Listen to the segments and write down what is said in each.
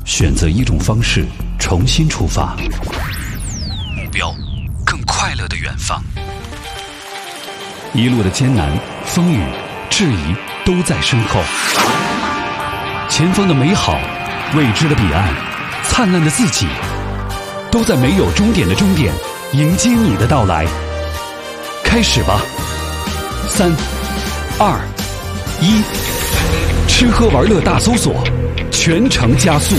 选择一种方式重新出发，目标更快乐的远方。一路的艰难、风雨、质疑都在身后，前方的美好、未知的彼岸、灿烂的自己，都在没有终点的终点迎接你的到来。开始吧，3、2、1，吃喝玩乐大搜索，全程加速。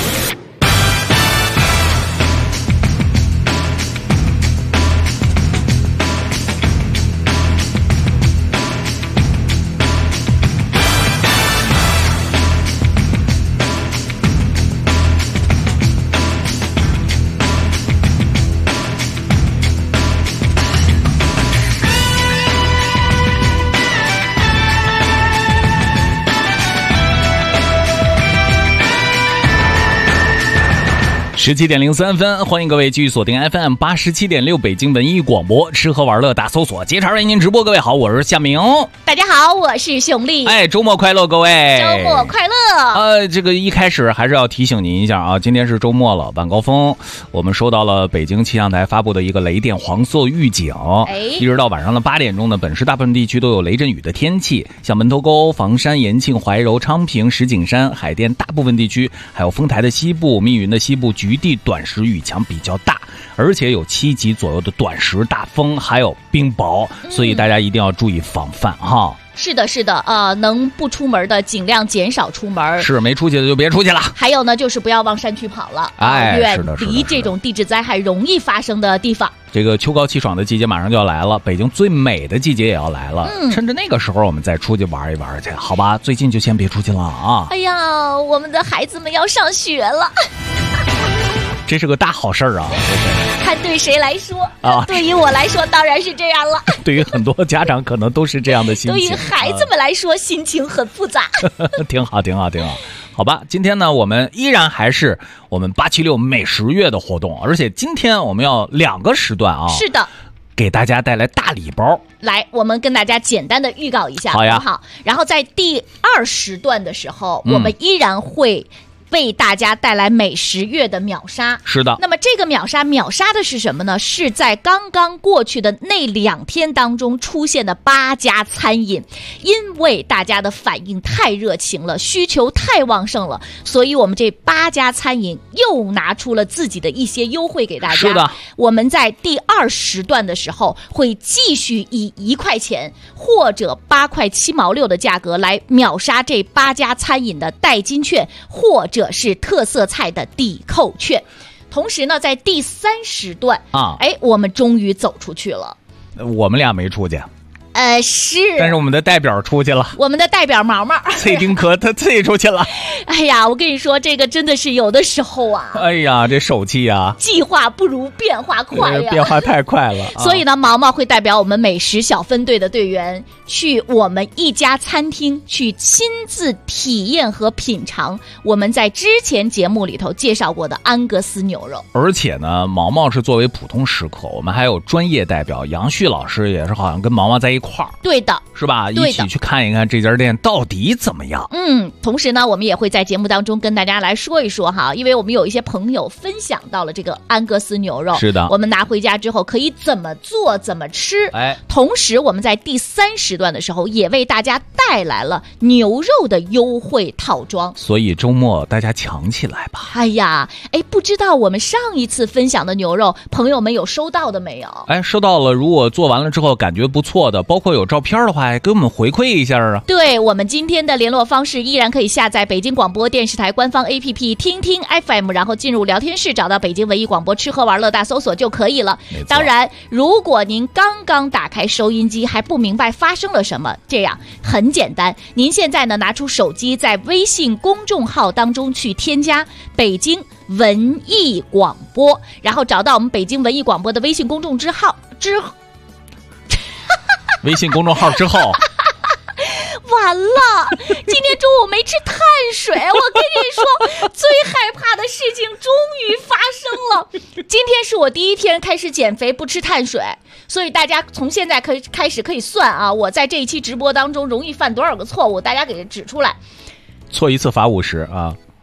17:03，欢迎各位继续锁定 FM 87.6北京文艺广播，吃喝玩乐大搜索，接茬为您直播。各位好，我是夏明。 大家好，我是熊丽。 周末快乐，各位！ 周末快乐。 这个一开始还是要提醒您一下啊，今天是周末了，晚高峰，我们收到了北京气象台发布的一个雷电黄色预警，一直到晚上的8点钟呢，本市大部分地区都有雷阵雨的天气，像门头沟、房山、延庆、怀柔、昌平、石景山、海淀大部分地区，还有丰台的西部、密云的西部局地短时雨强比较大，而且有7级左右的短时大风，还有冰雹，所以大家一定要注意防范哈。 是的，是的，能不出门的尽量减少出门， 是没出去的就别出去了。 还有呢，就是不要往山区跑了，远离这种地质灾害容易发生的地方。 这个秋高气爽的季节马上就要来了，北京最美的季节也要来了，趁着那个时候我们再出去玩一玩去，好吧？最近就先别出去了啊！ 哎呀，我们的孩子们要上学了。 这是个大好事啊！ 看对谁来说啊？对于我来说当然是这样了。 对于很多家长可能都是这样的心情。 对于孩子们来说，心情很复杂。 挺好，挺好，挺好。好吧，今天呢，我们依然还是我们876美食月的活动，而且今天我们要2个时段啊。 是的。 给大家带来大礼包。 来，我们跟大家简单的预告一下， 好呀， 好。然后在第2时段的时候，我们依然会为大家带来美食月的秒杀。 是的。 那么这个秒杀的是什么呢？是在刚刚过去的那2天当中出现的8家餐饮，因为大家的反应太热情了，需求太旺盛了，所以我们这8家餐饮又拿出了自己的一些优惠给大家。 是的。 我们在第2时段的时候会继续以1块钱或者8块7毛6的价格来秒杀这8家餐饮的代金券，或者是特色菜的抵扣券。同时呢，在第3时段我们终于走出去了。 我们俩没出去。 是， 但是我们的代表出去了， 我们的代表毛毛崔丁科他自己出去了。 哎呀，我跟你说，这个真的是有的时候啊， 哎呀，这手气啊， 计划不如变化快呀， 变化太快了。 所以呢，毛毛会代表我们美食小分队的队员去我们一家餐厅去亲自体验和品尝我们在之前节目里头介绍过的安格斯牛肉。 而且呢，毛毛是作为普通食客，我们还有专业代表杨旭老师，也是好像跟毛毛在一块儿。 对的， 是吧？一起去看一看这家店到底怎么样。 同时呢，我们也会在节目当中跟大家来说一说哈，因为我们有一些朋友分享到了这个安格斯牛肉， 是的， 我们拿回家之后可以怎么做怎么吃。同时我们在第3时段的时候也为大家带来了牛肉的优惠套装， 所以周末大家抢起来吧。 哎呀，不知道我们上一次分享的牛肉朋友们有收到的没有？ 收到了，如果做完了之后感觉不错的，包括有照片的话，给我们回馈一下啊。 对，我们今天的联络方式依然可以下载北京广播电视台官方 APP 听听 FM， 然后进入聊天室找到北京文艺广播吃喝玩乐大搜索就可以了。当然，如果您刚刚打开收音机还不明白发生了什么，这样很简单，您现在呢拿出手机在微信公众号当中去添加北京文艺广播，然后找到我们北京文艺广播的微信公众号之后微信公众号之后完了，今天中午没吃碳水，我跟你说，最害怕的事情终于发生了。今天是我第1天开始减肥不吃碳水，所以大家从现在开始可以算啊，我在这一期直播当中容易犯多少个错误，大家给指出来。 错一次罚50啊。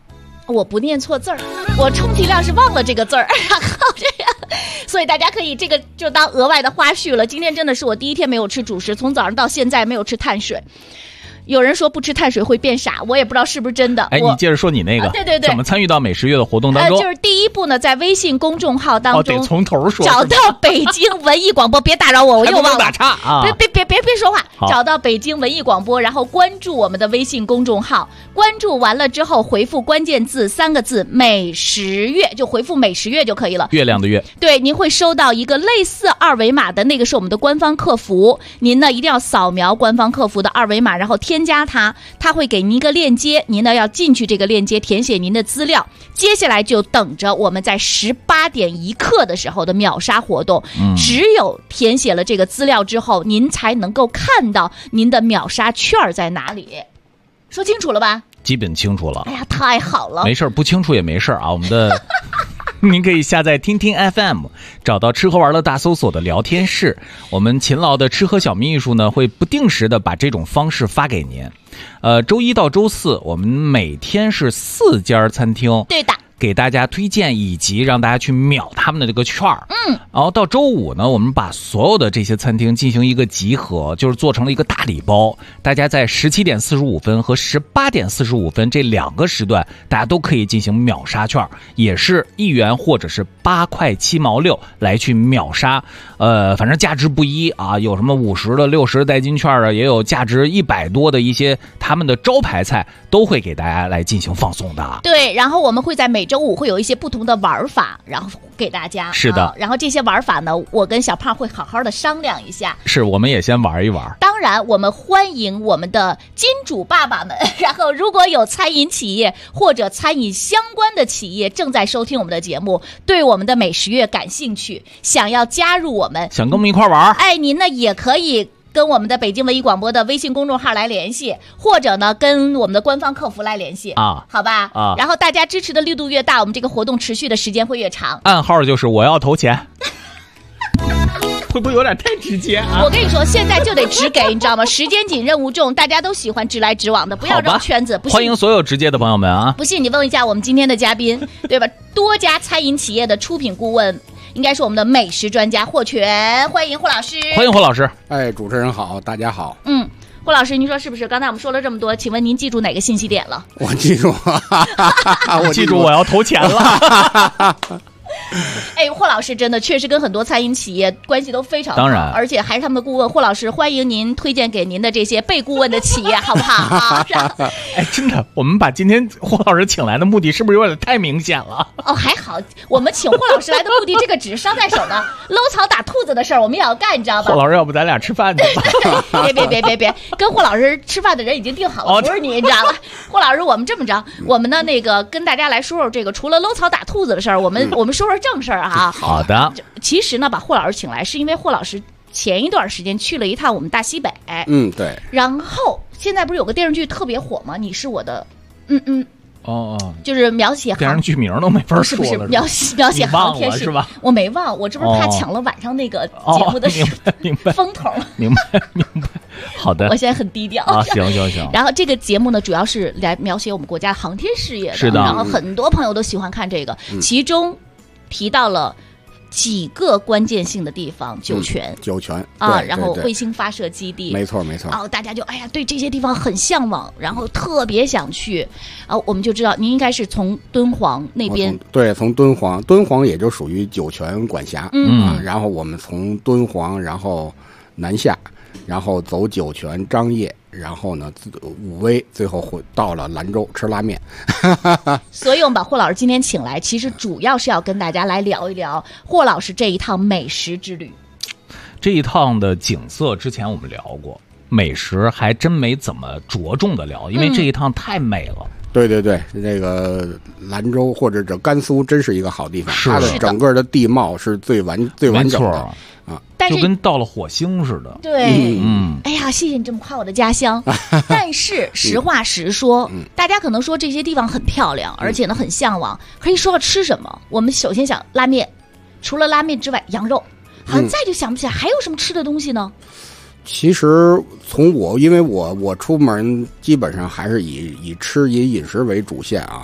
我不念错字儿，我充其量是忘了这个字儿，然后这样，所以大家可以这个就当额外的花絮了。今天真的是我第一天没有吃主食，从早上到现在没有吃碳水。有人说不吃碳水会变傻，我也不知道是不是真的。 哎，你接着说你那个， 对对对， 怎么参与到美食月的活动当中？ 就是第一步呢，在微信公众号当中， 得从头说， 找到北京文艺广播，别打扰我又忘了打岔啊！ 别说话，找到北京文艺广播，然后关注我们的微信公众号，关注完了之后回复关键字3个字“美食月”，就回复“美食月”就可以了。 月亮的月， 对，您会收到一个类似二维码的，那个是我们的官方客服，您呢一定要扫描官方客服的二维码，然后添加它。他会给您一个链接，您呢要进去这个链接填写您的资料，接下来就等着我们在18点1刻的时候的秒杀活动。只有填写了这个资料之后，您才能够看到您的秒杀券在哪里。说清楚了吧？ 基本清楚了。 哎呀，太好了！ 没事，不清楚也没事啊。我们的您可以下载听听 FM， 找到吃喝玩乐大搜索的聊天室，我们勤劳的吃喝小秘书呢会不定时的把这种方式发给您。周一到周四我们每天是4家餐厅， 对的， 给大家推荐以及让大家去秒他们的这个券儿。然后到周五呢，我们把所有的这些餐厅进行一个集合，就是做成了一个大礼包。大家在17点45分和18点45分这2个时段，大家都可以进行秒杀券，也是1元或者是8块7毛6来去秒杀。反正价值不一啊，有什么50的、60的代金券啊，也有价值100多的一些他们的招牌菜，都会给大家来进行放送的。 对，然后我们会在每周五会有一些不同的玩法，然后给大家。 是的， 然后这些玩法呢，我跟小胖会好好的商量一下。 是，我们也先玩一玩。 当然，我们欢迎我们的金主爸爸们。然后，如果有餐饮企业或者餐饮相关的企业正在收听我们的节目，对我们的美食月感兴趣，想要加入我们， 想跟我们一块玩， 哎，您呢也可以跟我们的北京文艺广播的微信公众号来联系，或者呢跟我们的官方客服来联系啊，好吧？啊，然后大家支持的力度越大，我们这个活动持续的时间会越长。 暗号就是我要投钱。会不会有点太直接啊？ 我跟你说，现在就得直给，你知道吗？时间紧，任务重，大家都喜欢直来直往的，不要绕圈子。不信欢迎所有直接的朋友们啊！ 不信你问一下我们今天的嘉宾，对吧？多家餐饮企业的出品顾问，应该是我们的美食专家霍全，欢迎霍老师。 欢迎霍老师。 哎，主持人好，大家好。 霍老师，您说是不是？刚才我们说了这么多，请问您记住哪个信息点了？ 我记住， 我记住我要投钱了。 哎，霍老师真的确实跟很多餐饮企业关系都非常好， 当然， 而且还是他们的顾问。霍老师，欢迎您推荐给您的这些被顾问的企业，好不好啊？ 哎，真的，我们把今天霍老师请来的目的是不是有点太明显了？ 哦，还好，我们请霍老师来的目的，这个只是捎带手的，搂草打兔子的事儿我们也要干，你知道吧？ 霍老师，要不咱俩吃饭去吧？ 别，跟霍老师吃饭的人已经定好了，不是你，你知道吧？霍老师，我们这么着，我们呢那个跟大家来说说这个，除了搂草打兔子的事儿，我们说说正事儿啊。 好的。 其实呢，把霍老师请来是因为霍老师前一段时间去了一趟我们大西北。 对。 然后现在不是有个电视剧特别火吗？你是我的，就是描写电视剧名都没法说了， 不是描写航天是吧？ 我没忘，我这不是怕抢了晚上那个节目的明白风头。 明白。好的， 我现在很低调啊。行。 然后这个节目呢，主要是来描写我们国家航天事业的， 是的。 然后很多朋友都喜欢看这个，其中提到了几个关键性的地方，酒泉啊，然后卫星发射基地， 没错。 大家就对这些地方很向往，然后特别想去。我们就知道您应该是从敦煌那边， 对，从敦煌也就属于酒泉管辖。然后我们从敦煌，然后南下，然后走酒泉、张掖，然后呢武威，最后到了兰州吃拉面。 所以我们把霍老师今天请来，其实主要是要跟大家来聊一聊霍老师这一趟美食之旅。 这一趟的景色之前我们聊过，美食还真没怎么着重的聊，因为这一趟太美了。 对，这个兰州或者这甘肃真是一个好地方，它的整个的地貌是最完整的啊， 就跟到了火星似的。 对，哎呀，谢谢你这么夸我的家乡。但是实话实说，大家可能说这些地方很漂亮，而且呢很向往。可以说要吃什么，我们首先想拉面，除了拉面之外，羊肉，好像再就想不起来还有什么吃的东西呢。 其实因为我出门基本上还是以饮食为主线啊，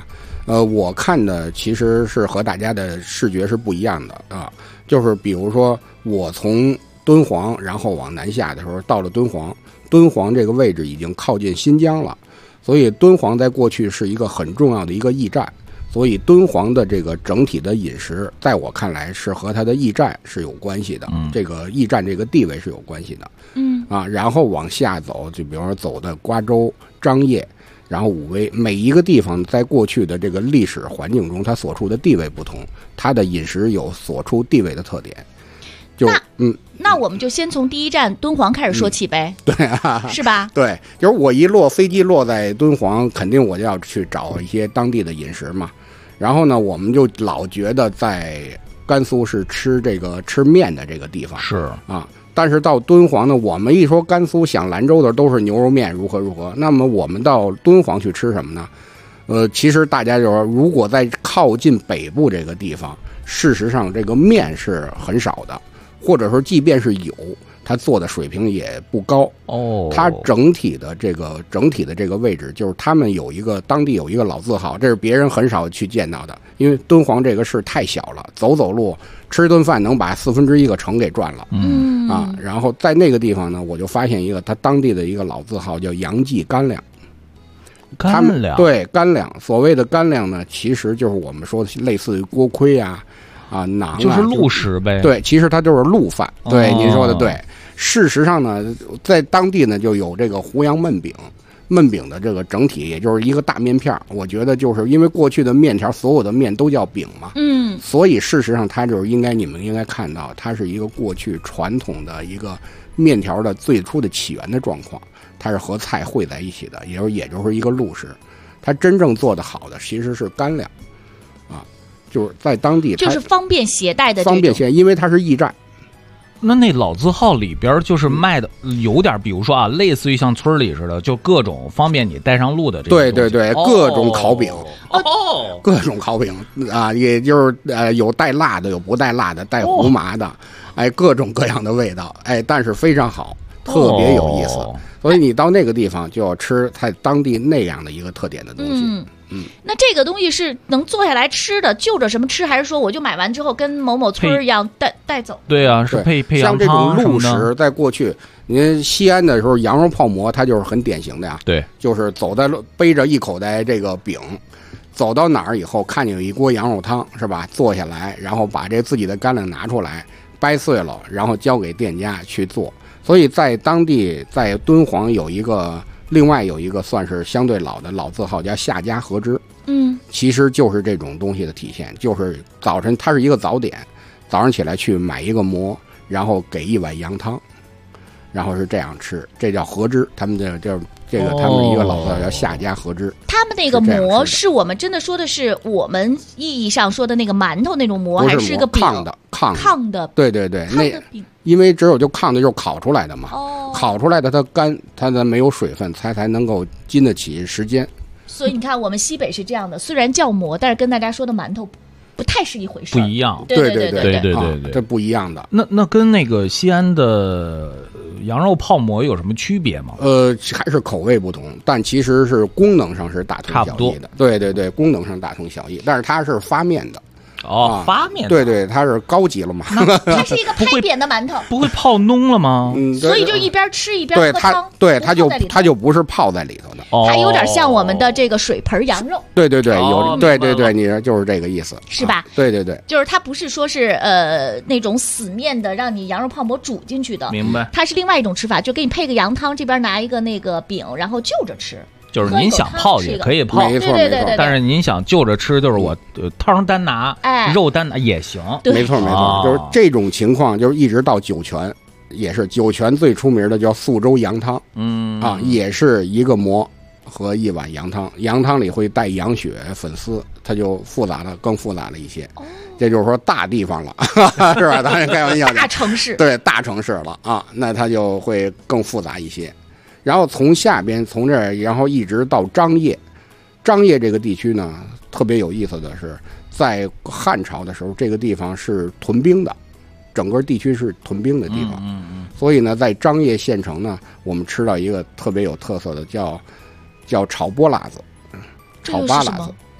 我看的其实是和大家的视觉是不一样的啊，就是比如说我从敦煌然后往南下的时候，到了敦煌这个位置已经靠近新疆了，所以敦煌在过去是一个很重要的一个驿站，所以敦煌的这个整体的饮食在我看来是和它的驿站是有关系的，这个驿站这个地位是有关系的。然后往下走，就比如说走的瓜州、张掖，然后武威，每一个地方在过去的这个历史环境中，它所处的地位不同，它的饮食有所处地位的特点。 那我们就先从第一站敦煌开始说起呗， 对啊， 是吧？ 对，就是我一飞机落在敦煌，肯定我就要去找一些当地的饮食嘛。然后呢，我们就老觉得在甘肃是吃面的这个地方是啊。但是到敦煌呢，我们一说甘肃想兰州的都是牛肉面如何，那么我们到敦煌去吃什么呢？其实大家就说，如果在靠近北部这个地方，事实上这个面是很少的，或者说即便是有，它做的水平也不高。它整体的这个位置，就是他们当地有一个老字号，这是别人很少去见到的，因为敦煌这个市太小了，走路吃顿饭能把1/4个城给转了。然后在那个地方呢，我就发现一个他当地的一个老字号叫杨记干粮。对，干粮，所谓的干粮呢，其实就是我们说的类似于锅盔啊、馕啊， 就是路食呗。 对，其实它就是路饭。对，您说的对。事实上呢，在当地呢就有这个胡杨焖饼的这个整体，也就是一个大面片。我觉得就是因为过去的面条，所有的面都叫饼嘛，所以事实上它就是你们应该看到，它是一个过去传统的一个面条的最初的起源的状况，它是和菜汇在一起的，也就是一个路食。它真正做得好的其实是干粮，就是在当地就是方便携带的这种， 方便携带，因为它是驿站。 那老字号里边就是卖的有点，比如说类似于像村里似的，就各种方便你带上路的这种。 对，各种烤饼，各种烤饼啊，也就是有带辣的，有不带辣的，带胡麻的，各种各样的味道，但是非常好，特别有意思。所以你到那个地方就要吃它当地那样的一个特点的东西。 那这个东西是能坐下来吃的，就着什么吃，还是说我就买完之后跟某某村一样带走？ 对啊，是配像这种路食，在过去，您西安的时候，羊肉泡馍它就是很典型的呀。 对， 就是背着一口袋这个饼，走到哪儿以后，看见有一锅羊肉汤，是吧？坐下来，然后把自己的干粮拿出来，掰碎了，然后交给店家去做。所以在当地，在敦煌另外有一个算是相对老的老字号叫夏家河汁，其实就是这种东西的体现，就是早晨它是一个早点，早上起来去买一个馍，然后给一碗羊汤，然后是这样吃，这叫河汁。他们他们一个老字号叫夏家河汁。 他们那个馍是我们真的说的是我们意义上说的那个馒头那种馍，还是个饼？炕的， 对，那因为只有炕的就是烤出来的嘛，烤出来的它干，它没有水分，才能够经得起时间。 所以你看，我们西北是这样的，虽然叫馍，但是跟大家说的馒头不太是一回事， 不一样。 对， 这不一样的。 那跟那个西安的羊肉泡馍有什么区别吗？ 还是口味不同，但其实是功能上是大同小异的。对，功能上大同小异，但是它是发面的。 发面。 对，它是高级了嘛。 它是一个拍扁的馒头， 不会泡浓了吗？ 所以就一边吃一边喝汤。 对，它就不是泡在里头的。 它有点像我们的这个水盆羊肉。 对，有对，你就是这个意思， 是吧？ 对， 就是它不是说是那种死面的，让你羊肉泡馍煮进去的。 明白。 它是另外一种吃法，就给你配个羊汤，这边拿一个那个饼，然后就着吃。 就是您想泡也可以泡， 没错， 但是您想就着吃，就是我汤单拿，肉单拿也行， 没错，就是这种情况，就是一直到酒泉，也是酒泉最出名的叫宿州羊汤，也是一个馍和一碗羊汤，羊汤里会带羊血、粉丝，它就更复杂了一些。这就是说大地方了，是吧？当然开玩笑， 大城市， 对，大城市了啊，那它就会更复杂一些。然后从下边从这儿，然后一直到张掖。张掖这个地区呢，特别有意思的是，在汉朝的时候，这个地方是屯兵的，整个地区是屯兵的地方。所以呢，在张掖县城呢，我们吃到一个特别有特色的叫炒波辣子，炒巴辣子。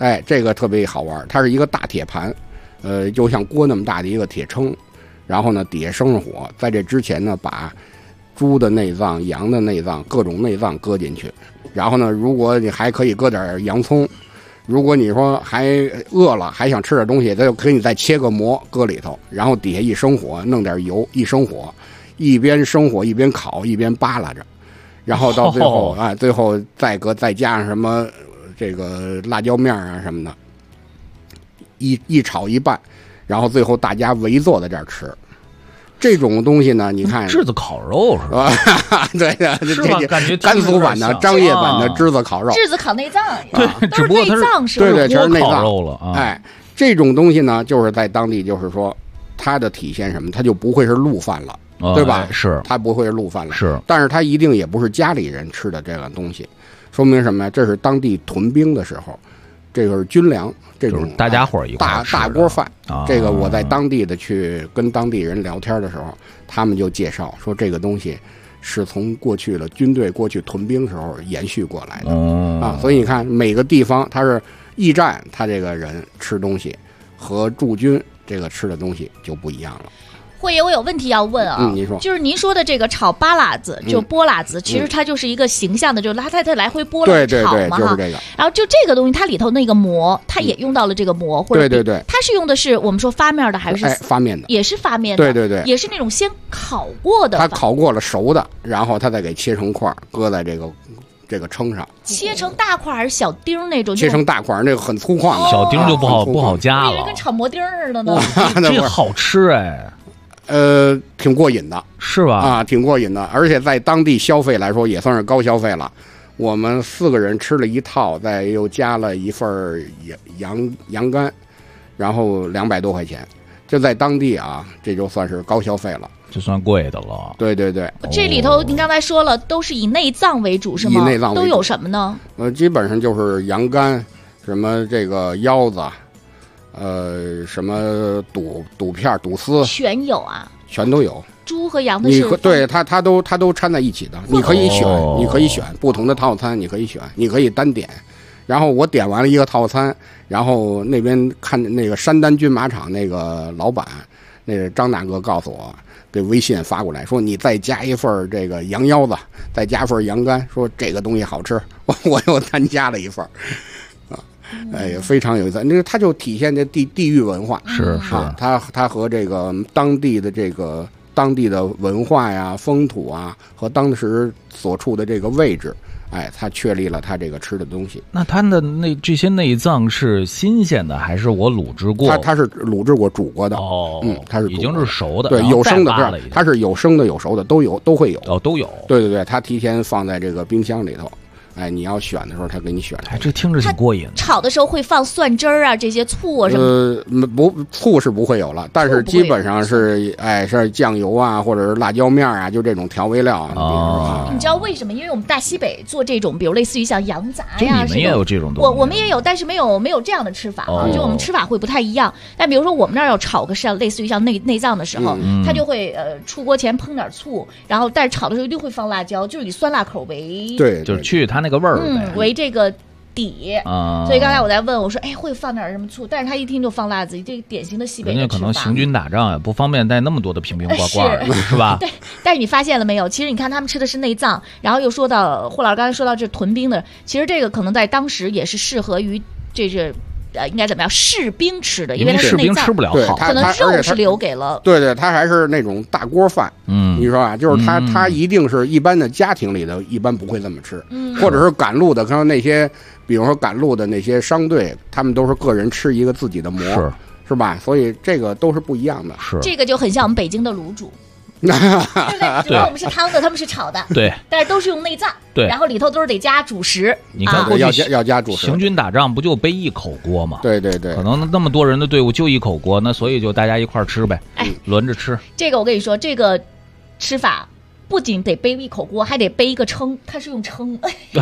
哎，这个特别好玩，它是一个大铁盘，就像锅那么大的一个铁锹，然后呢底下生着火，在这之前呢把猪的内脏、羊的内脏、各种内脏搁进去，然后呢，如果你还可以搁点洋葱，如果你说还饿了还想吃点东西，他就给你再切个馍搁里头，然后底下一生火，弄点油，一生火，一边生火一边烤一边扒拉着，然后到最后最后再加上什么这个辣椒面啊什么的，一炒一拌，然后最后大家围坐在这儿吃。这种东西呢，你看炙子烤肉是吧？ 对的， 是吧？感觉甘肃版的、张掖版的炙子烤肉， 炙子烤内脏， 对，只不过它是对，全是内脏肉了啊。 哎，这种东西呢，就是在当地，就是说它的体现什么，它就不会是路饭了，对吧？ 是， 它不会是路饭了， 是， 但是它一定也不是家里人吃的这个东西，说明什么呀？这是当地屯兵的时候。这个是军粮，这种大家伙一块大锅饭。这个我在当地的去跟当地人聊天的时候，他们就介绍说，这个东西是从过去的军队过去屯兵时候延续过来的所以你看每个地方，它是驿站，他这个人吃东西和驻军这个吃的东西就不一样了。 霍爷，我有问题要问啊， 您说， 就是您说的这个炒巴辣子，就拨辣子，其实它就是一个形象的，就是它来回拨了炒嘛， 就是这个。 然后就这个东西，它里头那个馍，它也用到了这个馍，或者对， 它是用的是我们说发面的还是发面的？ 也是发面的， 对， 也是那种先烤过的。 它烤过了熟的，然后它再给切成块，搁在这个称上。 切成大块还是小丁那种？ 切成大块，那个很粗犷的。 小丁就不好夹了。 我以为跟炒馍丁似的呢。 这好吃哎。 挺过瘾的， 是吧？ 挺过瘾的，而且在当地消费来说也算是高消费了。我们4个人吃了一套，再又加了一份羊肝，然后200多块钱，这在当地这就算是高消费了， 就算贵的了。 对， 这里头您刚才说了，都是以内脏为主是吗？ 以内脏为主。 都有什么呢？ 基本上就是羊肝，什么这个腰子。什么肚片、肚丝全有啊， 全都有。 猪和羊的是对它都掺在一起的，你可以选不同的套餐，你可以选，你可以单点。然后我点完了一个套餐，然后那边看那个山丹军马场那个老板，那个张大哥告诉我，给微信发过来说你再加一份这个羊腰子，再加份羊肝，说这个东西好吃，我又单加了一份。哎，非常有意思。那个它就体现这地域文化， 是它和这个当地的文化呀、风土啊，和当时所处的这个位置，它确立了它这个吃的东西。 那它的这些内脏是新鲜的，还是我卤制过？ 它是卤制过、煮过的。它是已经是熟的， 对，有生的，它是有生的、有熟的，都会有。 都有。 对，它提前放在这个冰箱里头。你要选的时候，他给你选。 这听着挺过瘾。 炒的时候会放蒜汁儿啊，这些醋啊什么？ 醋是不会有了，但是基本上是是酱油啊，或者是辣椒面啊，就这种调味料。 你知道为什么？因为我们大西北做这种，比如类似于像羊杂呀， 你们也有这种东西。 我们也有，但是没有这样的吃法就我们吃法会不太一样。但比如说我们那儿要炒个像类似于像内脏的时候，他就会出锅前烹点醋，然后但是炒的时候一定会放辣椒，就是以酸辣口为就是去它那个味儿为这个底所以刚才我在问我说会放点什么醋，但是他一听就放辣子，这个典型的西北人家可能行军打仗呀，不方便带那么多的瓶罐的是吧？ 对，但是你发现了没有，其实你看他们吃的是内脏，然后又说到霍老师刚才说到这屯兵的，其实这个可能在当时也是适合于这是应该怎么样士兵吃的，因为他是内脏， 士兵吃不了好， 可能肉是留给了。 对，他还是那种大锅饭。你说就是他一定是一般的家庭里的，一般不会这么吃，或者是赶路的，看那些，比如说赶路的那些商队，他们都是个人吃一个自己的馍，是吧？所以这个都是不一样的。 是这个就很像我们北京的卤煮。对不对？只不过我们是汤的，他们是炒的， 对， 但是都是用内脏， 对， 然后里头都是得加主食。 你看， 要加主食。 行军打仗不就背一口锅吗？ 对， 可能那么多人的队伍就一口锅，那所以就大家一块吃呗，轮着吃。 这个我跟你说，这个吃法不仅得背一口锅，还得背一个称，它是用称，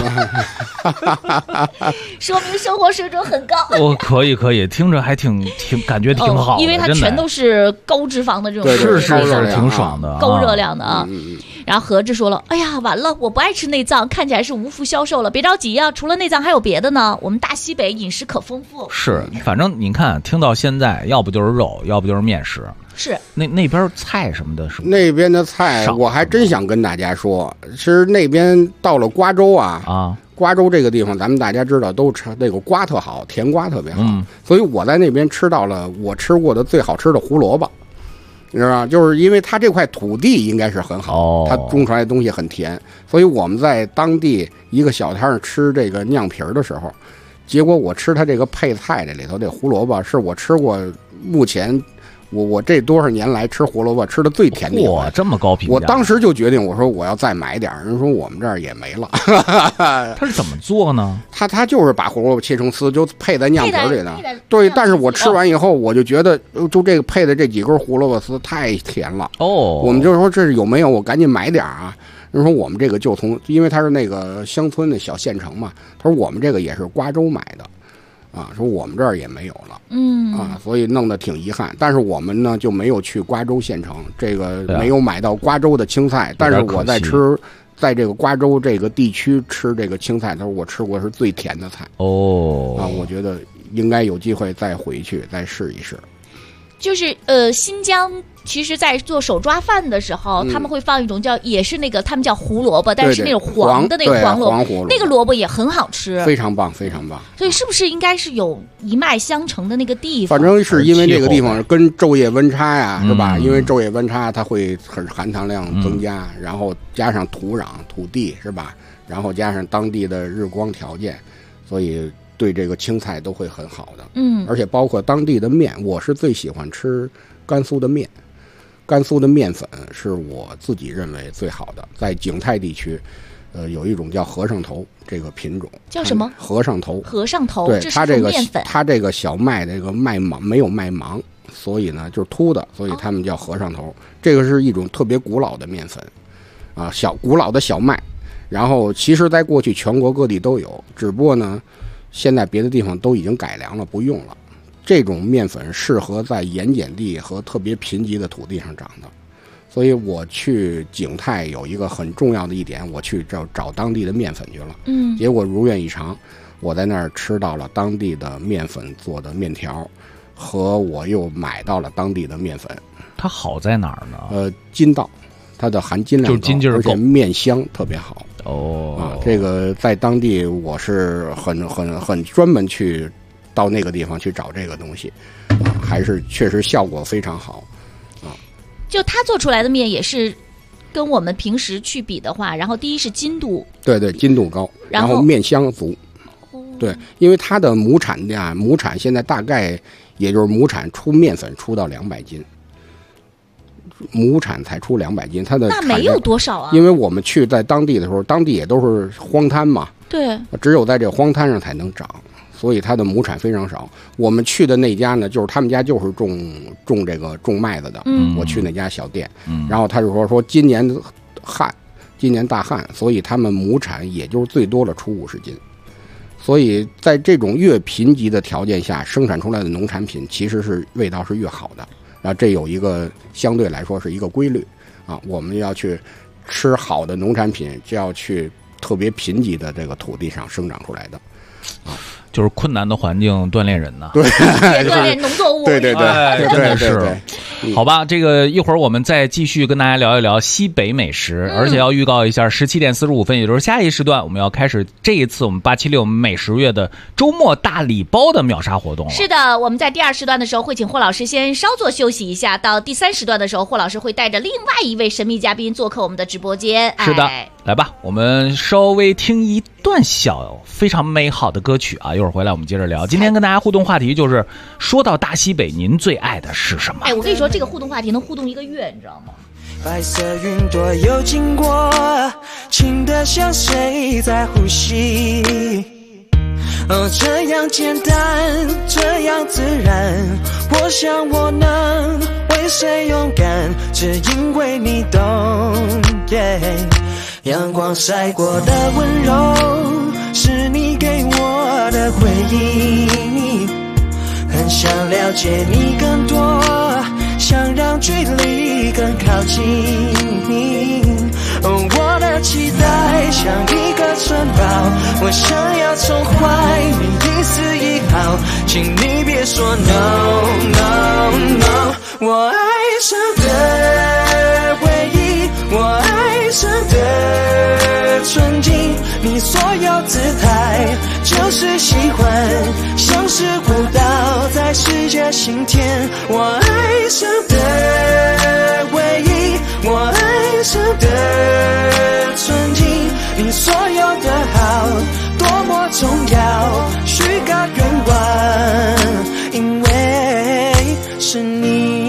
说明生活水准很高。 可以，听着还挺感觉挺好的， 因为它全都是高脂肪的这种， 是挺爽的， 高热量的然后何志说了，哎呀，完了，我不爱吃内脏，看起来是无福消受了。别着急啊，除了内脏还有别的呢。我们大西北饮食可丰富。 是，反正你看，听到现在，要不就是肉，要不就是面食。 是那边菜什么的，是那边的菜，我还真想跟大家说，其实那边到了瓜州啊，瓜州这个地方，咱们大家知道都吃那个瓜特好，甜瓜特别好，所以我在那边吃到了我吃过的最好吃的胡萝卜，你知道吗？就是因为它这块土地应该是很好，它种出来的东西很甜，所以我们在当地一个小摊上吃这个酿皮儿的时候，结果我吃它这个配菜这里头这胡萝卜是我吃过目前。我这多少年来吃胡萝卜吃的最甜的一回， 这么高评价！ 我当时就决定，我说我要再买点。人说我们这儿也没了。 他是怎么做呢？ 他就是把胡萝卜切成丝，就配在酿皮里呢。对，但是我吃完以后，我就觉得，就这个配的这几根胡萝卜丝太甜了。我们就说这是有没有？我赶紧买点啊。人说我们这个就从，因为他是那个乡村的小县城嘛，他说我们这个也是瓜州买的。说我们这儿也没有了，所以弄得挺遗憾。但是我们呢就没有去瓜州县城，这个没有买到瓜州的青菜。但是我在在这个瓜州这个地区吃这个青菜的时候，我吃过是最甜的菜。我觉得应该有机会再回去再试一试。 就是新疆其实在做手抓饭的时候，他们会放一种也是那个他们叫胡萝卜，但是那种黄的那个黄萝卜，那个萝卜也很好吃， 非常棒，非常棒。 所以是不是应该是有一脉相承的那个地方？ 反正是因为这个地方跟昼夜温差呀，是吧？因为昼夜温差它会含糖量增加，然后加上土壤土地是吧？然后加上当地的日光条件，所以对这个青菜都会很好的。而且包括当地的面，我是最喜欢吃甘肃的面。甘肃的面粉是我自己认为最好的，在景泰地区，有一种叫和尚头这个品种， 叫什么？ 和尚头。 和尚头， 对， 它这个面粉， 它这个小麦这个麦芒没有麦芒，所以呢就是秃的，所以他们叫和尚头。这个是一种特别古老的面粉，古老的小麦。然后其实在过去全国各地都有，只不过呢，现在别的地方都已经改良了，不用了。这种面粉适合在盐碱地和特别贫瘠的土地上长的，所以我去景泰有一个很重要的一点，我去找当地的面粉去了。结果如愿以偿，我在那儿吃到了当地的面粉做的面条，和我又买到了当地的面粉。 它好在哪儿呢？ 筋道，它的含金量高， 就筋劲儿够， 而且面香特别好。这个在当地我是很专门去。到那个地方去找这个东西，还是确实效果非常好， 就他做出来的面也是跟我们平时去比的话，然后第一是筋度， 对，筋度高，然后面香足，对，因为它的亩产现在大概也就是亩产出面粉出到200斤，亩产才出200斤，它的那没有多少啊。 因为我们去在当地的时候，当地也都是荒滩嘛， 对， 只有在这荒滩上才能长。所以它的亩产非常少。我们去的那家呢，就是他们家就是种麦子的。我去那家小店，然后他就说今年大旱，所以他们亩产也就是最多了出50斤。所以在这种越贫瘠的条件下，生产出来的农产品其实是味道是越好的。然后这有一个相对来说是一个规律我们要去吃好的农产品，就要去特别贫瘠的这个土地上生长出来的就是困难的环境锻炼人呐， 对， 锻炼农作物， 对， 真的是。好吧，这个一会儿我们再继续跟大家聊一聊西北美食，而且要预告一下17点45分，也就是下一时段，我们要开始这一次我们876美食月的周末大礼包的秒杀活动了。 是的，我们在第2时段的时候会请霍老师先稍作休息一下，到第3时段的时候，霍老师会带着另外一位神秘嘉宾做客我们的直播间。 是的，来吧，我们稍微听一段非常美好的歌曲一会儿回来我们接着聊。今天跟大家互动话题就是说到大西北，您最爱的是什么？ 我跟你说，这个互动话题能互动1个月，你知道吗？ 白色云朵又经过，轻得像水在呼吸。这样简单，这样自然，我想我能为谁勇敢，只因为你懂。阳光晒过的温柔，是你给我的回忆。很想了解你更多，想让距离更靠近。 我的期待像一个城堡，我想要宠坏你一丝一毫，请你别说 no no no。 我爱上的回忆，我爱上的纯净，你所有姿态就是喜欢，像是舞蹈在世界心田。我爱上的回忆，我爱上的纯净，你所有的好多么重要，许个愿望，因为是你。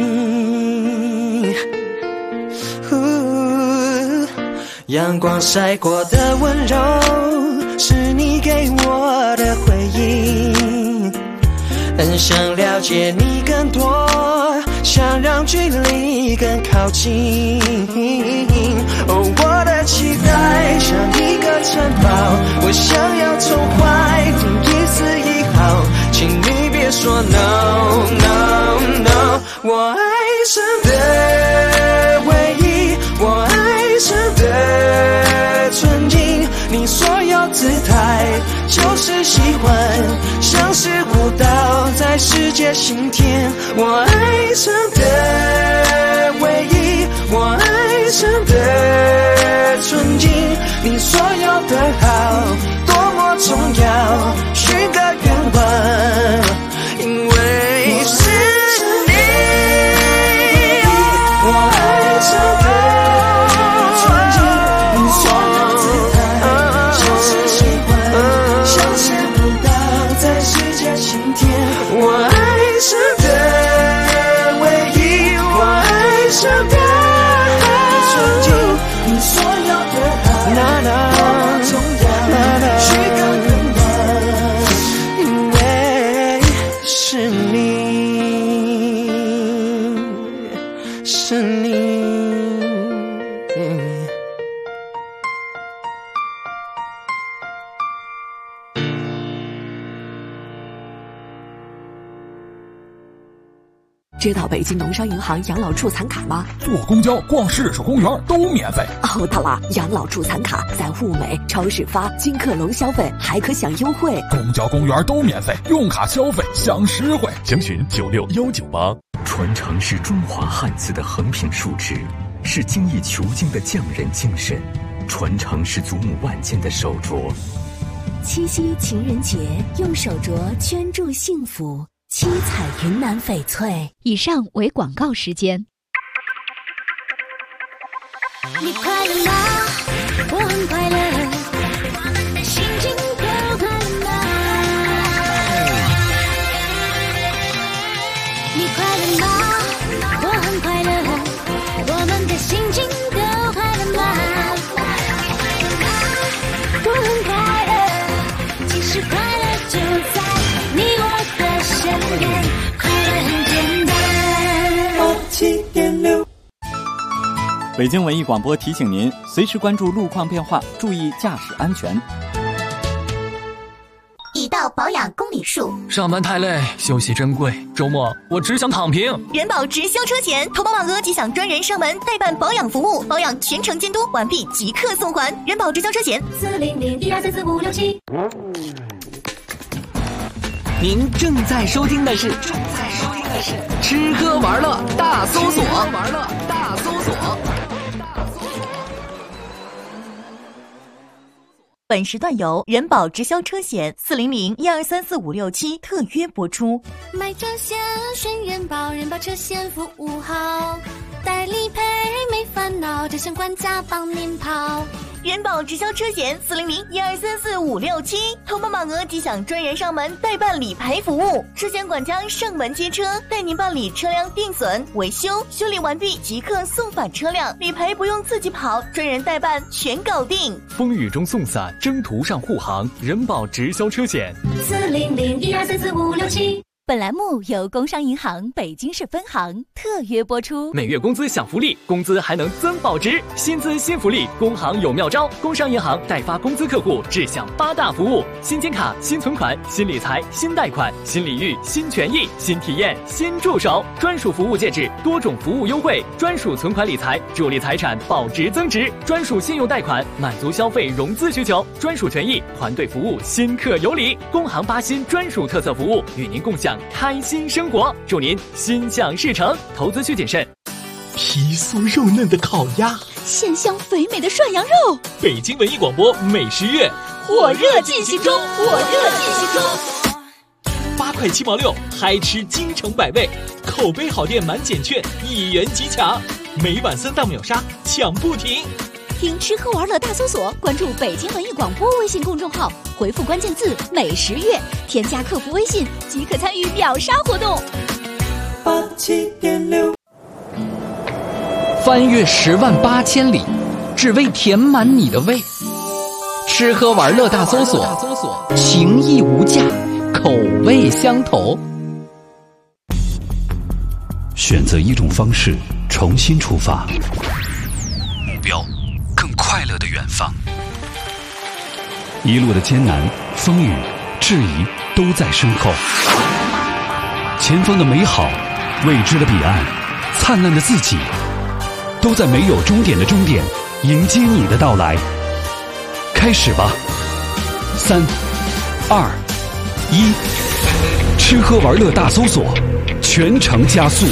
阳光晒过的温柔，是你给我的回应，很想了解你更多，想让距离更靠近。我的期待像一个城堡，我想要宠坏你一丝一毫，请你别说 no no no。 我爱上的回忆，我爱上的纯净，你所有姿态就是喜欢，像是舞蹈在世界心田。我爱上的回忆，我爱上的纯净，你所有的好多么重要，许个愿望，因为是你。我爱上的纯净，你所有姿态就是喜欢，像是舞蹈在世界心田。我爱上的回忆，我爱上的纯净，你所有的好多么重要，许个愿望，因为是你，是你。 知道北京农商银行养老助残卡吗？ 坐公交、逛市属公园都免费。 哦，大佬，养老助残卡在物美、超市发，金客隆消费还可享优惠。 公交、公园都免费，用卡消费享实惠。 详询96198。传承是中华汉字的横平竖直，是精益求精的匠人精神；传承是祖母万千的手镯。 七夕情人节，用手镯圈住幸福。七彩云南翡翠。 以上为广告时间。 你快乐吗？我很快乐，我们的心情都快乐吗？你快乐吗？我很快乐，我们的心情都快乐吗？我很快乐，其实快乐就在你我的身边，快乐很简单。 7.6 北京文艺广播提醒您，随时关注路况变化，注意驾驶安全。 已到保养公里数， 上班太累，休息珍贵，周末我只想躺平。 人保直销车险，投保满额即享专人上门代办保养服务，保养全程监督，完毕即刻送还。人保直销车险40012344567。 您正在收听的是吃喝玩乐大搜索。 本时段由人保直销车险40012344567特约播出。 买车险选人保，人保车险服务好，代理赔没烦恼，车险管家帮您跑。 人保直销车险40012344567，投保满额即享专人上门代办理赔服务，车险管家上门接车，带您办理车辆定损、维修，修理完毕即刻送返车辆，理赔不用自己跑，专人代办全搞定。 风雨中送伞，征途上护航，人保直销车险 40012344567。 本栏目由工商银行北京市分行特约播出。 每月工资享福利，工资还能增保值，薪资新福利，工行有妙招。工商银行代发工资客户志向8大服务：新金卡、新存款、新理财、新贷款、新礼遇、新权益、新体验、新助手，专属服务介质，多种服务优惠，专属存款理财，助力财产保值增值，专属信用贷款，满足消费融资需求，专属权益，团队服务，新客有礼。工行8新专属特色服务，与您共享开心生活，祝您心想事成。投资需谨慎。 皮酥肉嫩的烤鸭， 鲜香肥美的涮羊肉。 北京文艺广播美食月火热进行中 ，8块7毛6，嗨吃京城百味，口碑好店满减券1元即抢，每晚3档秒杀抢不停。 听吃喝玩乐大搜索，关注北京文艺广播微信公众号，回复关键字美食月，添加客服微信即可参与秒杀活动。 87.6， 翻越10万8千里，只为填满你的胃。吃喝玩乐大搜索，情义无价，口味相投。 选择一种方式，重新出发，目标更快乐的远方。一路的艰难、风雨、质疑都在身后，前方的美好、未知的彼岸、灿烂的自己，都在没有终点的终点迎接你的到来。开始吧，3、2、1，吃喝玩乐大搜索，全程加速。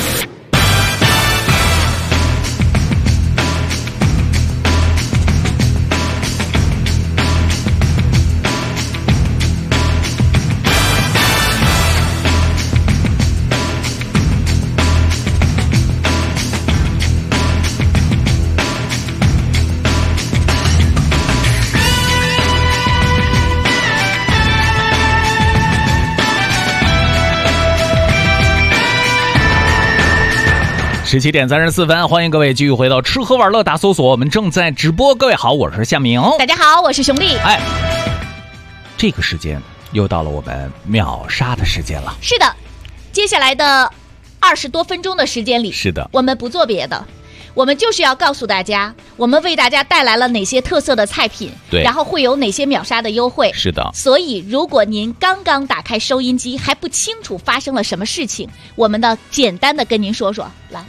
17点34分，欢迎各位继续回到吃喝玩乐大搜索，我们正在直播。各位好，我是夏明。 大家好，我是熊丽。 这个时间又到了我们秒杀的时间了。 是的，接下来的20多分钟的时间里， 是的， 我们不做别的，我们就是要告诉大家，我们为大家带来了哪些特色的菜品， 对， 然后会有哪些秒杀的优惠。 是的， 所以如果您刚刚打开收音机，还不清楚发生了什么事情，我们的简单的跟您说说，来，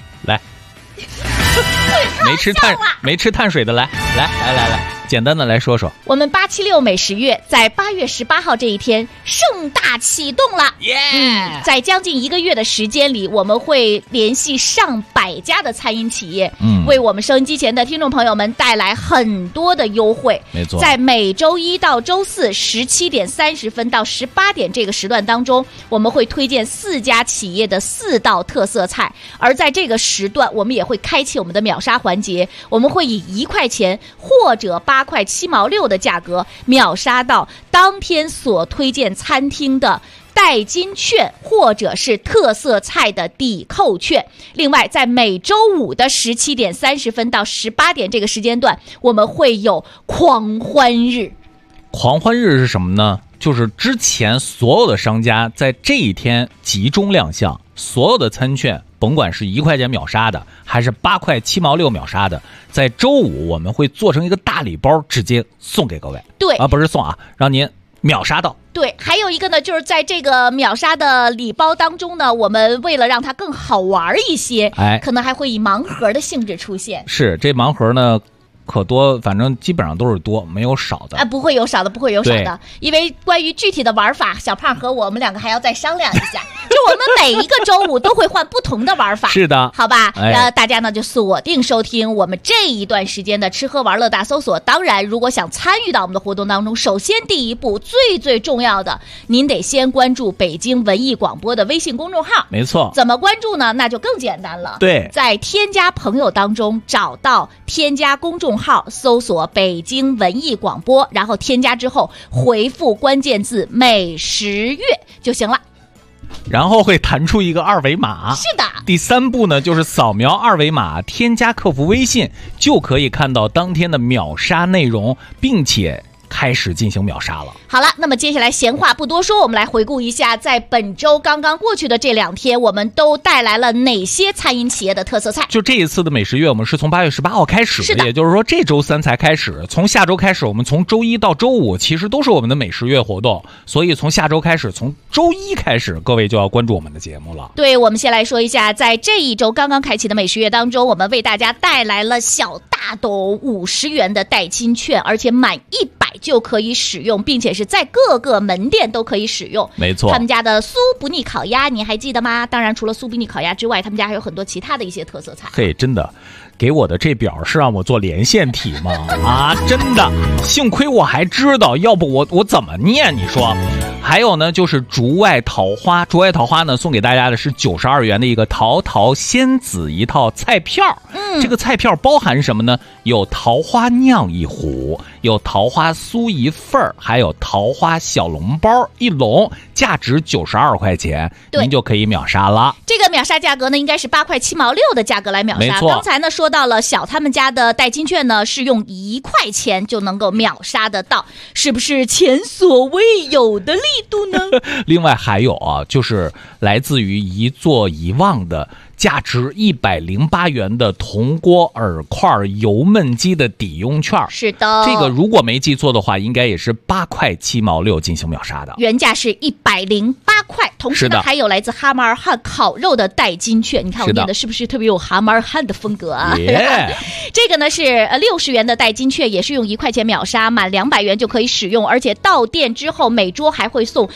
没吃碳水的，来，简单的来说说。 我们876美食月在8月18号这一天盛大启动了，在将近1个月的时间里，我们会联系上百家的餐饮企业，为我们收音机前的听众朋友们带来很多的优惠。 没错， 在每周一到周四17点30分到18点这个时段当中，我们会推荐4家企业的4道特色菜，而在这个时段，我们也会开启我们的秒杀环节，我们会以1块钱或者8块7毛6的价格秒杀到当天所推荐餐厅的代金券或者是特色菜的抵扣券。另外在每周五的17点30分到18点这个时间段，我们会有狂欢日。 狂欢日是什么呢？就是之前所有的商家在这一天集中亮相，所有的餐券甭管是1块钱秒杀的还是8块7毛6秒杀的，在周五我们会做成一个大礼包，直接送给各位。 对不是送啊，让您秒杀到。 对，还有一个呢，就是在这个秒杀的礼包当中呢，我们为了让它更好玩一些，可能还会以盲盒的性质出现。 是，这盲盒呢可多，反正基本上都是多，没有少的。 不会有少的，因为关于具体的玩法，小胖和我们2个还要再商量一下。就我们每一个周五都会换不同的玩法， 是的， 好吧？大家呢就锁定收听我们这一段时间的吃喝玩乐大搜索。当然，如果想参与到我们的活动当中，首先第一步最重要的，您得先关注北京文艺广播的微信公众号。 没错， 怎么关注呢？那就更简单了。 对， 在添加朋友当中找到添加公众号，搜索北京文艺广播，然后添加之后回复关键字美食月就行了， 然后会弹出一个2维码。 是的， 第3步呢，就是扫描2维码，添加客服微信，就可以看到当天的秒杀内容，并且开始进行秒杀了。 好了，那么接下来闲话不多说，我们来回顾一下，在本周刚刚过去的这2天，我们都带来了哪些餐饮企业的特色菜？ 就这一次的美食月，我们是从8月18号开始的，也就是说这周3才开始。从下周开始，我们从周1到周5其实都是我们的美食月活动，所以从下周开始，从周1开始，各位就要关注我们的节目了。 对，我们先来说一下，在这一周刚刚开启的美食月当中，我们为大家带来了小大斗50元的代金券，而且满100就可以使用，并且是在各个门店都可以使用。 没错， 他们家的酥不腻烤鸭你还记得吗？当然除了酥不腻烤鸭之外，他们家还有很多其他的一些特色菜。 嘿，真的给我的这表是让我做连线题吗？啊，真的，幸亏我还知道，要不我怎么念？你说。还有呢，就是竹外桃花。竹外桃花呢，送给大家的是92元的一个桃桃仙子一套菜票。这个菜票包含什么呢？有桃花酿1壶，有桃花酥1份，还有桃花小笼包1笼，价值92块钱，您就可以秒杀了。 这个秒杀价格呢，应该是8块7毛6的价格来秒杀。 没错， 刚才呢说到了小他们家的代金券呢，是用1块钱就能够秒杀得到，是不是前所未有的力度呢？ 另外还有啊，就是来自于一座一望的价值108元的铜锅饵块油焖鸡的抵用券。 是的， 这个如果没记错的话，应该也是8块7毛6进行秒杀的， 原价是108块。同时呢，还有来自哈马尔汗烤肉的代金券。你看我念的是不是特别有哈马尔汗的风格啊？这个呢是60元的代金券，也是用1块钱秒杀，满200元就可以使用，而且到店之后每桌还会送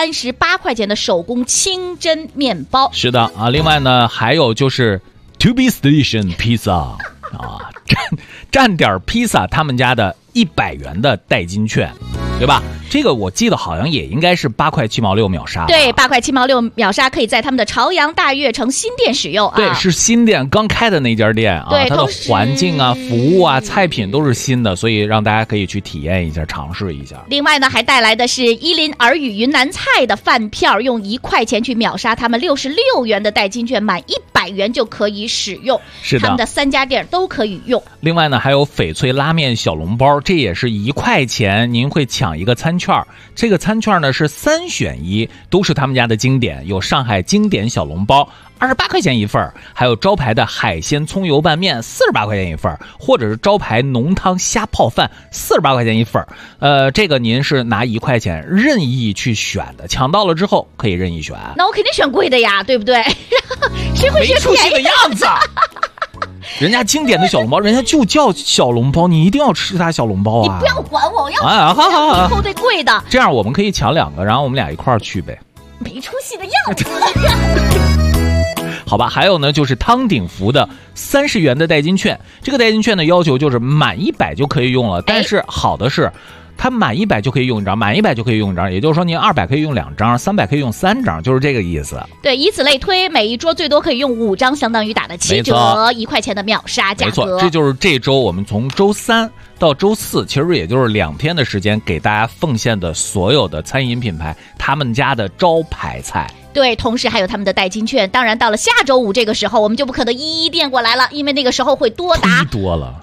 38块钱的手工清真面包。 是的啊，另外呢还有就是 To Be Station Pizza 啊，站点披萨他们家的100元的代金券，对吧？这个我记得好像也应该是8块7毛6秒杀。 对，8块7毛6秒杀，可以在他们的朝阳大悦城新店使用啊。 对，是新店刚开的那家店啊， 对， 它的环境啊、服务啊、菜品都是新的，所以让大家可以去体验一下、尝试一下。 另外呢，还带来的是伊林尔语云南菜的饭票，用1块钱去秒杀他们66元的代金券，满100元就可以使用。 是的， 他们的3家店都可以用。 另外呢，还有翡翠拉面小笼包，这也是1块钱，您会抢一个餐券。这个餐券呢是3选1，都是他们家的经典，有上海经典小笼包28块钱1份，还有招牌的海鲜葱油拌面48块钱1份，或者是招牌浓汤虾泡饭48块钱1份。这个您是拿1块钱任意去选的，抢到了之后可以任意选。 那我肯定选贵的呀，对不对？谁会选没出息的样子？人家经典的小笼包，人家就叫小笼包，你一定要吃它小笼包啊！ 你不要管我，我要好， 以后对贵的。 这样我们可以抢2个，然后我们俩一块儿去呗。 没出息的样子。 好吧，还有呢，就是汤鼎福的30元的代金券。这个代金券的要求就是满100就可以用了，但是好的是，它满100就可以用1张，满100就可以用1张，也就是说您200可以用2张，300可以用3张，就是这个意思。 对，以此类推，每一桌最多可以用5张，相当于打了7折，1块钱的秒杀价格。 没错，这就是这周我们从周3到周4，其实也就是2天的时间，给大家奉献的所有的餐饮品牌他们家的招牌菜。 对，同时还有他们的代金券。当然，到了下周5这个时候，我们就不可能一一垫过来了，因为那个时候会多达多了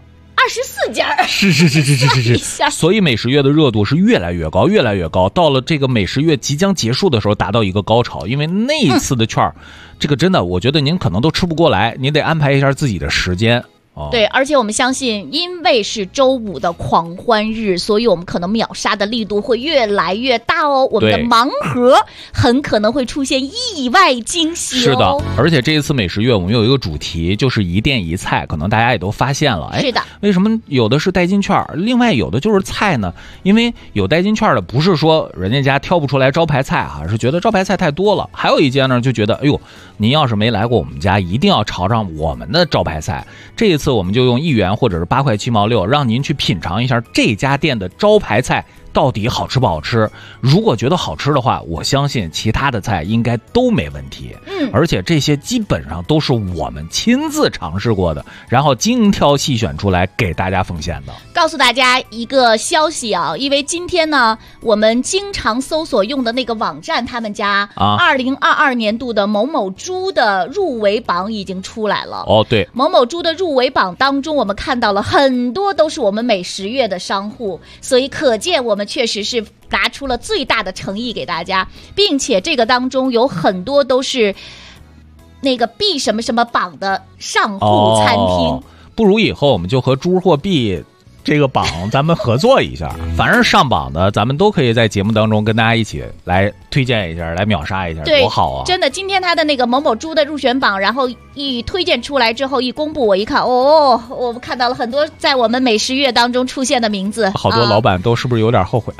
24家。 是，所以美食月的热度是越来越高，越来越高。到了这个美食月即将结束的时候，达到一个高潮。因为那一次的券，这个真的，我觉得您可能都吃不过来，您得安排一下自己的时间。 对，而且我们相信，因为是周5的狂欢日，所以我们可能秒杀的力度会越来越大哦。我们的盲盒很可能会出现意外惊喜哦。 是的，而且这一次美食月我们有一个主题，就是一店一菜，可能大家也都发现了。 是的， 为什么有的是代金券，另外有的就是菜呢？因为有代金券的，不是说人家家挑不出来招牌菜啊，是觉得招牌菜太多了。还有一家呢，就觉得哎呦，您要是没来过我们家，一定要尝尝我们的招牌菜。这一次我们就用1元或者是8块7毛6，让您去品尝一下这家店的招牌菜到底好吃不好吃。如果觉得好吃的话，我相信其他的菜应该都没问题。而且这些基本上都是我们亲自尝试过的，然后精挑细选出来给大家奉献的。 告诉大家一个消息啊，因为今天呢，我们经常搜索用的那个网站，他们家2022年度的某某猪的入围榜已经出来了。 对， 某某猪的入围榜当中，我们看到了很多都是我们美食月的商户，所以可见我们确实是拿出了最大的诚意给大家，并且这个当中有很多都是那个 B 什么什么榜的上户餐厅。 不如以后我们就和猪货币这个榜咱们合作一下，凡是上榜的咱们都可以在节目当中跟大家一起来推荐一下，来秒杀一下，多好啊！ 真的，今天他的那个某某猪的入选榜，然后一推荐出来之后一公布，我一看，我们看到了很多在我们美食月当中出现的名字， 好多老板都是不是有点后悔？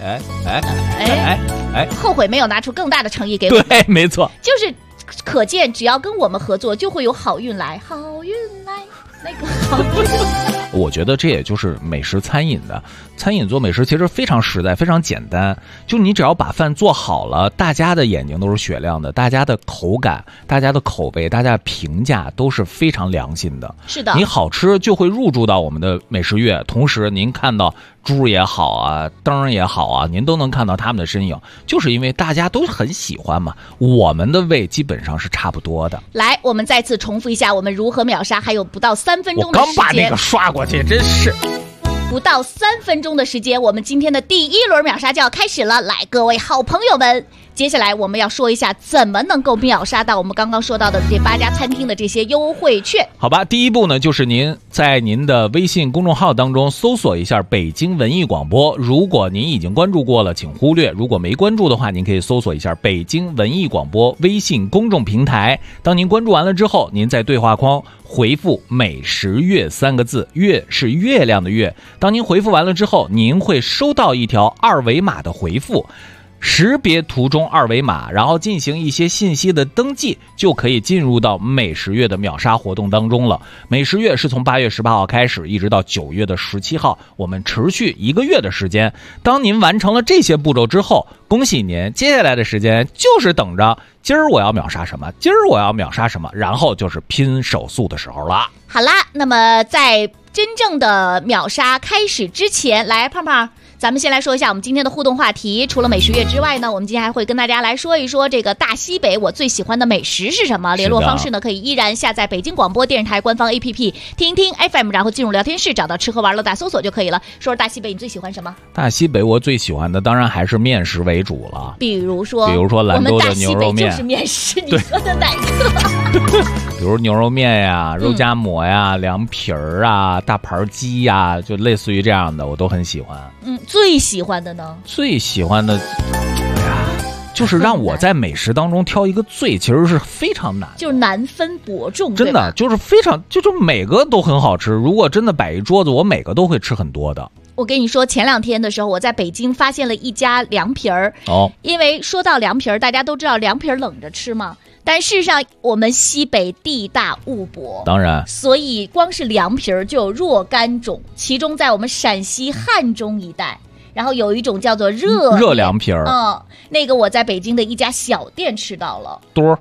后悔没有拿出更大的诚意给我们。 对，没错， 就是可见只要跟我们合作，就会有好运来，好运来。那个好我觉得这也就是美食餐饮的，餐饮做美食其实非常实在，非常简单，就你只要把饭做好了，大家的眼睛都是雪亮的，大家的口感，大家的口碑，大家的评价都是非常良心的。 是的， 你好吃就会入驻到我们的美食月，同时您看到猪也好啊，灯也好啊，您都能看到他们的身影，就是因为大家都很喜欢嘛，我们的胃基本上是差不多的。 来，我们再次重复一下我们如何秒杀，还有不到3分钟的时间。 我刚把那个刷过去，真是不到3分钟的时间，我们今天的第一轮秒杀就要开始了。来，各位好朋友们，接下来我们要说一下怎么能够秒杀到我们刚刚说到的这8家餐厅的这些优惠券。 好吧，第一步呢，就是您在您的微信公众号当中搜索一下北京文艺广播，如果您已经关注过了请忽略，如果没关注的话，您可以搜索一下北京文艺广播微信公众平台。当您关注完了之后，您在对话框回复美食月3个字，月是月亮的月。当您回复完了之后，您会收到一条2维码的回复，识别图中2维码，然后进行一些信息的登记，就可以进入到美食月的秒杀活动当中了。美食月是从8月18号开始，一直到9月的17号，我们持续1个月的时间。当您完成了这些步骤之后，恭喜您，接下来的时间就是等着今儿我要秒杀什么，今儿我要秒杀什么，然后就是拼手速的时候了。 好啦，那么在真正的秒杀开始之前，来胖胖，咱们先来说一下我们今天的互动话题。除了美食月之外呢，我们今天还会跟大家来说一说这个大西北我最喜欢的美食是什么。联络方式呢，可以依然下载北京广播电视台官方 APP 听听 FM， 然后进入聊天室找到吃喝玩乐大搜索就可以了。说说大西北你最喜欢什么？ 大西北我最喜欢的当然还是面食为主了， 比如说兰州的牛肉面。 就是面食，你说的哪个？ 比如牛肉面呀、肉夹馍呀、凉皮儿啊、大盘鸡呀，就类似于这样的我都很喜欢。 最喜欢的呢？ 最喜欢的就是让我在美食当中挑一个最，其实是非常难的， 就是难分伯仲， 真的就是非常就每个都很好吃。如果真的摆一桌子，我每个都会吃很多的。 我跟你说，前2天的时候，我在北京发现了一家凉皮儿。因为说到凉皮儿，大家都知道凉皮儿冷着吃嘛，但事实上我们西北地大物博， 当然， 所以光是凉皮儿就有若干种，其中在我们陕西汉中一带，然后有一种叫做热凉皮儿， 那个我在北京的一家小店吃到了。 多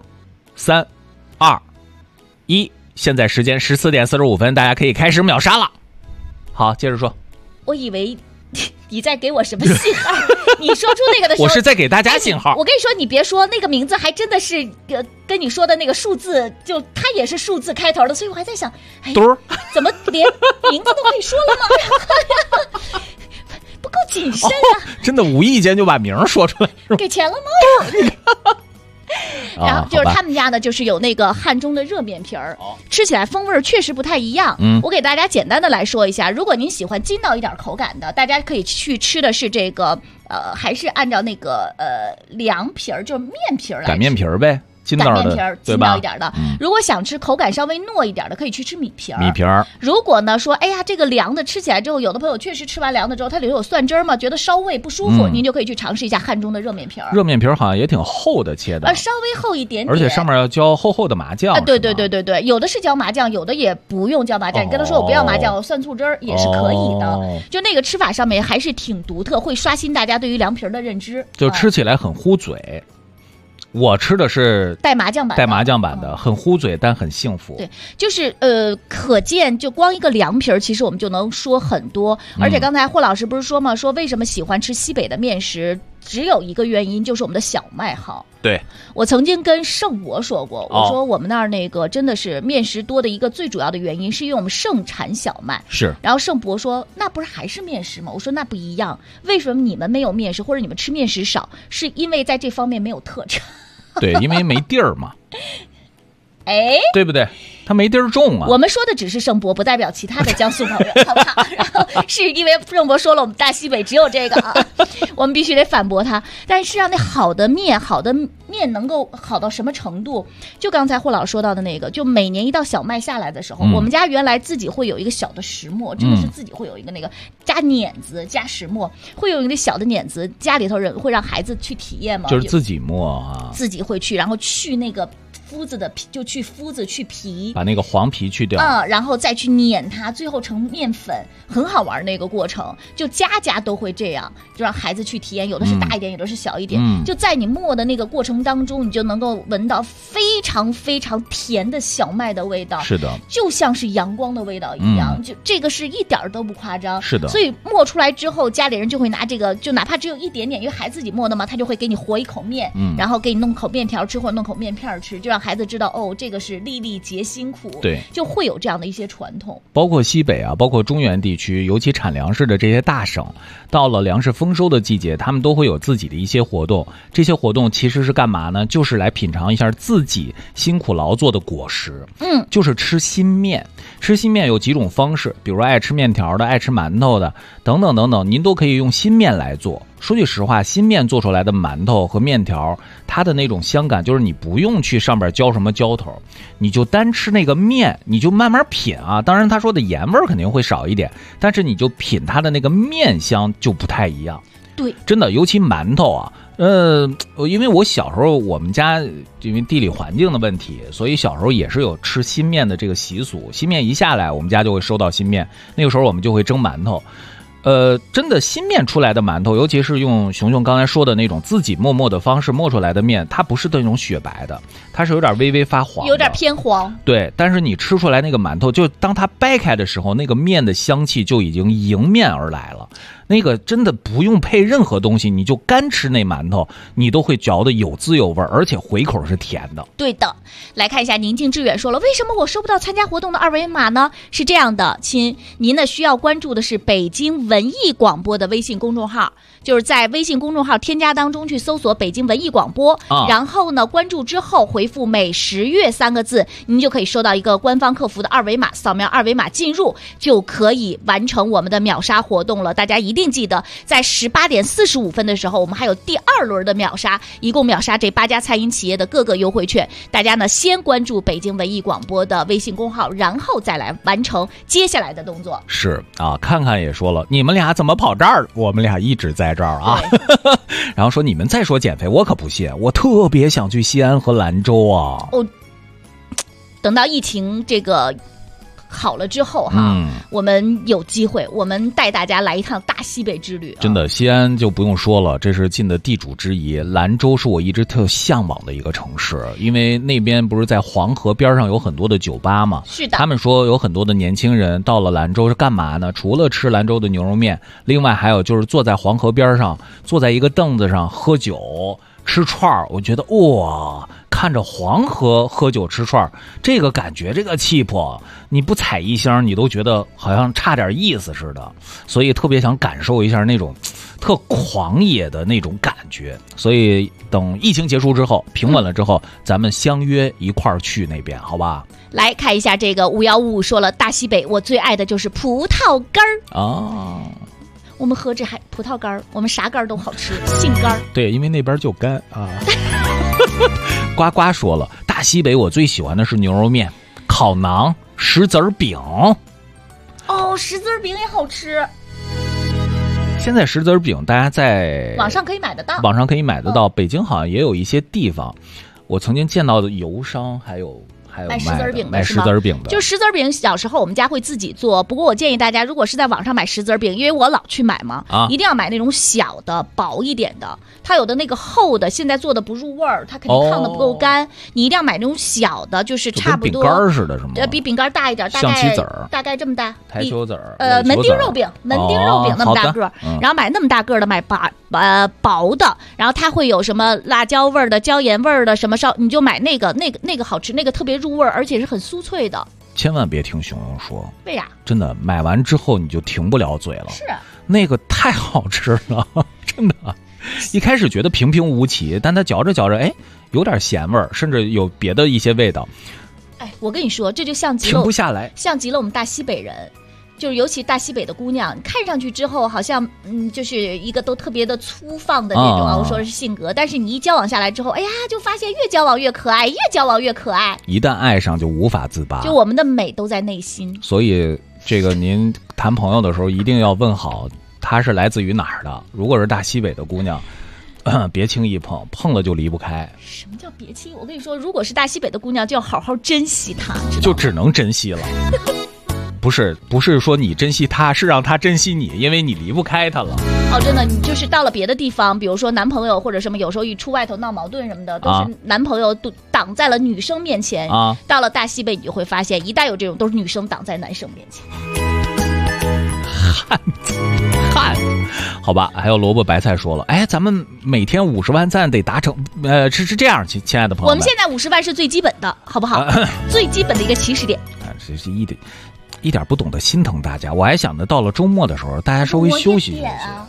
3、2、1，现在时间14点45分，大家可以开始秒杀了。好，接着说。 我以为你在给我什么信号？你说出那个的时候， 我是在给大家信号。 我跟你说，你别说那个名字，还真的是跟你说的那个数字，就它也是数字开头的，所以我还在想，怎么连名字都可以说了吗？不够谨慎啊！ 真的无意间就把名说出来， 给钱了吗？然后就是他们家呢，就是有那个汉中的热面皮儿，吃起来风味确实不太一样。我给大家简单的来说一下，如果您喜欢筋道一点口感的，大家可以去吃的是这个还是按照那个凉皮儿，就是面皮儿来， 擀面皮儿呗。 擀面皮儿，筋道一点的。如果想吃口感稍微糯一点的，可以去吃米皮儿。 米皮儿。 如果呢说，哎呀，这个凉的吃起来之后，有的朋友确实吃完凉的之后，它里头有蒜汁儿嘛，觉得烧胃不舒服，您就可以去尝试一下汉中的热面皮儿。 热面皮儿好像也挺厚的切的， 稍微厚一点点， 而且上面要浇厚厚的麻酱。 对，有的是浇麻酱，有的也不用浇麻酱。你跟他说我不要麻酱，我蒜醋汁儿也是可以的。就那个吃法上面还是挺独特，会刷新大家对于凉皮儿的认知。 就吃起来很糊嘴。我吃的是带麻酱版的，很糊嘴，但很幸福。 对，就是可见就光一个凉皮儿，其实我们就能说很多。而且刚才霍老师不是说吗？说为什么喜欢吃西北的面食，只有一个原因，就是我们的小麦好。 对， 我曾经跟盛博说过，我说我们那儿那个真的是面食多的一个最主要的原因，是因为我们盛产小麦。 是。 然后盛博说，那不是还是面食吗？我说那不一样，为什么你们没有面食，或者你们吃面食少？是因为在这方面没有特产。 对，因为没地儿嘛。 哎， 对不对？他没地儿种啊。 我们说的只是盛博，不代表其他的江苏朋友，好不好？然后是因为盛博说了，我们大西北只有这个啊，我们必须得反驳他。但是那好的面能够好到什么程度？就刚才霍老说到的那个，就每年一到小麦下来的时候，我们家原来自己会有一个小的石磨，真的是自己会有一个那个加碾子加石磨，会有一个小的碾子，家里头人会让孩子去体验吗？ 就是自己磨啊， 自己会去，然后去那个麸子的皮，就去麸子去皮， 把那个黄皮去掉， 然后再去碾它，最后成面粉，很好玩那个过程。就家家都会这样，就让孩子去体验，有的是大一点，有的是小一点。就在你磨的那个过程当中，你就能够闻到非常非常甜的小麦的味道， 是的， 就像是阳光的味道一样。就这个是一点都不夸张， 是的。 所以磨出来之后，家里人就会拿这个，就哪怕只有一点点，因为孩子自己磨的嘛，他就会给你和一口面，然后给你弄口面条吃，或者弄口面片吃，就让孩子知道这个是粒粒皆辛苦， 对， 就会有这样的一些传统。 包括西北啊，包括中原地区，尤其产粮食的这些大省，到了粮食丰收的季节，他们都会有自己的一些活动。这些活动其实是干嘛呢？就是来品尝一下自己辛苦劳作的果实。就是吃新面。吃新面有几种方式，比如爱吃面条的，爱吃馒头的，等等等等，您都可以用新面来做。说句实话，新面做出来的馒头和面条，它的那种香感，就是你不用去上边浇什么浇头，你就单吃那个面，你就慢慢品啊。当然他说的盐味肯定会少一点，但是你就品它的那个面香就不太一样。 对， 真的，尤其馒头啊，因为我小时候我们家因为地理环境的问题，所以小时候也是有吃新面的这个习俗。新面一下来，我们家就会收到新面，那个时候我们就会蒸馒头。真的新面出来的馒头，尤其是用熊熊刚才说的那种自己磨的方式磨出来的面，它不是那种雪白的，它是有点微微发黄， 有点偏黄。 对，但是你吃出来那个馒头，就当它掰开的时候，那个面的香气就已经迎面而来了。那个真的不用配任何东西，你就干吃那馒头，你都会嚼得有滋有味，而且回口是甜的。 对的，来看一下宁静致远说了，为什么我收不到参加活动的二维码呢？是这样的，亲，您呢需要关注的是北京文艺广播的微信公众号，就是在微信公众号添加当中去搜索北京文艺广播，然后呢关注之后回复每10月3个字，您就可以收到一个官方客服的二维码，扫描二维码进入就可以完成我们的秒杀活动了。大家一定记得在18点45分的时候，我们还有第2轮的秒杀，一共秒杀这8家餐饮企业的各个优惠券。大家呢先关注北京文艺广播的微信公号，然后再来完成接下来的动作。 是啊，看看也说了，你们俩怎么跑这儿？我们俩一直在这儿啊。然后说你们再说减肥，我可不信，我特别想去西安和兰州啊。 等到疫情这个好了之后哈，我们有机会，我们带大家来一趟大西北之旅。 真的，西安就不用说了，这是晋的地主之谊。兰州是我一直特向往的一个城市，因为那边不是在黄河边上有很多的酒吧吗？ 是的。 他们说有很多的年轻人到了兰州是干嘛呢？除了吃兰州的牛肉面，另外还有就是坐在黄河边上，坐在一个凳子上喝酒吃串儿。我觉得哇，看着黄河喝酒吃串儿，这个感觉，这个气魄，你不踩一箱你都觉得好像差点意思似的，所以特别想感受一下那种特狂野的那种感觉。所以等疫情结束之后，平稳了之后，咱们相约一块儿去那边，好吧？ 来看一下这个5155说了，大西北我最爱的就是葡萄干儿啊。 我们何止还葡萄干儿，我们啥干儿都好吃，杏干儿。 对，因为那边就干啊。 呱呱说了，大西北我最喜欢的是牛肉面、烤馕、石子儿饼。 哦，石子儿饼也好吃。 现在石子儿饼大家在网上可以买得到， 北京好像也有一些地方，我曾经见到的油商还有卖石子儿饼的， 卖石子儿饼的。 就石子儿饼，小时候我们家会自己做。不过我建议大家，如果是在网上买石子儿饼，因为我老去买嘛，一定要买那种小的、薄一点的。它有的那个厚的，现在做的不入味儿，它肯定烫的不够干。你一定要买那种小的，就是差不多饼干似的，是吗？ 比饼干大一点， 象棋子儿， 大概这么大。 台球子儿， 门钉肉饼那么大个儿，然后买那么大个儿的，买薄的，然后它会有什么辣椒味儿的、椒盐味儿的，什么你就买那个好吃，那个特别入味儿，而且是很酥脆的。 千万别听熊熊说， 为啥？ 真的买完之后你就停不了嘴了。 是那个太好吃了，真的。一开始觉得平平无奇，但它嚼着嚼着，哎，有点咸味儿，甚至有别的一些味道。 哎，我跟你说，这就像极了停不下来， 像极了我们大西北人。就是尤其大西北的姑娘，看上去之后好像就是一个都特别的粗放的那种我说是性格，但是你一交往下来之后，哎呀，就发现越交往越可爱，越交往越可爱。 一旦爱上就无法自拔。 就我们的美都在内心。 所以这个您谈朋友的时候一定要问好他是来自于哪儿的。如果是大西北的姑娘，别轻易碰了就离不开。 什么叫别轻易？我跟你说，如果是大西北的姑娘，就要好好珍惜她， 就只能珍惜了。不是说你珍惜他，是让他珍惜你，因为你离不开他了。 哦，真的，你就是到了别的地方，比如说男朋友或者什么，有时候一出外头闹矛盾什么的，都是男朋友都挡在了女生面前啊。到了大西北，你就会发现，一旦有这种，都是女生挡在男生面前。 汗，好吧。还有萝卜白菜说了，哎，咱们每天50万赞得达成，是这样，亲爱的朋友们， 我们现在50万是最基本的，好不好？最基本的一个起始点。 这是一点不懂得心疼大家，我还想着到了周末的时候，大家稍微休息休息。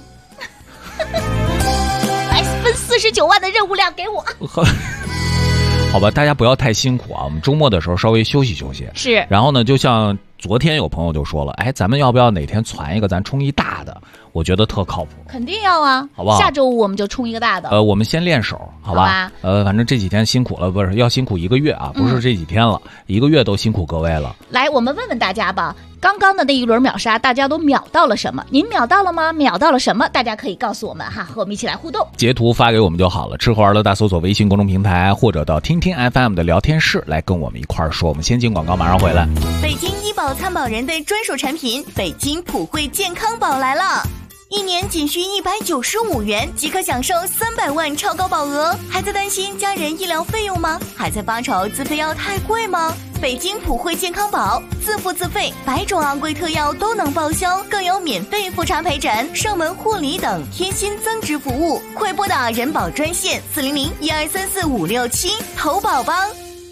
来分49万的任务量给我。 好吧，大家不要太辛苦啊，我们周末的时候稍微休息休息。 是。 然后呢，就像昨天有朋友就说了，哎，咱们要不要哪天攒一个咱冲一大的？我觉得特靠谱。 肯定要啊， 好不好？ 下周五我们就冲一个大的。 我们先练手，好吧？反正这几天辛苦了，不是要辛苦1个月啊，不是这几天了，1个月都辛苦各位了。 来，我们问问大家吧，刚刚的那一轮秒杀，大家都秒到了什么？您秒到了吗？秒到了什么？大家可以告诉我们哈，和我们一起来互动。 截图发给我们就好了，吃喝玩乐大搜索微信公众平台，或者到听听 FM 的聊天室来跟我们一块儿说。我们先进广告，马上回来。 北京医保参保人的专属产品北京普惠健康宝来了。1年仅需195元即可享受300万超高保额，还在担心家人医疗费用吗？还在发愁自费药太贵吗？北京普惠健康宝自付自费100种昂贵特药都能报销，更有免费复查陪诊、上门护理等贴心增值服务。快拨打人保专线400-1234567投保吧。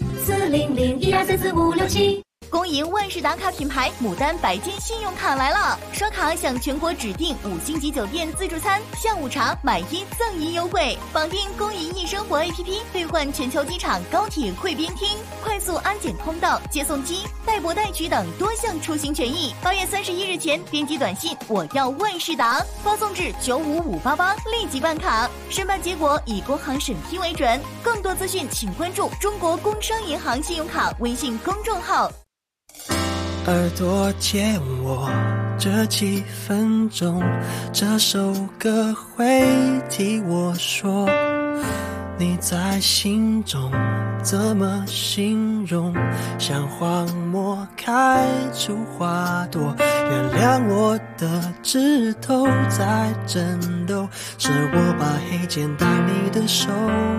400-1234567。 恭迎万事达卡品牌牡丹白金信用卡来了，刷卡享全国指定5星级酒店自助餐、下午茶买1赠1优惠，绑定公银易生活 APP 兑换全球机场高铁贵宾厅、快速安检通道、接送机、代博代取等多项出行权益。8月31日前编辑短信我要万事达，发送至95588立即办卡，申办结果以工行审批为准。更多资讯请关注中国工商银行信用卡微信公众号。 耳朵借我这几分钟，这首歌会替我说你在心中怎么形容，像荒漠开出花朵，原谅我的指头在震抖，是我把黑键带你的手，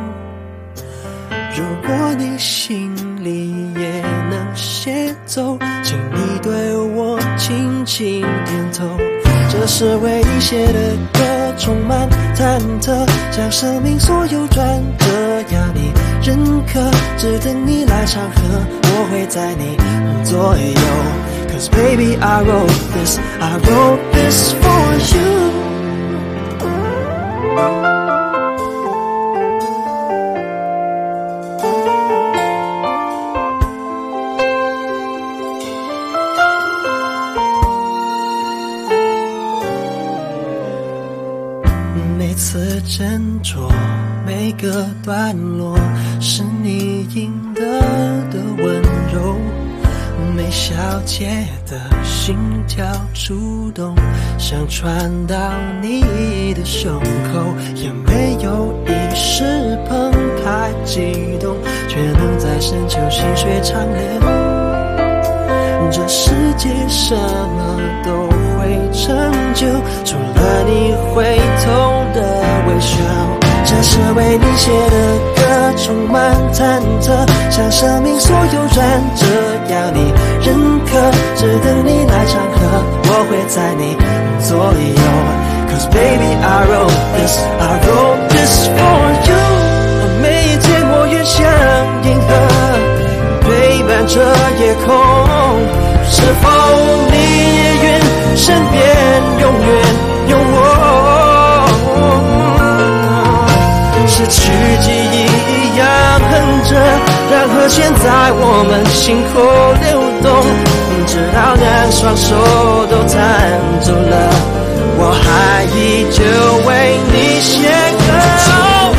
如果你心里也能写奏，请你对我轻轻点头。这是为你写的歌，充满忐忑，将生命所有转折要你认可，只等你来唱和，我会在你左右。Cause baby I wrote this for you。每次斟酌， 每个段落是你赢得的温柔，每小节的心跳触动想传到你的胸口，也没有一时澎湃激动，却能在深秋细水长流。这世界什么都会成就，除了你回头的微笑。这是为你写的歌，充满忐忑，像生命所有转折，要你认可，只等你来唱和，我会在你左右。Cause baby I wrote this for you。 每一天我越像银河，陪伴着夜空。是否你也愿身边永远有我？失去记忆一样哼着，让和弦在我们心口流动，直到两双手都弹走了，我还依旧为你写歌。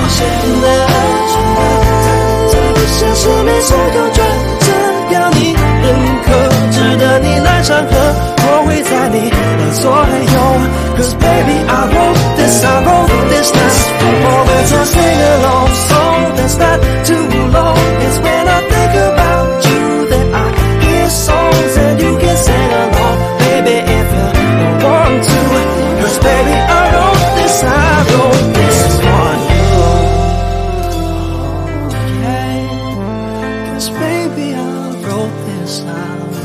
像是每首都转折，要你认可，值得你来唱和，我会在你的左右。Cause baby I wrote this now. All the time sing along, so that's not too long. It's when I think about you that I hear songs and you can sing along, baby if you want to. Cause baby I wrote this for you. Yeah. Cause baby I wrote this for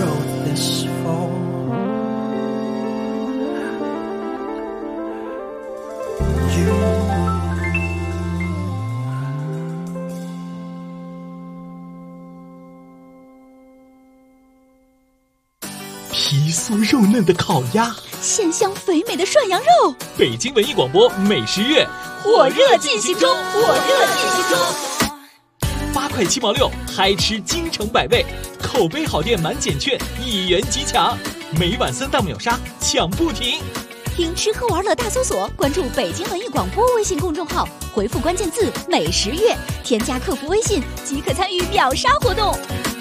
皮酥肉嫩的烤鸭， 鲜香肥美的涮羊肉。 北京文艺广播美食月火热进行中 ，8块7毛6，嗨吃京城百味，口碑好店满减券，1元即抢，每晚3档秒杀，抢不停。 听吃喝玩乐大搜索，关注北京文艺广播微信公众号，回复关键字美食月，添加客服微信即可参与秒杀活动。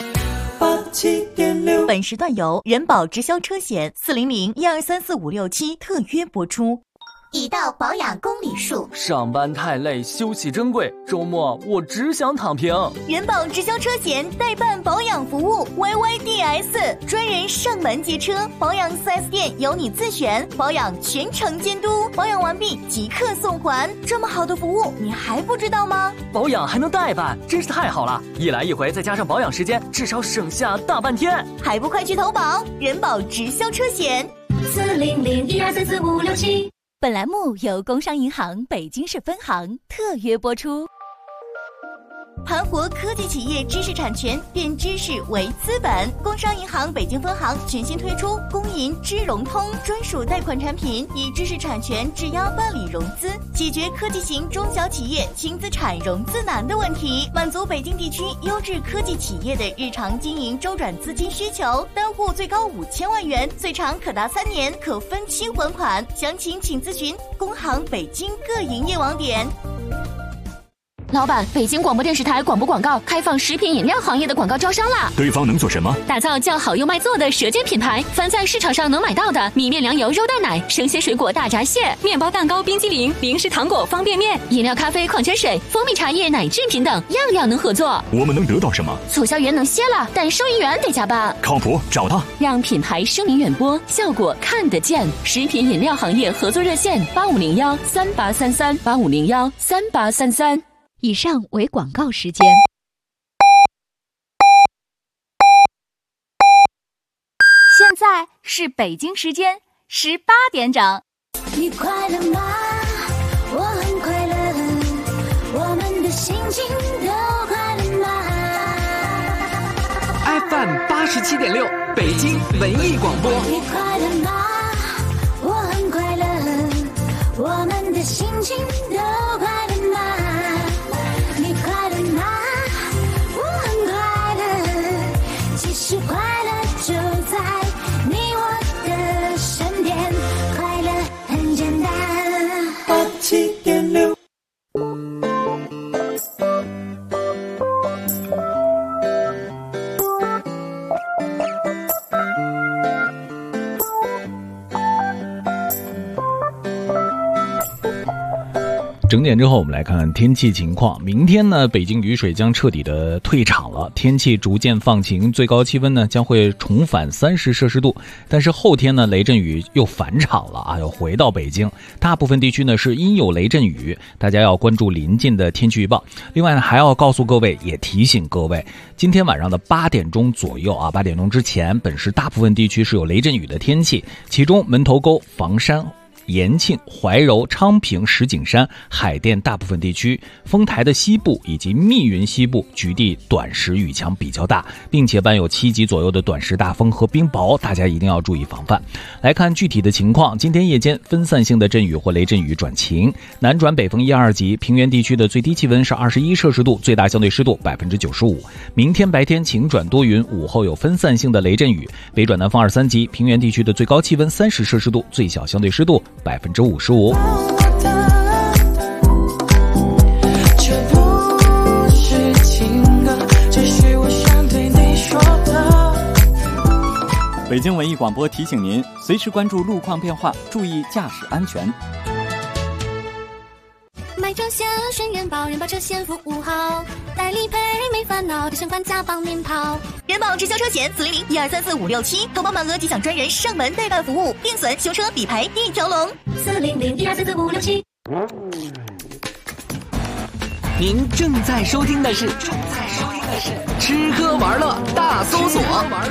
本时段由人保直销车险400-1234567特约播出。 已到保养公里数， 上班太累，休息珍贵，周末我只想躺平。 人保直销车险代办保养服务 YYDS， 专人上门接车，保养 4S 店由你自选，保养全程监督，保养完毕即刻送还。这么好的服务你还不知道吗？ 保养还能代办，真是太好了，一来一回再加上保养时间，至少省下大半天。 还不快去投保人保直销车险 400-1234567。 本栏目由工商银行北京市分行特约播出。 盘活科技企业知识产权，变知识为资本。工商银行北京分行全新推出工银知融通专属贷款产品，以知识产权质押办理融资，解决科技型中小企业轻资产融资难的问题，满足北京地区优质科技企业的日常经营周转资金需求。单户最高5000万元，最长可达3年，可分期还款。详情请咨询工行北京各营业网点。 老板，北京广播电视台广播广告开放食品饮料行业的广告招商啦！ 对方能做什么？ 打造叫好又卖座的舌尖品牌，凡在市场上能买到的米面粮油肉蛋奶、生鲜水果大闸蟹、面包蛋糕冰激凌、零食糖果方便面、饮料咖啡矿泉水、蜂蜜茶叶奶制品等，样样能合作。 我们能得到什么？ 促销员能歇了，但收银员得加班。 靠谱，找他。 让品牌声名远播，效果看得见。食品饮料行业合作热线8501-3833，8501-3833。 以上为广告时间。现在是北京时间18点整。 你快乐吗？我很快乐，我们的心情都快乐吗 ？FM 87.6，北京文艺广播。 你快乐吗？我很快乐，我们的心情都快乐吗？你快乐吗？我很快乐，其实快乐就在你我的身边，快乐很简单。 87.6 整点之后，我们来看看天气情况。明天呢，北京雨水将彻底的退场了，天气逐渐放晴，最高气温呢将会重返30摄氏度。但是后天呢，雷阵雨又返场了啊，又回到北京。大部分地区呢是阴有雷阵雨，大家要关注临近的天气预报。另外呢，还要告诉各位，也提醒各位，今天晚上的8点钟左右啊，8点钟之前，本市大部分地区是有雷阵雨的天气，其中门头沟、房山、延庆、怀柔、昌平、石景山、海淀大部分地区，丰台的西部以及密云西部局地短时雨强比较大，并且伴有7级左右的短时大风和冰雹，大家一定要注意防范。来看具体的情况，今天夜间分散性的阵雨或雷阵雨转晴，南转北风1、2级，平原地区的最低气温是21摄氏度，最大相对湿度95%。明天白天晴转多云，午后有分散性的雷阵雨，北转南风2、3级，平原地区的最高气温30摄氏度，最小相对湿度55%。 北京文艺广播提醒您，随时关注路况变化，注意驾驶安全。 买车险选人保，人保车险服务好，代理赔没烦恼，提前款价帮您跑。 人保直销车险400-1234-567，投保满额即享专人上门代办服务，定损、修车、理赔一条龙。 400-1234-567。 您正在收听的是吃喝玩乐大搜索。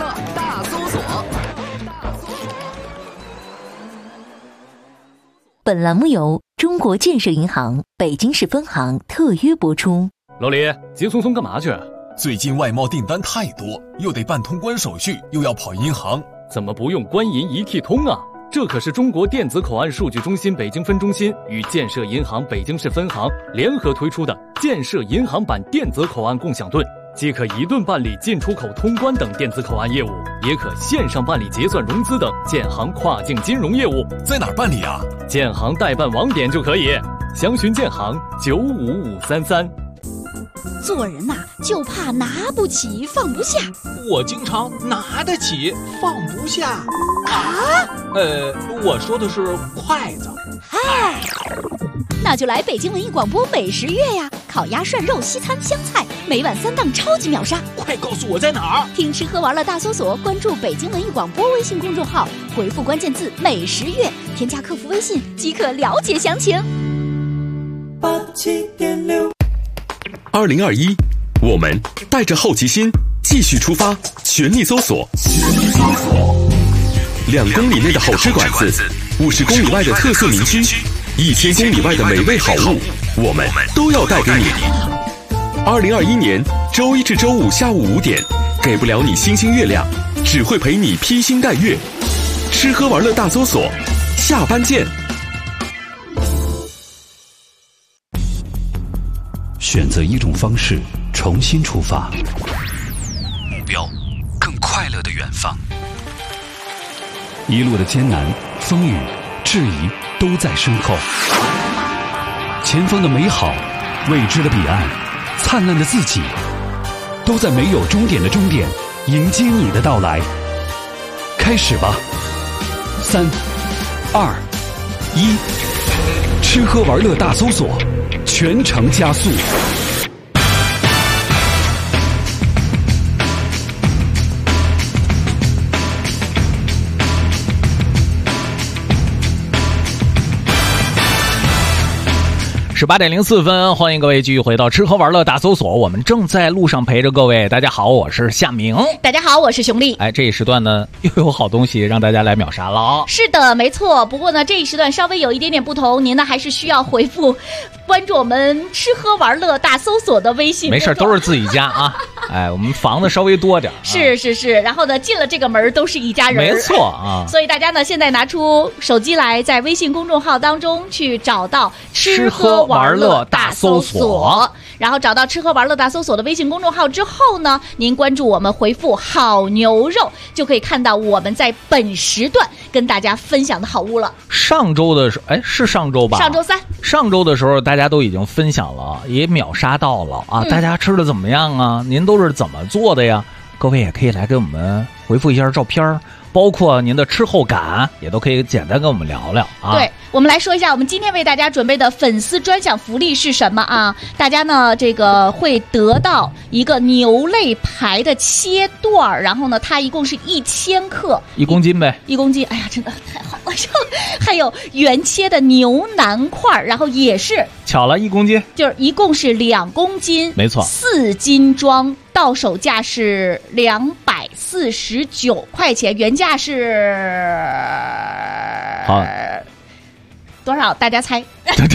本栏目由中国建设银行北京市分行特约播出。 老李，急匆匆干嘛去？ 最近外贸订单太多，又得办通关手续，又要跑银行， 怎么不用官银一体通啊？这可是中国电子口岸数据中心北京分中心与建设银行北京市分行联合推出的建设银行版电子口岸共享盾，既可一盾办理进出口通关等电子口岸业务，也可线上办理结算融资等建行跨境金融业务。 在哪儿办理啊？ 建行代办网点就可以，详询建行95533。 做人呐，就怕拿不起放不下。 我经常拿得起放不下啊。 我说的是筷子。 嗨，那就来北京文艺广播美食月呀！烤鸭、涮肉、西餐、湘菜，每晚3档超级秒杀。 快告诉我在哪儿！ 听吃喝玩乐大搜索，关注北京文艺广播微信公众号，回复关键字“美食月”，添加客服微信即可了解详情。 87.6 2021，我们带着好奇心继续出发，全力搜索。2公里内的好吃馆子，50公里外的特色民居，1000公里外的美味好物，我们都要带给你。2021年周1至周5下午5点，给不了你星星月亮，只会陪你披星戴月。吃喝玩乐大搜索，下班见。 选择一种方式，重新出发，目标更快乐的远方。一路的艰难、风雨、质疑都在身后，前方的美好、未知的彼岸、灿烂的自己，都在没有终点的终点迎接你的到来。开始吧，3、2、1，吃喝玩乐大搜索，全程加速。 18点04分，欢迎各位继续回到吃喝玩乐大搜索，我们正在路上陪着各位。大家好，我是夏明。 大家好，我是熊丽。 这一时段呢，又有好东西让大家来秒杀了。 是的，没错。不过呢，这一时段稍微有一点点不同，您呢还是需要回复关注我们吃喝玩乐大搜索的微信。 没事，都是自己家啊。我们房子稍微多点。 是，然后呢，进了这个门都是一家人。 没错啊。 所以大家呢，现在拿出手机来，在微信公众号当中去找到吃喝玩乐大搜索，然后找到吃喝玩乐大搜索的微信公众号之后呢，您关注我们，回复好牛肉，就可以看到我们在本时段跟大家分享的好物了。 上周的时候，是上周吧？ 上周3。 上周的时候，大家都已经分享了，也秒杀到了啊！大家吃的怎么样啊？您都是怎么做的呀？各位也可以来给我们回复一下照片， 包括您的吃后感，也都可以简单跟我们聊聊啊。 对，我们来说一下，我们今天为大家准备的粉丝专享福利是什么啊？大家呢，这个会得到一个牛肋排的切段，然后呢，它一共是1000克 ，1公斤呗 ，1公斤。哎呀，真的太好了！还有原切的牛腩块，然后也是巧了，1公斤， 就是一共是2公斤， 没错 ，4斤装。到手价是249块钱，原价是好多少？大家猜。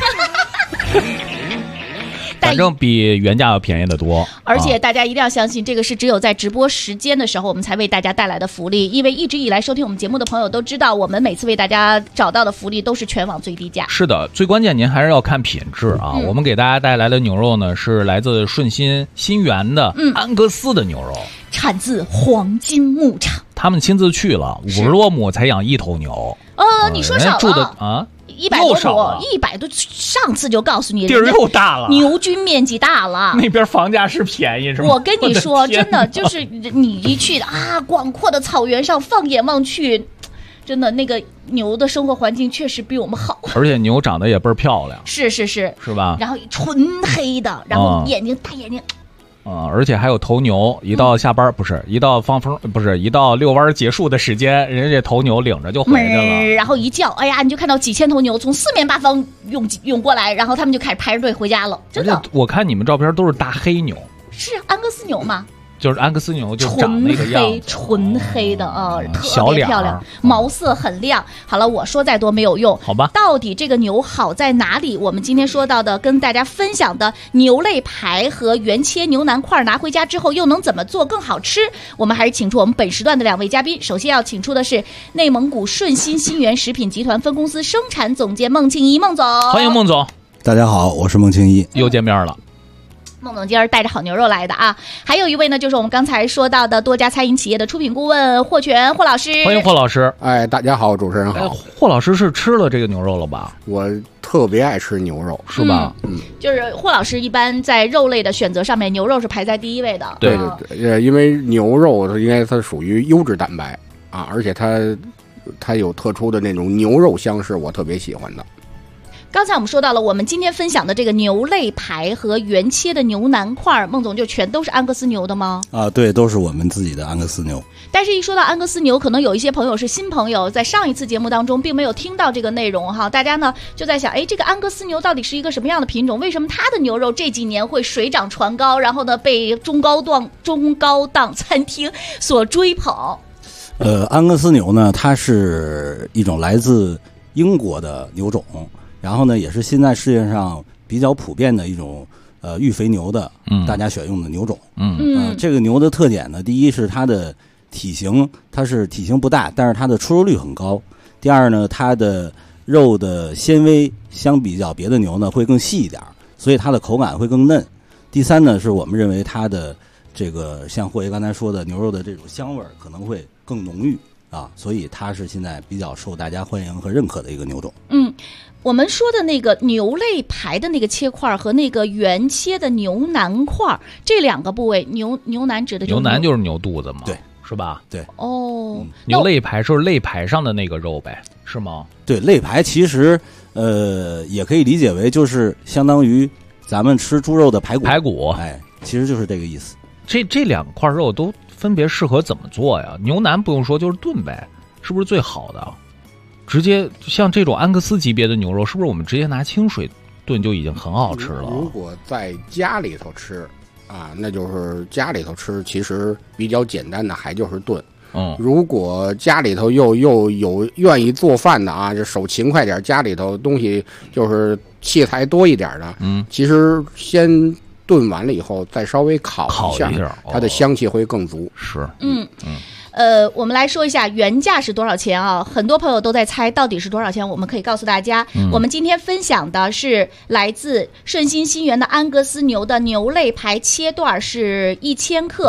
反正比原价要便宜得多， 而且大家一定要相信，这个是只有在直播时间的时候我们才为大家带来的福利。因为一直以来收听我们节目的朋友都知道，我们每次为大家找到的福利都是全网最低价。 是的，最关键您还是要看品质啊。我们给大家带来的牛肉呢，是来自顺心新源的安格斯的牛肉， 产自黄金牧场。 他们亲自去了50多亩才养1头牛。 你说少了住的啊 ？100多亩，100多，上次就告诉你， 地儿又大了， 牛均面积大了， 那边房价是便宜是吗？ 我跟你说，真的就是你一去啊，广阔的草原上，放眼望去，真的那个牛的生活环境确实比我们好， 而且牛长得也倍儿漂亮， 是吧？ 然后纯黑的，然后眼睛大眼睛。 而且还有头牛，一到下班一到放风一到遛弯结束的时间，人家头牛领着就回去了， 然后一叫，哎呀，你就看到几千头牛从四面八方涌过来，然后他们就开始排着队回家了。真的， 而且我看你们照片都是大黑牛， 是安格斯牛吗？ 就是安格斯牛，就长那个样子， 纯黑的啊， 特别漂亮，毛色很亮。好了，我说再多没有用， 好吧？ 到底这个牛好在哪里？我们今天说到的，跟大家分享的牛肋排和原切牛腩块，拿回家之后又能怎么做更好吃？我们还是请出我们本时段的2位嘉宾。首先要请出的是内蒙古顺心新源食品集团分公司生产总监孟庆一，孟总， 欢迎孟总。 大家好，我是孟庆一， 又见面了。 孟总今儿带着好牛肉来的啊，还有一位呢，就是我们刚才说到的多家餐饮企业的出品顾问霍全霍老师， 欢迎霍老师。 哎，大家好，主持人好。 霍老师是吃了这个牛肉了吧？ 我特别爱吃牛肉， 是吧？ 就是霍老师一般在肉类的选择上面，牛肉是排在第1位的。 对，因为牛肉它属于优质蛋白啊，而且它有特殊的那种牛肉香，是我特别喜欢的。 刚才我们说到了，我们今天分享的这个牛肋排和原切的牛腩块，孟总就全都是安格斯牛的吗？ 对，都是我们自己的安格斯牛。 但是一说到安格斯牛，可能有一些朋友是新朋友，在上一次节目当中并没有听到这个内容哈，大家呢就在想，这个安格斯牛到底是一个什么样的品种？为什么它的牛肉这几年会水涨船高，然后呢被中高档餐厅所追捧？ 安格斯牛呢，它是一种来自英国的牛种。然后呢，也是现在世界上比较普遍的一种育肥牛的大家选用的牛种。这个牛的特点呢，第一是它的体型，它是体型不大，但是它的出肉率很高。第二呢，它的肉的纤维相比较别的牛呢会更细一点，所以它的口感会更嫩。第三呢，是我们认为它的这个像霍爷刚才说的牛肉的这种香味可能会更浓郁啊，所以它是现在比较受大家欢迎和认可的一个牛种。 我们说的那个牛肋排的那个切块和那个原切的牛腩块，这2个部位，牛腩指的就是牛腩就是牛肚子嘛， 对， 是吧？ 对。 牛肋排是肋排上的那个肉呗，是吗？ 对，肋排其实也可以理解为就是相当于咱们吃猪肉的排骨，其实就是这个意思。 这2块肉都分别适合怎么做呀？牛腩不用说，就是炖呗，是不是最好的？直接像这种安格斯级别的牛肉，是不是我们直接拿清水炖就已经很好吃了？ 如果在家里头吃啊，那就是家里头吃，其实比较简单的还就是炖。如果家里头又有愿意做饭的啊，就手勤快点，家里头东西就是器材多一点的，其实先炖完了以后再稍微烤一下，它的香气会更足。 是， 我们来说一下原价是多少钱啊？很多朋友都在猜到底是多少钱，我们可以告诉大家，我们今天分享的是来自顺心新源的安格斯牛的牛肋排切段是1000克，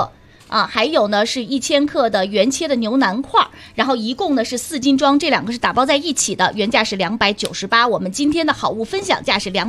啊，还有呢是1000克的原切的牛腩块，然后一共呢是4斤装，这2个是打包在一起的，原价是298，我们今天的好物分享价是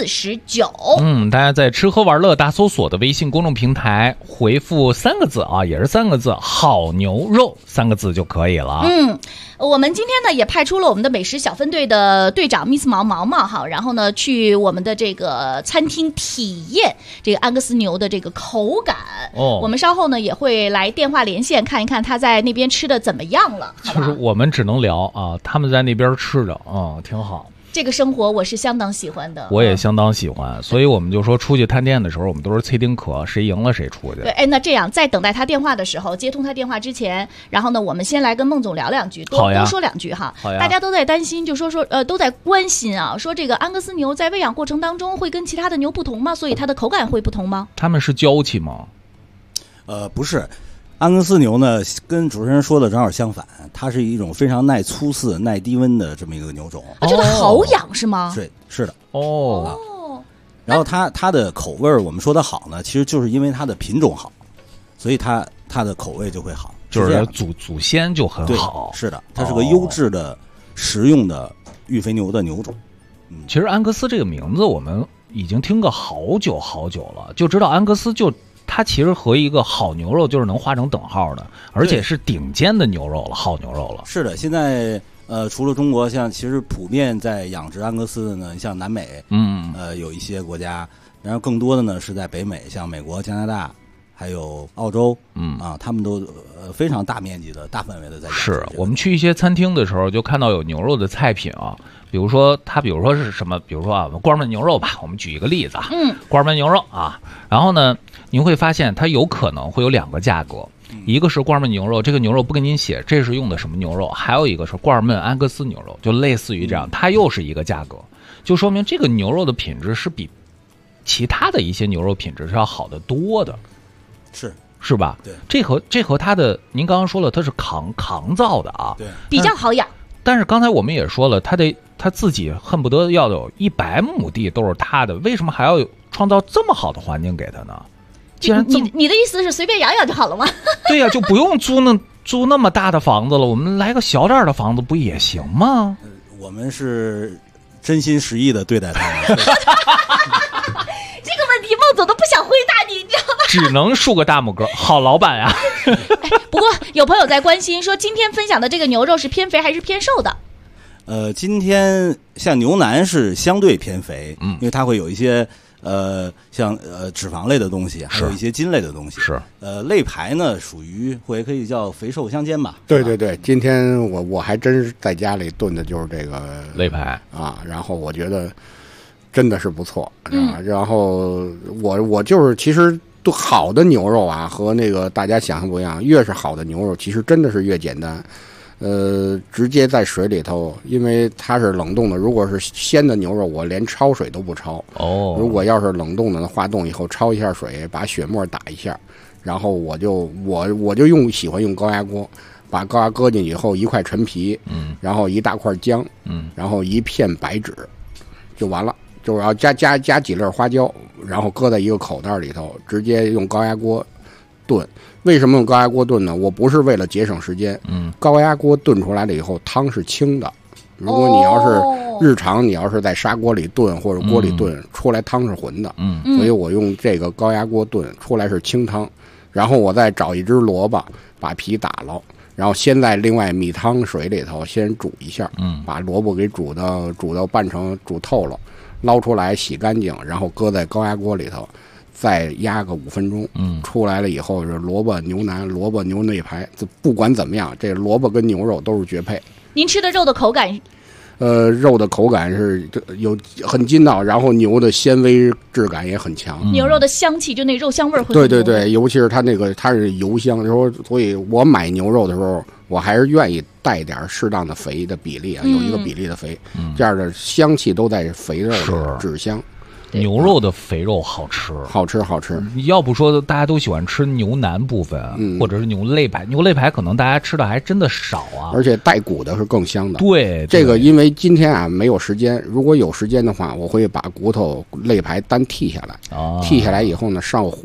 249。 大家在吃喝玩乐大搜索的微信公众平台回复3个字啊，也是3个字，好牛肉3个字就可以了。 我们今天呢也派出了我们的美食小分队的队长 Miss 毛毛哈，然后呢去我们的这个餐厅体验这个安格斯牛的这个口感。我们稍后呢也会来电话连线看一看他在那边吃的怎么样了。 就是我们只能聊啊，他们在那边吃的挺好。 这个生活我是相当喜欢的， 我也相当喜欢，所以我们就说出去探店的时候，我们都是脆丁壳，谁赢了谁出去。 对，那这样在等待他电话的时候，接通他电话之前，然后呢，我们先来跟孟总聊2句，多说2句哈。大家都在担心，就说都在关心啊，说这个安格斯牛在喂养过程当中会跟其他的牛不同吗？所以它的口感会不同吗？ 他们是娇气吗？ 不是。安格斯牛呢，跟主持人说的正好相反，它是一种非常耐粗饲、耐低温的这么一个牛种。 这个好养是吗？ 对，是的。然后它的口味我们说它好呢，其实就是因为它的品种好，所以它的口味就会好， 就是祖先就很好。 是的，它是个优质的、食用的育肥牛的牛种。 其实安格斯这个名字我们已经听过好久好久了，就知道安格斯它其实和一个好牛肉就是能画成等号的，而且是顶尖的牛肉了，好牛肉了。 是的，现在除了中国，像其实普遍在养殖安格斯的呢，像南美，有一些国家，然后更多的呢是在北美，像美国、加拿大，还有澳洲，他们都非常大面积的大范围的在养殖。 是我们去一些餐厅的时候，就看到有牛肉的菜品啊，比如说是什么，比如说关门牛肉吧，我们举一个例子啊，关门牛肉啊，然后呢，您会发现它有可能会有2个价格，一个是罐焖牛肉，这个牛肉不跟您写这是用的什么牛肉，还有一个是罐焖安格斯牛肉，就类似于这样，它又是一个价格，就说明这个牛肉的品质是比其他的一些牛肉品质是要好得多的，是吧？对，这和它的您刚刚说了，它是抗造的啊， 对， 比较好养。 但是刚才我们也说了，他自己恨不得要有100亩地都是他的，为什么还要创造这么好的环境给他呢？既然你的意思是随便养养就好了吗？ 对呀，就不用租那么大的房子了，我们来个小点的房子不也行吗？ 我们是真心实意的对待他们。 这个问题孟总都不想回答你，你知道吗？ 只能竖个大拇哥，好老板呀。 不过有朋友在关心说，今天分享的这个牛肉是偏肥还是偏瘦的？ 今天像牛腩是相对偏肥，因为它会有一些像脂肪类的东西，还有一些筋类的东西。 是肋排呢属于或可以叫肥瘦相间吧。 对对对，今天我还真是在家里炖的就是这个肋排啊，然后我觉得真的是不错啊。然后我就是其实好的牛肉啊，和那个大家想象不一样，越是好的牛肉，其实真的是越简单。直接在水里头，因为它是冷冻的。如果是鲜的牛肉，我连焯水都不焯。如果要是冷冻的，化冻以后焯一下水，把血沫打一下，然后我就喜欢用高压锅，把高压搁进去以后，一块陈皮，然后一大块姜，然后一片白芷，就完了。就是要加几粒花椒，然后搁在一个口袋里头，直接用高压锅炖。为什么用高压锅炖呢？我不是为了节省时间，高压锅炖出来了以后汤是清的。如果你要是日常你要是在砂锅里炖或者锅里炖，出来汤是浑的。所以我用这个高压锅炖出来是清汤，然后我再找一只萝卜，把皮打了，然后先在另外米汤水里头先煮一下，把萝卜给煮到半成煮透了，捞出来洗干净，然后搁在高压锅里头。再压个5分钟，出来了以后是萝卜牛腩、萝卜牛肋排，不管怎么样，这萝卜跟牛肉都是绝配。 您吃的肉的口感？ 肉的口感是有很筋道，然后牛的纤维质感也很强。 牛肉的香气，就那肉香味儿会。 对对对，尤其是它是油香，所以我买牛肉的时候，我还是愿意带一点适当的肥的比例啊，有一个比例的肥，这样的香气都在肥肉的脂香。 牛肉的肥肉好吃， 好吃。 要不说大家都喜欢吃牛腩部分，或者是牛肋排。牛肋排可能大家吃的还真的少啊， 而且带骨的是更香的。 对， 这个因为今天啊没有时间，如果有时间的话，我会把骨头肋排单剔下来，剔下来以后呢，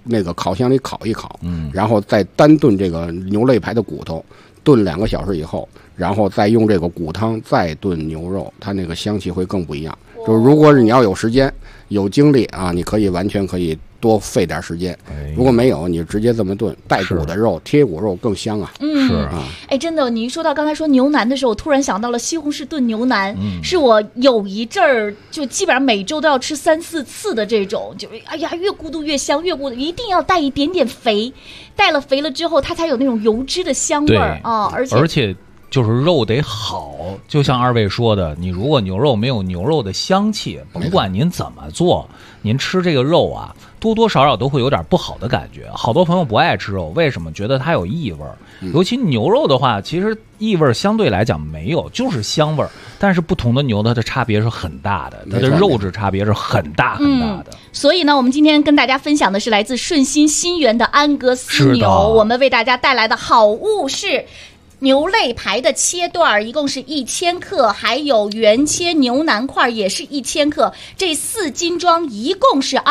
那个烤箱里烤一烤，然后再单炖这个牛肋排的骨头，炖2个小时以后，然后再用这个骨汤再炖牛肉，它那个香气会更不一样。就是如果你要有时间有精力啊，你完全可以多费点时间。如果没有，你就直接这么炖，带骨的肉、贴骨肉更香啊。 是啊，真的，你一说到刚才说牛腩的时候，我突然想到了西红柿炖牛腩，是我有一阵儿就基本上每周都要吃3、4次的这种，就是越咕嘟越香，越咕嘟一定要带一点点肥，带了肥了之后，它才有那种油脂的香味儿啊，而且。 就是肉得好，就像二位说的，你如果牛肉没有牛肉的香气，甭管您怎么做，您吃这个肉啊，多多少少都会有点不好的感觉。好多朋友不爱吃肉，为什么？觉得它有异味。尤其牛肉的话，其实异味相对来讲没有，就是香味。但是不同的牛它的差别是很大的，它的肉质差别是很大很大的。 所以呢，我们今天跟大家分享的是来自顺心新源的安格斯牛，我们为大家带来的好物是牛肋排的切段一共是1000克，还有原切牛腩块也是1000克，这4斤装一共是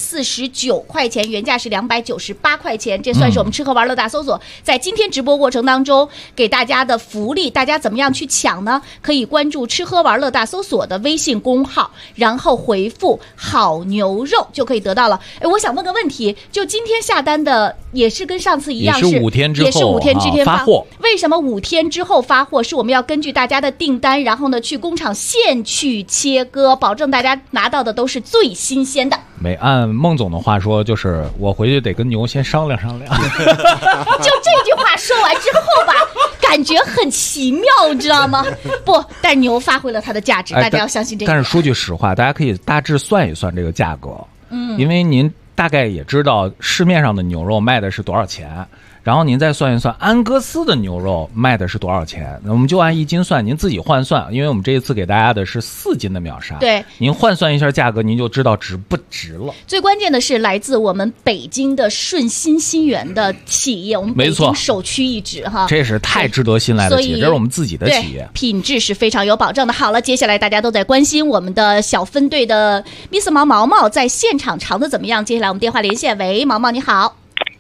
249块钱，原价是298块钱，这算是我们吃喝玩乐大搜索在今天直播过程当中给大家的福利。大家怎么样去抢呢？可以关注吃喝玩乐大搜索的微信公号，然后回复好牛肉就可以得到了。我想问个问题，就今天下单的也是跟上次一样， 也是5天之后， 也是5天之前发货。 为什么5天之后发货？是我们要根据大家的订单，然后呢去工厂现去切割，保证大家拿到的都是最新鲜的。 没按孟总的话说，就是我回去得跟牛先商量商量。 就这句话说完之后吧，感觉很奇妙，你知道吗？不，但是牛发挥了它的价值，大家要相信这个。 但是说句实话，大家可以大致算一算这个价格，因为您大概也知道市面上的牛肉卖的是多少钱。然后您再算一算安格斯的牛肉卖的是多少钱，那我们就按1斤算，您自己换算，因为我们这一次给大家的是4斤的秒杀， 对， 您换算一下价格，您就知道值不值了。 最关键的是来自我们北京的顺心新源的企业，我们北京首屈一指哈， 这是太值得信赖的企业，这是我们自己的企业， 品质是非常有保障的。好了，接下来大家都在关心我们的小分队的 Miss 毛毛在现场尝的怎么样？接下来我们电话连线，喂，毛毛你好。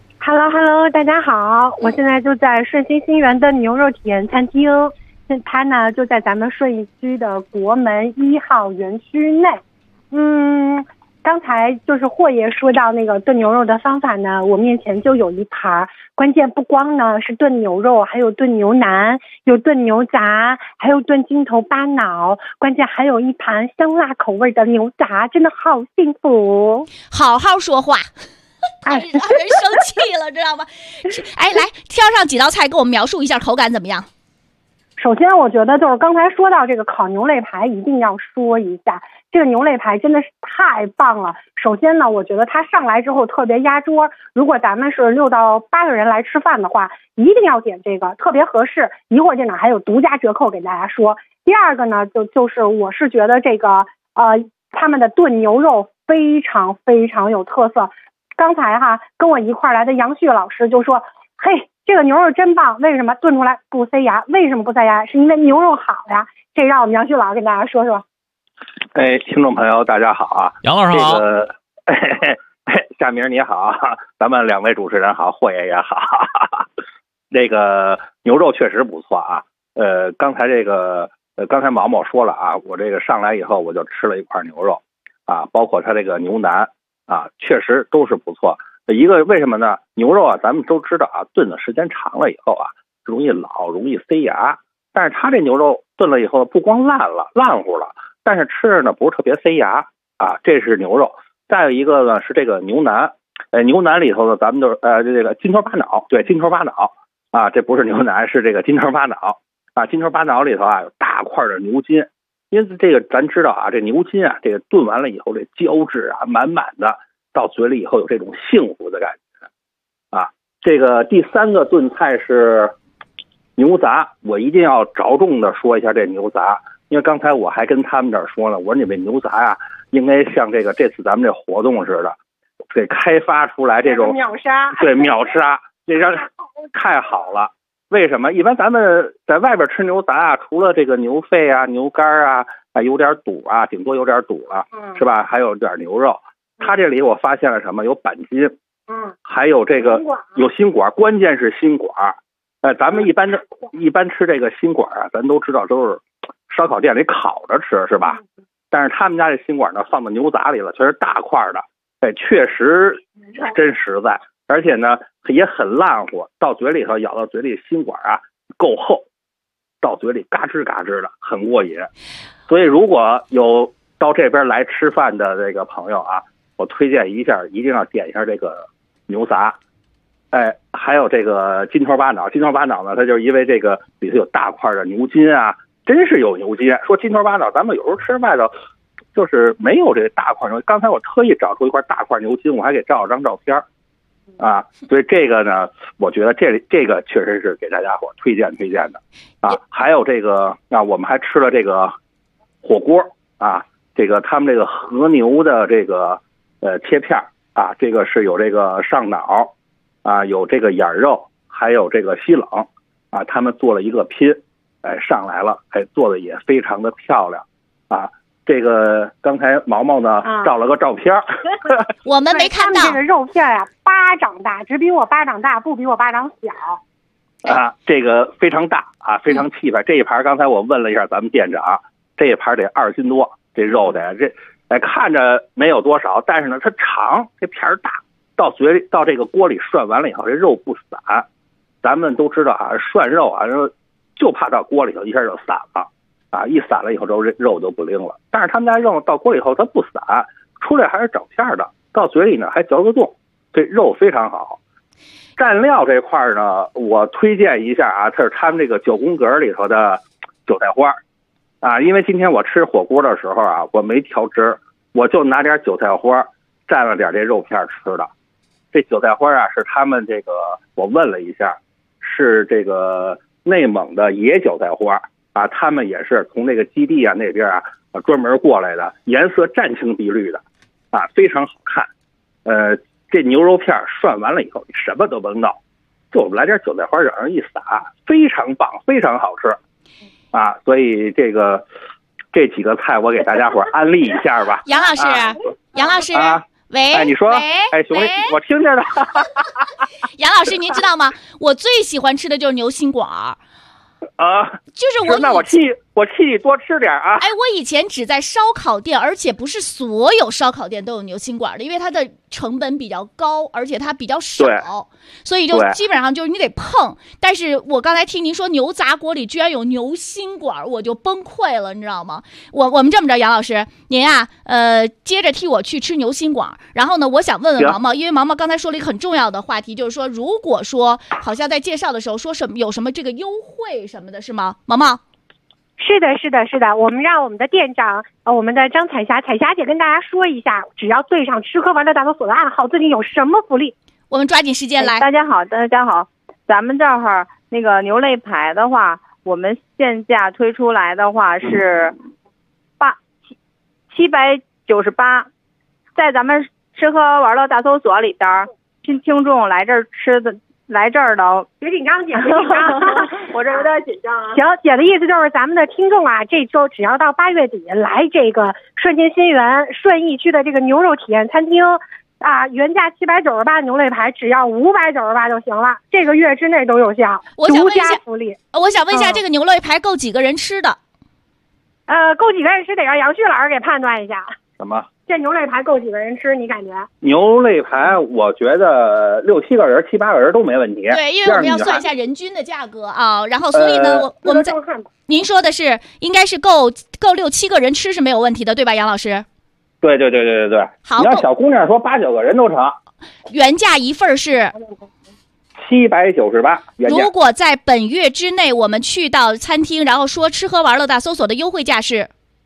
Hello， 大家好，我现在就在顺心新源的牛肉体验餐厅，它呢就在咱们顺义区的国门1号园区内。刚才就是霍爷说到那个炖牛肉的方法呢，我面前就有一盘，关键不光呢是炖牛肉，还有炖牛腩，有炖牛杂，还有炖金头巴脑，关键还有一盘香辣口味的牛杂，真的好幸福。 好好说话。让人生气了，知道吗？来挑上几道菜，给我们描述一下口感怎么样？ 首先，我觉得就是刚才说到这个烤牛肋排，一定要说一下，这个牛肋排真的是太棒了。首先呢，我觉得它上来之后特别压桌，如果咱们是6到8个人来吃饭的话，一定要点这个，特别合适。一会儿这哪还有独家折扣给大家说。第二个呢，就是我是觉得这个他们的炖牛肉非常非常有特色。刚才跟我一块来的杨旭老师就说，嘿，这个牛肉真棒，为什么炖出来不塞牙？为什么不塞牙？是因为牛肉好呀。这让我们杨旭老师跟大家说说。 听众朋友大家好啊， 杨老师好。 夏明你好，咱们2位主持人好，霍爷也好。这个牛肉确实不错啊。刚才毛毛说了啊，我这个上来以后我就吃了一块牛肉啊，包括它这个牛腩啊，确实都是不错。一个为什么呢？牛肉啊，咱们都知道啊，炖的时间长了以后啊，容易老，容易塞牙。但是它这牛肉炖了以后，不光烂乎了，但是吃着呢不是特别塞牙啊。这是牛肉。再有一个呢是这个牛腩，牛腩里头呢，咱们就这个金头巴脑，对，金头巴脑啊，这不是牛腩，是这个金头巴脑啊。金头巴脑里头啊有大块的牛筋。因此这个咱知道啊，这牛筋啊，这个炖完了以后，这胶质啊满满的，到嘴里以后有这种幸福的感觉啊。这个第3个炖菜是牛杂，我一定要着重的说一下这牛杂，因为刚才我还跟他们这儿说了，我说你们牛杂啊，应该像这次咱们这活动似的，给开发出来这种秒杀， 对，秒杀，这让太好了。为什么？一般咱们在外边吃牛杂啊，除了这个牛肺啊、牛肝啊，有点肚啊，顶多有点肚了，是吧？还有点牛肉。它这里我发现了什么？有板筋， 还有这个有心管，关键是心管。咱们一般吃这个心管啊，咱都知道都是烧烤店里烤着吃，是吧？但是他们家这心管呢，放到牛杂里了，全是大块的，确实真实在，而且呢也很烂乎，到嘴里头咬到嘴里心管啊够厚，到嘴里嘎吱嘎吱的，很过瘾。所以如果有到这边来吃饭的这个朋友啊，我推荐一下，一定要点一下这个牛杂。还有这个金头巴脑，金头巴脑呢，它就是因为这个里头有大块的牛筋啊，真是有牛筋。说金头巴脑，咱们有时候吃外头就是没有这大块牛，刚才我特意找出一块大块牛筋，我还给照了张照片啊。所以这个呢，我觉得这个确实是给大家伙推荐的啊。还有这个啊，我们还吃了这个火锅啊，这个他们这个和牛的这个切片啊，这个是有这个上脑啊，有这个眼肉，还有这个西冷啊，他们做了一个拼，上来了，做的也非常的漂亮啊。这个刚才毛毛呢照了个照片， 我们没看到这个肉片啊，巴掌大，只比我巴掌大，不比我巴掌小啊。这个非常大啊，非常气派。这一盘刚才我问了一下咱们店长，这一盘得2斤多，这肉的这看着没有多少，但是呢它长，这片儿大。到嘴里，到这个锅里涮完了以后，这肉不散。咱们都知道啊，涮肉啊，就怕到锅里头一下就散了啊，一散了以后，肉就不灵了。但是他们家肉到锅里以后它不散，出来还是整片的，到嘴里呢还嚼得动，这肉非常好。蘸料这块呢，我推荐一下啊，它是他们这个9宫格里头的韭菜花啊，因为今天我吃火锅的时候啊，我没调汁，我就拿点韭菜花蘸了点这肉片吃的。这韭菜花啊，是他们这个我问了一下，是这个内蒙的野韭菜花啊，他们也是从这个基地啊那边啊专门过来的，颜色湛青碧绿的啊，非常好看。这牛肉片涮完了以后，你什么都甭弄，就我们来点韭菜花往上一撒，非常棒，非常好吃啊！所以这几个菜我给大家伙安利一下吧。 杨老师，杨老师。喂， 你说，熊丽，我听着呢。 杨老师，您知道吗？我最喜欢吃的就是牛心管啊， 就是那我替你多吃点啊。 我以前只在烧烤店，而且不是所有烧烤店都有牛心管的，因为它的成本比较高，而且它比较少，所以就基本上就是你得碰。但是我刚才听您说牛杂锅里居然有牛心管，我就崩溃了，你知道吗？我们这么着，杨老师，您啊，接着替我去吃牛心管。然后呢，我想问问毛毛，因为毛毛刚才说了一个很重要的话题，就是说，如果说好像在介绍的时候说什么有什么这个优惠什么的，是吗？毛毛。 是的，我们让我们的店长，我们的张彩霞姐跟大家说一下，只要对上吃喝玩乐大搜索的暗号，最近有什么福利？ 我们抓紧时间来。 大家好，咱们这儿那个牛肋排的话，我们现价推出来的话是798，在咱们吃喝玩乐大搜索里边，听众来这儿的， 别紧张，姐，别紧张， 我这有点紧张啊。 行，姐的意思就是咱们的听众啊，这周只要到8月底来这个顺天新源顺义区的这个牛肉体验餐厅啊，原价798牛肋排只要598就行了，这个月之内都有效，独家福利。 我想问一下，这个牛肋排够几个人吃的？ 够几个人吃得让杨旭老师给判断一下。 什么？ 这牛肋排够几个人吃？你感觉？ 牛肋排，我觉得6、7个人、7、8个人都没问题。 对，因为我们要算一下人均的价格啊。然后，所以呢，我们您说的是应该是够6、7个人吃是没有问题的，对吧，杨老师？ 对。 好， 你要小姑娘说8、9个人都成。 原价一份是 798。 如果在本月之内，我们去到餐厅，然后说吃喝玩乐大搜索的优惠价是。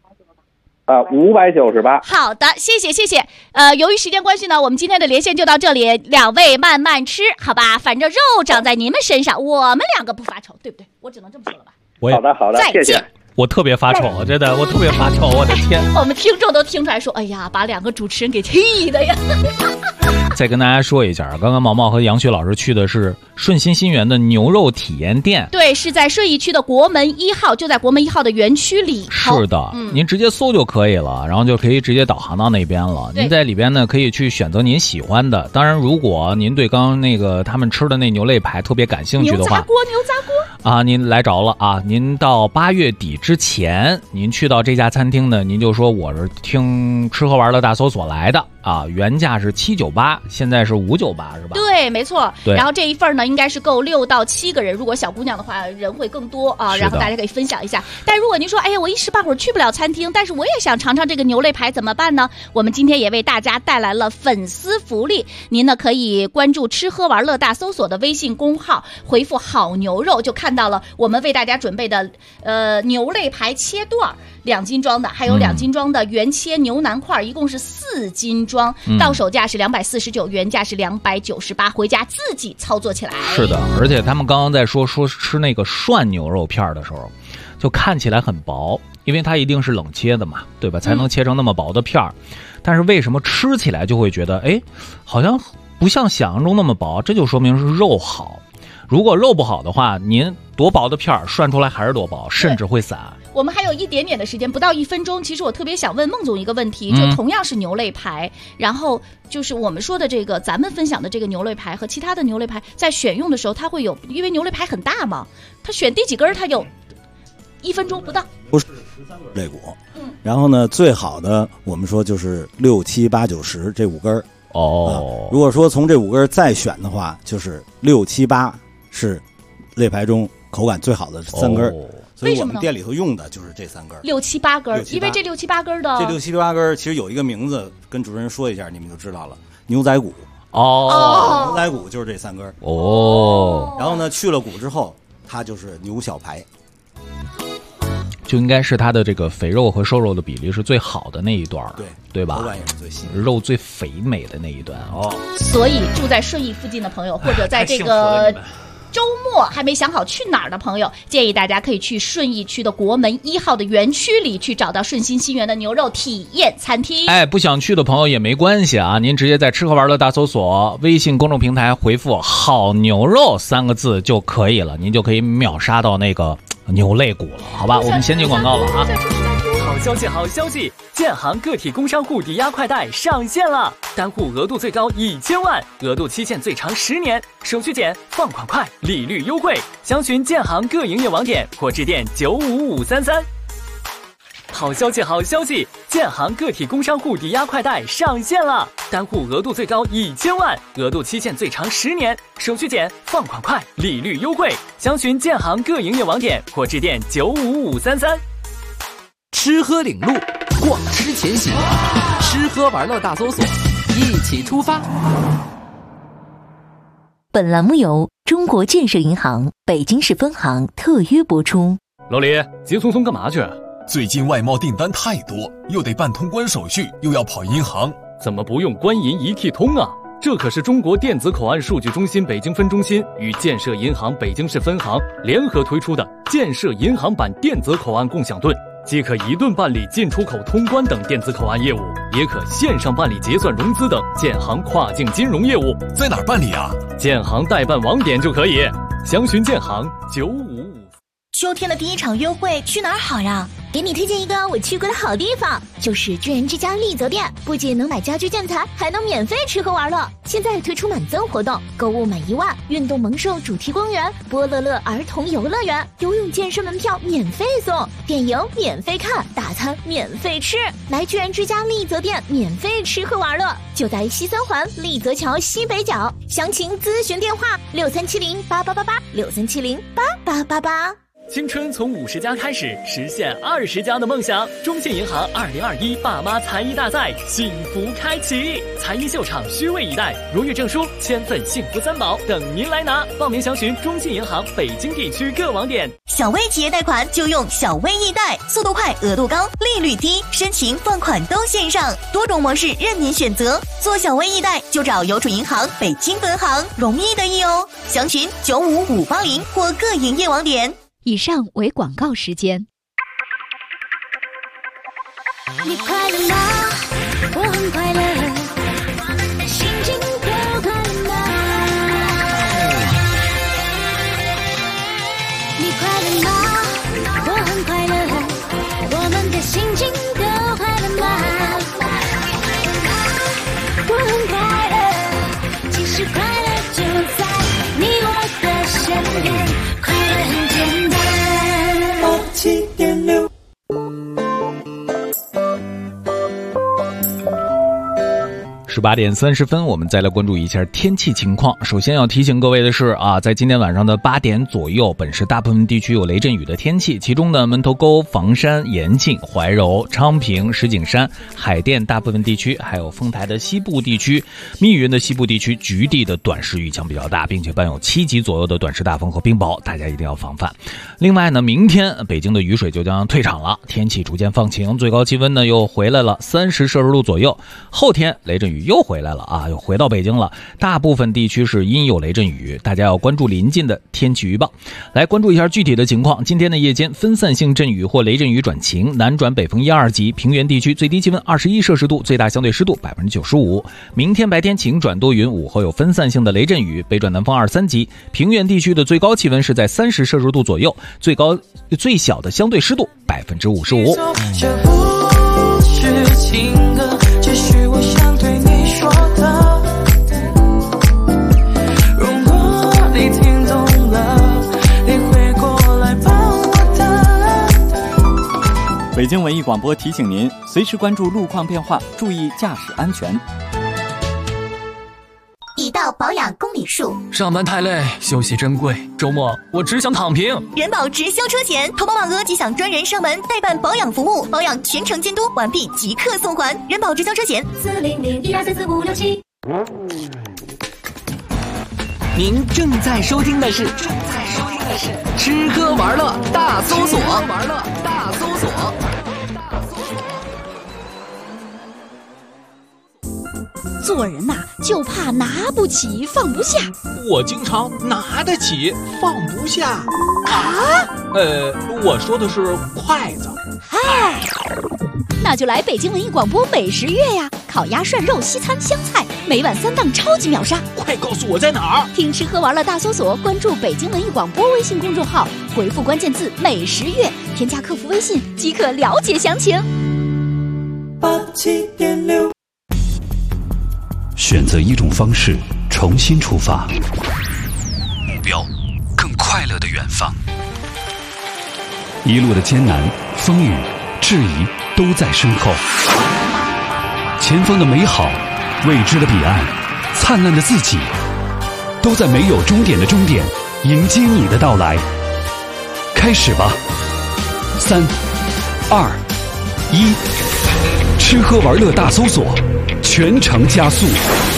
598。 好的，谢谢。由于时间关系呢，我们今天的连线就到这里，两位慢慢吃，好吧？反正肉长在你们身上，我们2个不发愁，对不对？我只能这么说了吧。 好的， 再见。 我特别发愁，真的，我特别发愁，我的天！ 我们听众都听出来说，哎呀，把2个主持人给气的呀。 再跟大家说一下，刚刚毛毛和杨雪老师去的是顺心新园的牛肉体验店， 对，是在顺义区的国门1号，就在国门1号的园区里。 是的，您直接搜就可以了，然后就可以直接导航到那边了。您在里边呢，可以去选择您喜欢的。当然，如果您对刚刚那个他们吃的那牛肋排特别感兴趣的话， 牛杂锅啊，您来着了啊！您到8月底之前，您去到这家餐厅呢，您就说我是听吃喝玩乐大搜索来的啊，原价是798，现在是598，是吧？ 对，没错。 对， 然后这一份呢，应该是够6到7个人，如果小姑娘的话，人会更多啊。然后大家可以分享一下。但如果您说，哎呀，我一时半会儿去不了餐厅，但是我也想尝尝这个牛肋排，怎么办呢？我们今天也为大家带来了粉丝福利，您呢可以关注吃喝玩乐大搜索的微信公号，回复好牛肉，就看到了我们为大家准备的牛肋排切段2斤装的，还有2斤装的原切牛腩块，一共是4斤装，到手价是249，原价是298，回家自己操作起来。 是的，而且他们刚刚在说吃那个涮牛肉片的时候，就看起来很薄，因为它一定是冷切的嘛，对吧？才能切成那么薄的片儿。但是为什么吃起来就会觉得，哎，好像不像想象中那么薄？这就说明是肉好。如果肉不好的话，您多薄的片儿涮出来还是多薄，甚至会散。 我们还有一点点的时间，不到1分钟。其实我特别想问孟总一个问题，就同样是牛肋排，然后就是我们说的这个，咱们分享的这个牛肋排和其他的牛肋排，在选用的时候，它会有，因为牛肋排很大嘛，它选第几根它有1分钟不到。 不是13根肋骨，然后呢，最好的我们说就是6、7、8、9、10这5根哦。如果说从这5根再选的话，就是6、7、8是肋排中口感最好的3根。所以我们店里头用的就是这3根 ，6、7、8根，因为这6、7、8根的， 这6、7、8根其实有一个名字，跟主持人说一下，你们就知道了，牛仔骨。牛仔骨就是这3根哦。然后呢，去了骨之后，它就是牛小排， 就应该是它的这个肥肉和瘦肉的比例是最好的那一段，对吧？ 口感也是最细， 肉最肥美的那一段哦。 所以住在顺义附近的朋友，或者在这个周末还没想好去哪儿的朋友，建议大家可以去顺义区的国门1号的园区里去找到顺心新园的牛肉体验餐厅。 哎，不想去的朋友也没关系啊，您直接在吃喝玩乐大搜索微信公众平台回复好牛肉3个字就可以了，您就可以秒杀到那个牛肋骨了，好吧？我们先进广告了啊。 好消息，好消息！建行个体工商户抵押快贷上线了，单户额度最高1000万，额度期限最长10年，手续简，放款快，利率优惠。详询建行各营业网点或致电95533。好消息，好消息！建行个体工商户抵押快贷上线了，单户额度最高1000万，额度期限最长10年，手续简，放款快，利率优惠。详询建行各营业网点或致电95533。 吃喝领路，逛吃前行，吃喝玩乐大搜索，一起出发。 本栏目由中国建设银行北京市分行特约播出。 老李，急匆匆干嘛去？ 最近外贸订单太多，又得办通关手续，又要跑银行， 怎么不用官银一体通啊？这可是中国电子口岸数据中心北京分中心与建设银行北京市分行联合推出的建设银行版电子口岸共享盾，既可一盾办理进出口通关等电子口岸业务，也可线上办理结算融资等建行跨境金融业务。 在哪儿办理啊？ 建行代办网点就可以，详询建行955。 秋天的第一场约会去哪儿好呀？ 给你推荐一个我去过的好地方，就是居然之家丽泽店，不仅能买家居建材，还能免费吃喝玩乐。现在推出满增活动，购物满1万，运动萌兽主题公园、波乐乐儿童游乐园、游泳健身门票免费送，电影免费看，大餐免费吃。来居然之家丽泽店免费吃喝玩乐，就在西三环丽泽桥西北角，详情咨询电话6370888863708888。 青春从50加开始，实现20加的梦想。中信银行2021爸妈才艺大赛幸福开启，才艺秀场虚位以待，荣誉证书、千份幸福3宝等您来拿。报名详询中信银行北京地区各网点。 小微企业贷款就用小微易贷，速度快，额度高，利率低，申请放款都线上，多种模式任您选择。做小微易贷就找邮储银行北京分行，容易得意哦。详询95580或各营业网点。 以上为广告时间。 你快乐吗？我很快乐，心情都快乐吗？你快乐吗？我很快乐，我们的心情都快乐吗？我很快乐，其实快乐就在你我的身边，快乐很简单。87.6 18:30，我们再来关注一下天气情况。首先要提醒各位的是啊，在今天晚上的8点左右，本市大部分地区有雷阵雨的天气，其中呢，门头沟、房山、延庆、怀柔、昌平、石景山、海淀大部分地区，还有丰台的西部地区、密云的西部地区，局地的短时雨强比较大，并且伴有7级左右的短时大风和冰雹，大家一定要防范。另外呢，明天北京的雨水就将退场了，天气逐渐放晴，最高气温呢又回来了30摄氏度左右。后天雷阵雨又回来了啊，又回到北京了，大部分地区是阴有雷阵雨，大家要关注临近的天气预报。来关注一下具体的情况。今天的夜间分散性阵雨或雷阵雨转晴，南转北风1、2级，平原地区最低气温21摄氏度，最大相对湿度95%。明天白天晴转多云，午后有分散性的雷阵雨，北转南风2、3级，平原地区的最高气温是在30摄氏度左右，最小的相对湿度55%。 这不是情歌，只是我想对你说的。如果你听懂了，你会过来帮我的。 北京文艺广播提醒您，随时关注路况变化，注意驾驶安全。 已到保养公里数， 上班太累，休息珍贵，周末我只想躺平。 人保直销车险，投保满额即享专人上门代办保养服务，保养全程监督，完毕即刻送还。人保直销车险40012344567。 您正在收听的是吃喝玩乐大搜索。 做人呐，就怕拿不起放不下。 我经常拿得起放不下啊。 我说的是筷子。 嗨，那就来北京文艺广播美食月呀！烤鸭、涮肉、西餐、湘菜，每晚3档超级秒杀。 快告诉我在哪儿？ 听吃喝玩乐大搜索，关注北京文艺广播微信公众号，回复关键字美食月，添加客服微信即可了解详情。 87.6 选择一种方式，重新出发，目标更快乐的远方。一路的艰难、风雨、质疑都在身后，前方的美好、未知的彼岸、灿烂的自己，都在没有终点的终点迎接你的到来。开始吧，3、2、1，吃喝玩乐大搜索，全程加速。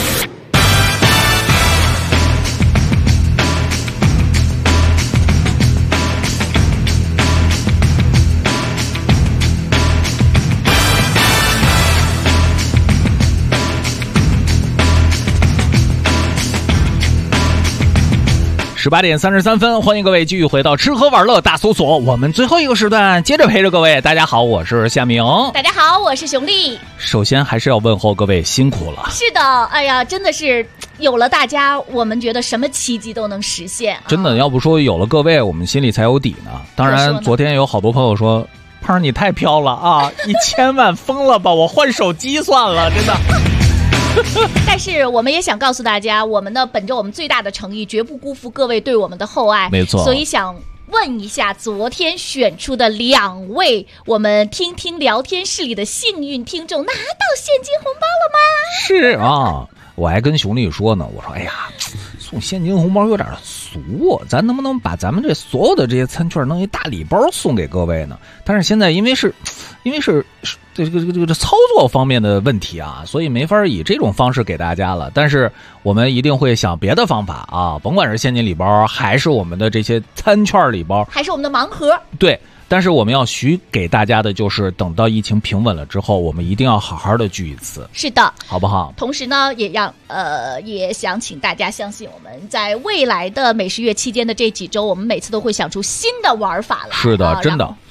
18:33，欢迎各位继续回到吃喝玩乐大搜索。我们最后一个时段接着陪着各位。大家好，我是夏明。 大家好，我是熊丽。 首先还是要问候各位辛苦了。 是的，哎呀，真的是有了大家，我们觉得什么奇迹都能实现。 真的，要不说有了各位，我们心里才有底呢。当然，昨天有好多朋友说，胖儿你太飘了啊，1000万疯了吧，我换手机算了，真的。 但是我们也想告诉大家，我们呢本着我们最大的诚意，绝不辜负各位对我们的厚爱。 没错， 所以想问一下，昨天选出的2位我们听听聊天室里的幸运听众拿到现金红包了吗？ 是啊，我还跟熊丽说呢，我说哎呀，送现金红包有点俗，咱能不能把咱们这所有的这些餐券弄一大礼包送给各位呢？但是现在因为是这个操作方面的问题啊，所以没法以这种方式给大家了。但是我们一定会想别的方法啊，甭管是现金礼包，还是我们的这些餐券礼包， 还是我们的盲盒。 对，但是我们要许给大家的就是，等到疫情平稳了之后，我们一定要好好的聚一次。 是的， 好不好？ 同时呢，也想请大家相信我们，在未来的美食月期间的这几周，我们每次都会想出新的玩法来。 是的，真的。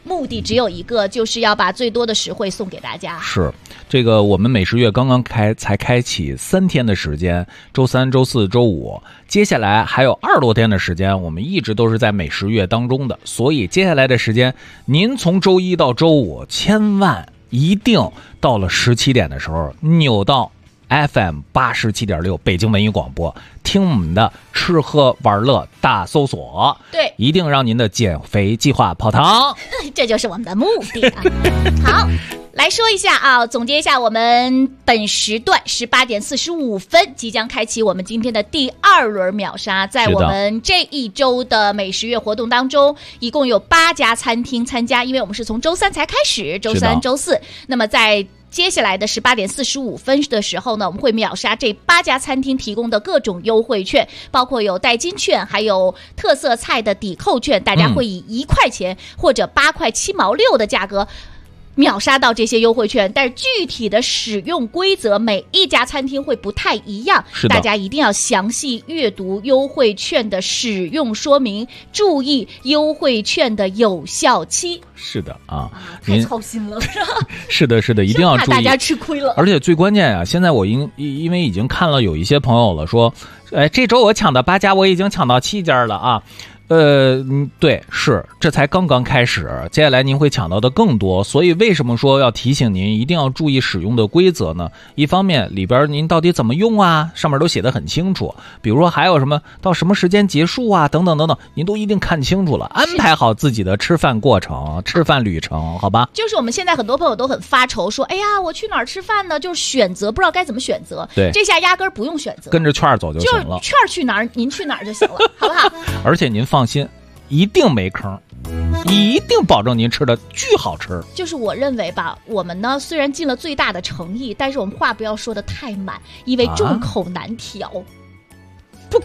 目的只有一个，就是要把最多的实惠送给大家。 是这个，我们美食月刚刚才开启3天的时间，周3、周4、周5，接下来还有20多天的时间，我们一直都是在美食月当中的，所以接下来的时间，您从周1到周5，千万一定到了17点的时候，扭到 FM 87.6北京文艺广播，听我们的吃喝玩乐大搜索， 对， 一定让您的减肥计划泡汤， 这就是我们的目的啊。好，来说一下啊，总结一下我们本时段18点45分即将开启我们今天的第2轮秒杀，在我们这一周的美食月活动当中，一共有8家餐厅参加，因为我们是从周3才开始，周3、周4，那么在接下来的18点45分的时候呢，我们会秒杀这8家餐厅提供的各种优惠券，包括有代金券，还有特色菜的抵扣券，大家会以1块钱或者8块7毛6的价格秒杀到这些优惠券，但是具体的使用规则每一家餐厅会不太一样，大家一定要详细阅读优惠券的使用说明，注意优惠券的有效期。 是的啊， 太操心了。 是的，一定要注意， 大家吃亏了。 而且最关键啊，现在我因为已经看了有一些朋友了说，这周我抢到8家，我已经抢到7家了啊。对，是，这才刚刚开始，接下来您会抢到的更多，所以为什么说要提醒您一定要注意使用的规则呢？一方面里边您到底怎么用啊，上面都写得很清楚，比如说还有什么到什么时间结束啊，等等等等，您都一定看清楚了，安排好自己的吃饭过程、吃饭旅程，好吧？ 就是我们现在很多朋友都很发愁，说，哎呀，我去哪儿吃饭呢？就是选择不知道该怎么选择。 对， 这下压根儿不用选择， 跟着券走就行了， 券去哪儿，您去哪儿就行了，好不好？ 而且您放心，一定没坑，一定保证您吃的巨好吃。 就是我认为吧，我们呢虽然尽了最大的诚意，但是我们话不要说的太满，因为众口难调。 不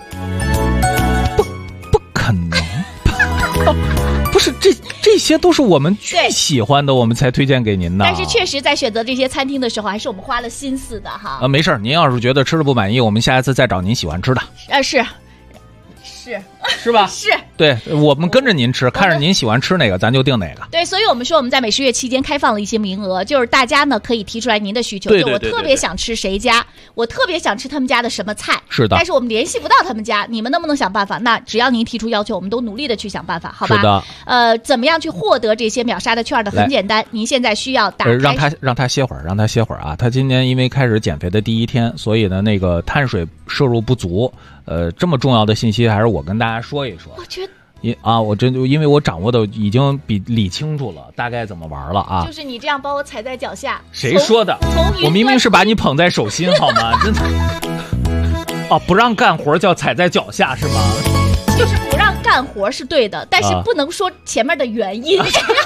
可能，不是这些都是我们巨喜欢的，我们才推荐给您的。 但是确实在选择这些餐厅的时候，还是我们花了心思的哈。 没事，您要是觉得吃的不满意，我们下一次再找您喜欢吃的。是吧？ 是， 对，我们跟着您吃，看着您喜欢吃哪个，咱就定哪个。 对，所以我们说我们在美食月期间开放了一些名额，就是大家呢可以提出来您的需求， 对， 就我特别想吃谁家，我特别想吃他们家的什么菜， 是的。 但是我们联系不到他们家，你们能不能想办法？那只要您提出要求，我们都努力的去想办法，好吧？ 是的。 怎么样去获得这些秒杀的券的？很简单，您现在需要打开， 让他歇会儿啊！他今年因为开始减肥的第1天，所以呢那个碳水摄入不足。这么重要的信息，还是我跟大家说一说。 我觉得因为我掌握的已经比理清楚了，大概怎么玩了啊？ 就是你这样把我踩在脚下。 谁说的？我明明是把你捧在手心，好吗？真的。不让干活叫踩在脚下是吗？ 就是不让干活是对的，但是不能说前面的原因。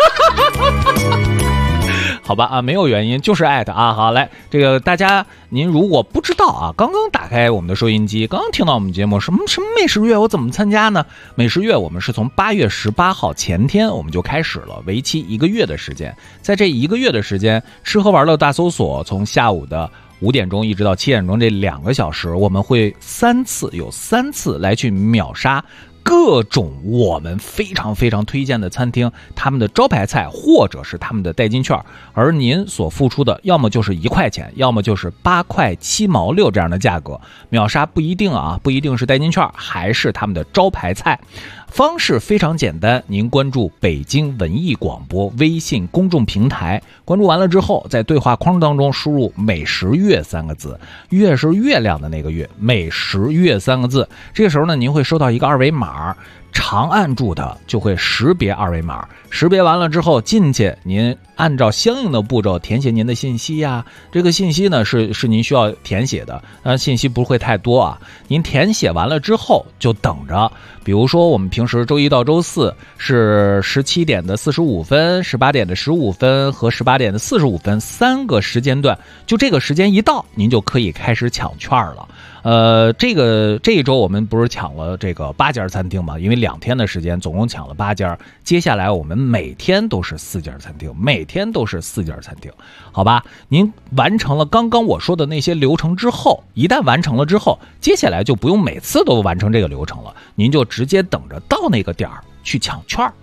好吧没有原因，就是艾特啊。好，来，这个大家您如果不知道啊，刚刚打开我们的收音机，刚刚听到我们节目，什么美食月，我怎么参加呢？美食月我们是从8月18号前天我们就开始了，为期1个月的时间。在这1个月的时间，吃喝玩乐大搜索从下午的5点钟一直到7点钟这2个小时，我们会有3次来去秒杀各种我们非常非常推荐的餐厅，他们的招牌菜或者是他们的代金券，而您所付出的要么就是1块钱，要么就是8块7毛6这样的价格。秒杀不一定是代金券，还是他们的招牌菜。方式非常简单，您关注北京文艺广播微信公众平台，关注完了之后，在对话框当中输入美食月3个字，月是月亮的那个月，美食月3个字。这个时候呢，您会收到一个二维码，长按住它就会识别二维码，识别完了之后进去，您按照相应的步骤填写您的信息呀。这个信息呢是您需要填写的，信息不会太多啊。您填写完了之后就等着，比如说我们平时周1到周4是17点的45分、18点的15分和18点的45分3个时间段，就这个时间一到，您就可以开始抢券了。这一周我们不是抢了这个8家餐厅嘛？因为2天的时间，总共抢了8家。接下来我们每天都是4家餐厅，好吧？您完成了刚刚我说的那些流程之后，一旦完成了之后，接下来就不用每次都完成这个流程了，您就直接等着到那个点儿去抢券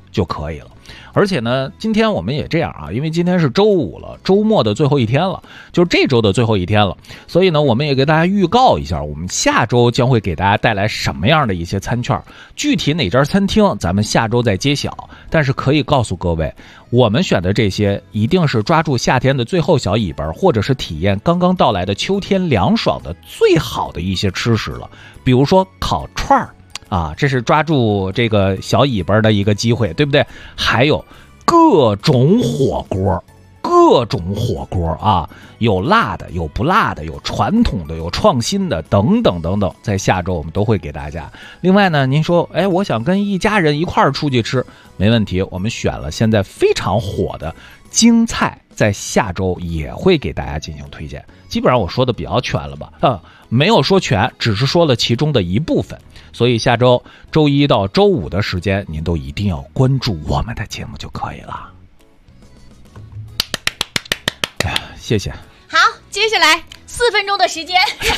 就可以了。而且呢，今天我们也这样啊，因为今天是周五了，周末的最后一天了，就是这周的最后一天了，所以呢，我们也给大家预告一下，我们下周将会给大家带来什么样的一些餐券，具体哪家餐厅咱们下周再揭晓。但是可以告诉各位，我们选的这些一定是抓住夏天的最后小尾巴，或者是体验刚刚到来的秋天凉爽的最好的一些吃食了。比如说烤串儿啊，这是抓住这个小尾巴的一个机会，对不对？还有各种火锅，各种火锅啊，有辣的，有不辣的，有传统的，有创新的，等等等等，在下周我们都会给大家。另外呢，您说，哎，我想跟一家人一块儿出去吃，没问题，我们选了现在非常火的京菜，在下周也会给大家进行推荐。基本上我说的比较全了吧？没有说全，只是说了其中的一部分。所以下周周一到周五的时间，您都一定要关注我们的节目就可以了。哎呀，谢谢。 好，接下来4分钟的时间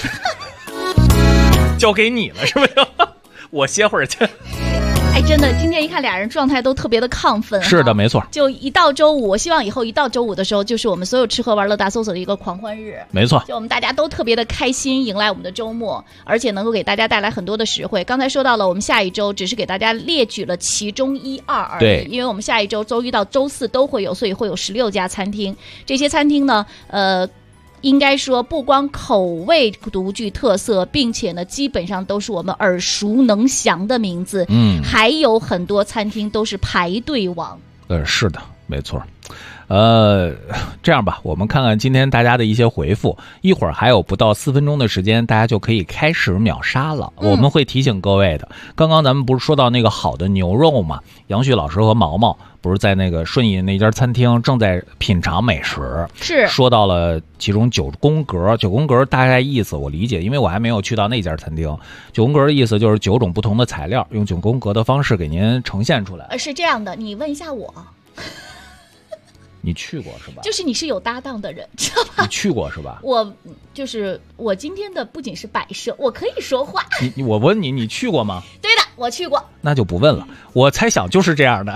交给你了，是不是？我歇会儿去。 哎，真的，今天一看俩人状态都特别的亢奋。 是的，没错。 就一到周五，我希望以后一到周五的时候，就是我们所有吃喝玩乐大搜索的一个狂欢日。 没错。 就我们大家都特别的开心，迎来我们的周末，而且能够给大家带来很多的实惠。刚才说到了，我们下一周只是给大家列举了其中1、2而已。 对。 因为我们下一周周一到周四都会有，所以会有16家餐厅。这些餐厅呢，应该说不光口味独具特色，并且呢基本上都是我们耳熟能详的名字，还有很多餐厅都是排队王。 是的，没错。这样吧，我们看看今天大家的一些回复，一会儿还有不到4分钟的时间，大家就可以开始秒杀了。我们会提醒各位的。刚刚咱们不是说到那个好的牛肉吗？杨旭老师和毛毛不是在那个顺义那家餐厅正在品尝美食， 是说到了其中9宫格。9宫格大概意思我理解，因为我还没有去到那家餐厅。9宫格的意思就是9种不同的材料，用9宫格的方式给您呈现出来。 是这样的，你问一下我。 你去过是吧？ 就是你是有搭档的人，知道吧？ 你去过是吧？ 我今天的不仅是摆设，我可以说话。 我问你，你去过吗？ 对的，我去过。 那就不问了，我猜想就是这样的。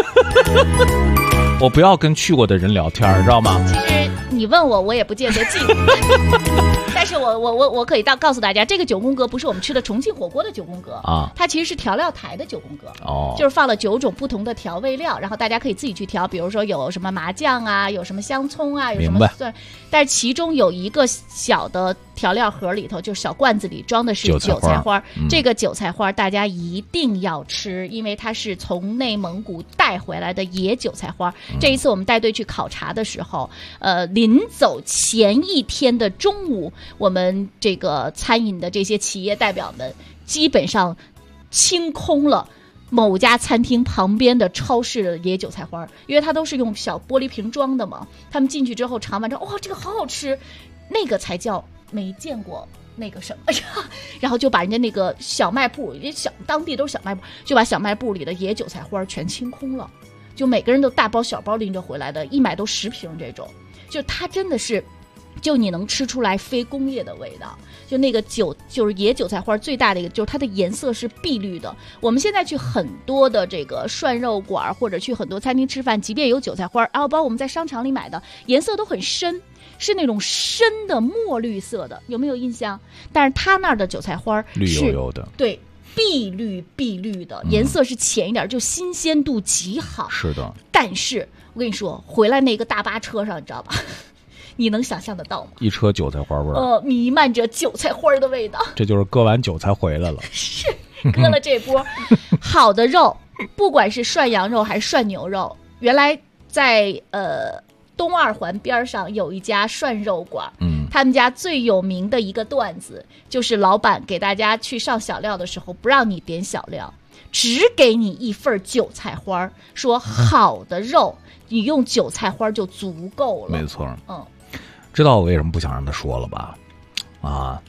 我不要跟去过的人聊天，知道吗？ 其实你问我，我也不见得记。但是我可以告诉大家，这个9宫格不是我们吃的重庆火锅的9宫格啊， 它其实是调料台的9宫格哦， 就是放了9种不同的调味料，然后大家可以自己去调，比如说有什么麻酱啊，有什么香葱啊，有什么蒜，但是其中有一个小的调料盒里头，就是小罐子里装的是韭菜花，这个韭菜花大家一定要吃，因为它是从内蒙古带回来的野韭菜花。这一次我们带队去考察的时候，临走前一天的中午，我们这个餐饮的这些企业代表们基本上清空了某家餐厅旁边的超市的野韭菜花，因为它都是用小玻璃瓶装的嘛。他们进去之后尝完之后，哇，这个好好吃，那个才叫没见过那个什么，然后就把人家那个小卖部，当地都是小卖部，就把小卖部里的野韭菜花全清空了，就每个人都大包小包拎着回来的，一买都10瓶这种。就它真的是，就你能吃出来非工业的味道。就那个就是野韭菜花最大的一个，就是它的颜色是碧绿的。我们现在去很多的这个涮肉馆或者去很多餐厅吃饭，即便有韭菜花，然后包括我们在商场里买的，颜色都很深，是那种深的墨绿色的，有没有印象？但是它那儿的韭菜花是绿油油的， 对，碧绿的，颜色是浅一点，就新鲜度极好。 是的。 但是我跟你说，回来那个大巴车上，你知道吧？你能想象得到吗？ 一车韭菜花味儿， 弥漫着韭菜花的味道。 这就是割完韭菜回来了。 是割了这波好的肉，不管是涮羊肉还是涮牛肉，原来在东2环边上有一家涮肉馆，他们家最有名的一个段子就是老板给大家去上小料的时候不让你点小料，只给你一份韭菜花，说好的肉你用韭菜花就足够了。 没错，知道我为什么不想让他说了吧？啊，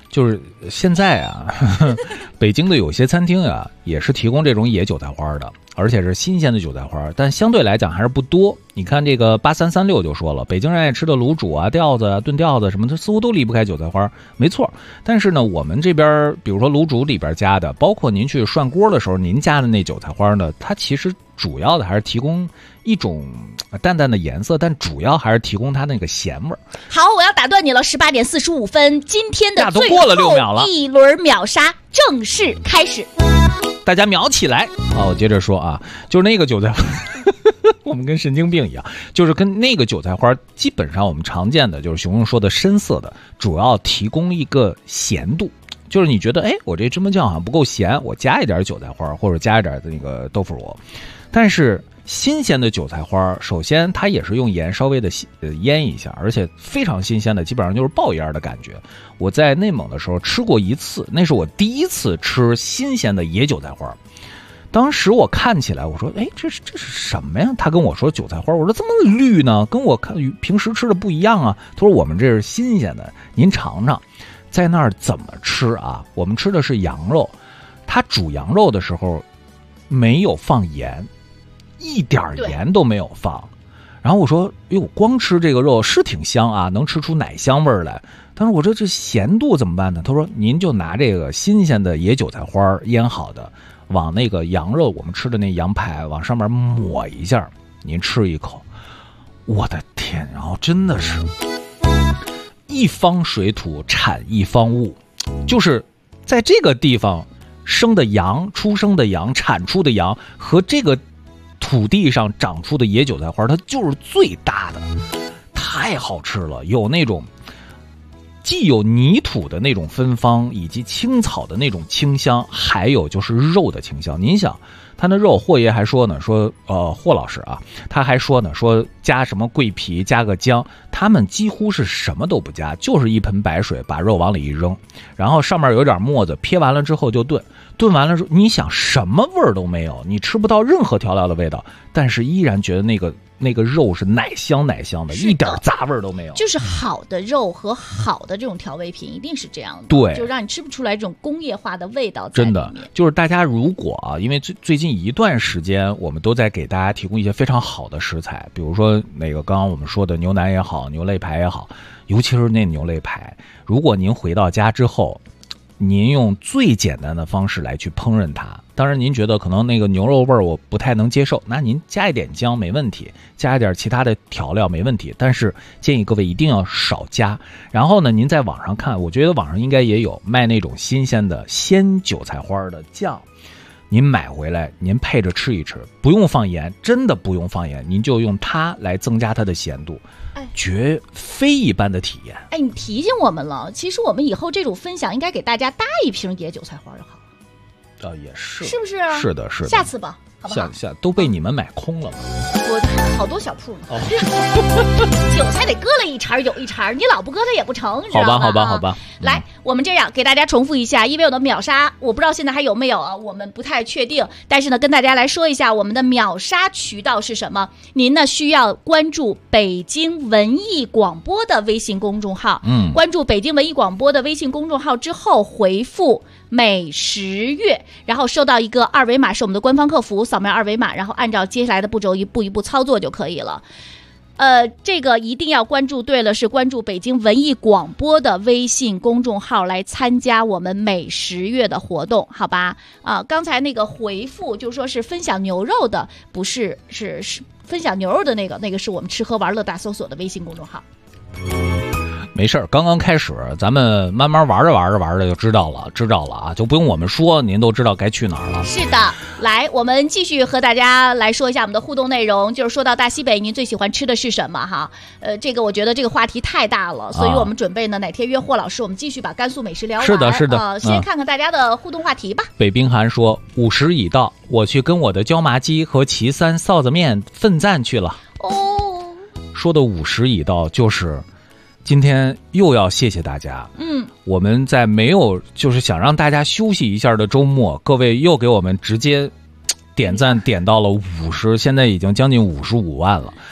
就是现在啊，北京的有些餐厅啊，也是提供这种野韭菜花的，而且是新鲜的韭菜花，但相对来讲还是不多。你看这个8336就说了，北京人爱吃的卤煮啊、吊子啊、炖吊子什么的，似乎都离不开韭菜花，没错。但是呢，我们这边比如说卤煮里边加的，包括您去涮锅的时候您加的那韭菜花呢，它其实主要的还是提供一种淡淡的颜色，但主要还是提供它那个咸味儿。 好，我要打断你了，18点45分，今天的最过了6秒了， 后一轮秒杀正式开始。 大家秒起来！好，我接着说啊，就是那个韭菜花，我们跟神经病一样，就是跟那个韭菜花，基本上我们常见的就是熊熊说的深色的，主要提供一个咸度。就是你觉得，哎，我这芝麻酱好像不够咸，我加一点韭菜花，或者加一点那个豆腐乳。但是新鲜的韭菜花，首先它也是用盐稍微的腌一下，而且非常新鲜的，基本上就是爆烟的感觉。我在内蒙的时候吃过一次，那是我第一次吃新鲜的野韭菜花。当时我看起来，我说，哎，这是什么呀？他跟我说韭菜花，我说怎么绿呢？跟我看平时吃的不一样啊。他说我们这是新鲜的，您尝尝。在那儿怎么吃啊？我们吃的是羊肉，他煮羊肉的时候没有放盐，一点盐都没有放。然后我说，哟，光吃这个肉是挺香啊，能吃出奶香味来。但是我这咸度怎么办呢？他说，您就拿这个新鲜的野韭菜花腌好的，往那个羊肉我们吃的那羊排往上面抹一下，您吃一口，我的天！然后真的是一方水土产一方物，就是在这个地方生的羊、出生的羊、产出的羊和这个土地上长出的野韭菜花，它就是最搭的，太好吃了。有那种既有泥土的那种芬芳，以及青草的那种清香，还有就是肉的清香。您想他那肉，霍爷还说呢，说霍老师啊，他还说呢，说加什么桂皮，加个姜，他们几乎是什么都不加，就是一盆白水把肉往里一扔，然后上面有点沫子，撇完了之后就炖，炖完了之后你想什么味儿都没有，你吃不到任何调料的味道，但是依然觉得那个肉是奶香奶香的，一点杂味都没有。 就是好的肉和好的这种调味品一定是这样的， 对， 就让你吃不出来这种工业化的味道在里面。真的， 就是大家如果啊，因为最近一段时间我们都在给大家提供一些非常好的食材，比如说那个刚刚我们说的牛腩也好，牛肋排也好，尤其是那牛肋排，如果您回到家之后，您用最简单的方式来去烹饪它，当然您觉得可能那个牛肉味儿我不太能接受，那您加一点姜没问题，加一点其他的调料没问题，但是建议各位一定要少加。然后呢，您在网上看，我觉得网上应该也有卖那种新鲜的鲜韭菜花的酱，您买回来您配着吃一吃，不用放盐，真的不用放盐，您就用它来增加它的咸度，绝非一般的体验。 哎，你提醒我们了，其实我们以后这种分享应该给大家搭一瓶野韭菜花就好了。 也是， 是不是？ 是的，是的。 下次吧，好不好？ 下都被你们买空了。 我好多小铺呢，韭菜得割了一茬有一茬，你老不割它也不成，你知道吗？ 好吧。 来，我们这样给大家重复一下，因为我的秒杀，我不知道现在还有没有啊，我们不太确定。但是呢，跟大家来说一下我们的秒杀渠道是什么。您呢需要关注北京文艺广播的微信公众号，关注北京文艺广播的微信公众号之后，回复美食月，然后收到一个二维码，是我们的官方客服，扫描二维码，然后按照接下来的步骤一步一步操作就可以了。这个一定要关注对了，是关注北京文艺广播的微信公众号来参加我们美食月的活动，好吧？刚才那个回复就说是分享牛肉的，不是，是分享牛肉的那个是我们吃喝玩乐大搜索的微信公众号。 没事，刚刚开始，咱们慢慢玩着就知道了啊，就不用我们说，您都知道该去哪儿了。 是的，来，我们继续和大家来说一下我们的互动内容，就是说到大西北，您最喜欢吃的是什么哈？这个我觉得这个话题太大了，所以我们准备呢哪天约霍老师，我们继续把甘肃美食聊完。 是的， 先看看大家的互动话题吧。 北冰寒说50已到，我去跟我的椒麻鸡和岐山臊子面奋战去了。说的50已到就是今天又要谢谢大家，我们在没有就是想让大家休息一下的周末，各位又给我们直接点赞点到了50，现在已经将近55万了。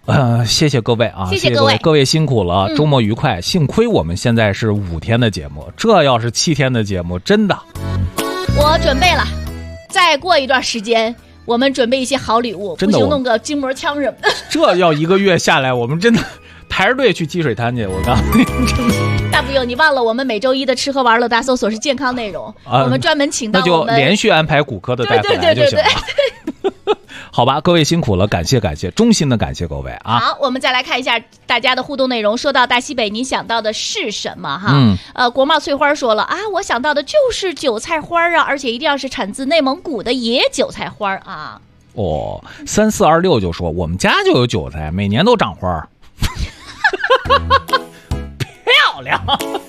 谢谢各位啊， 谢谢各位， 各位辛苦了，周末愉快。幸亏我们现在是5天的节目，这要是7天的节目，真的。 我准备了，再过一段时间，我们准备一些好礼物，不行弄个筋膜枪什么的。 这要1个月下来，我们真的排着队去积水滩去。我告诉你，真的。 大不用，你忘了我们每周一的吃喝玩乐大搜索是健康内容，我们专门请到我们那就连续安排骨科的大夫来就行了。好吧，各位辛苦了，感谢，衷心的感谢各位啊！ 好，我们再来看一下大家的互动内容。说到大西北，您想到的是什么哈？国贸翠花说了啊，我想到的就是韭菜花啊，而且一定要是产自内蒙古的野韭菜花啊。 哦，3426就说我们家就有韭菜，每年都长花。漂亮。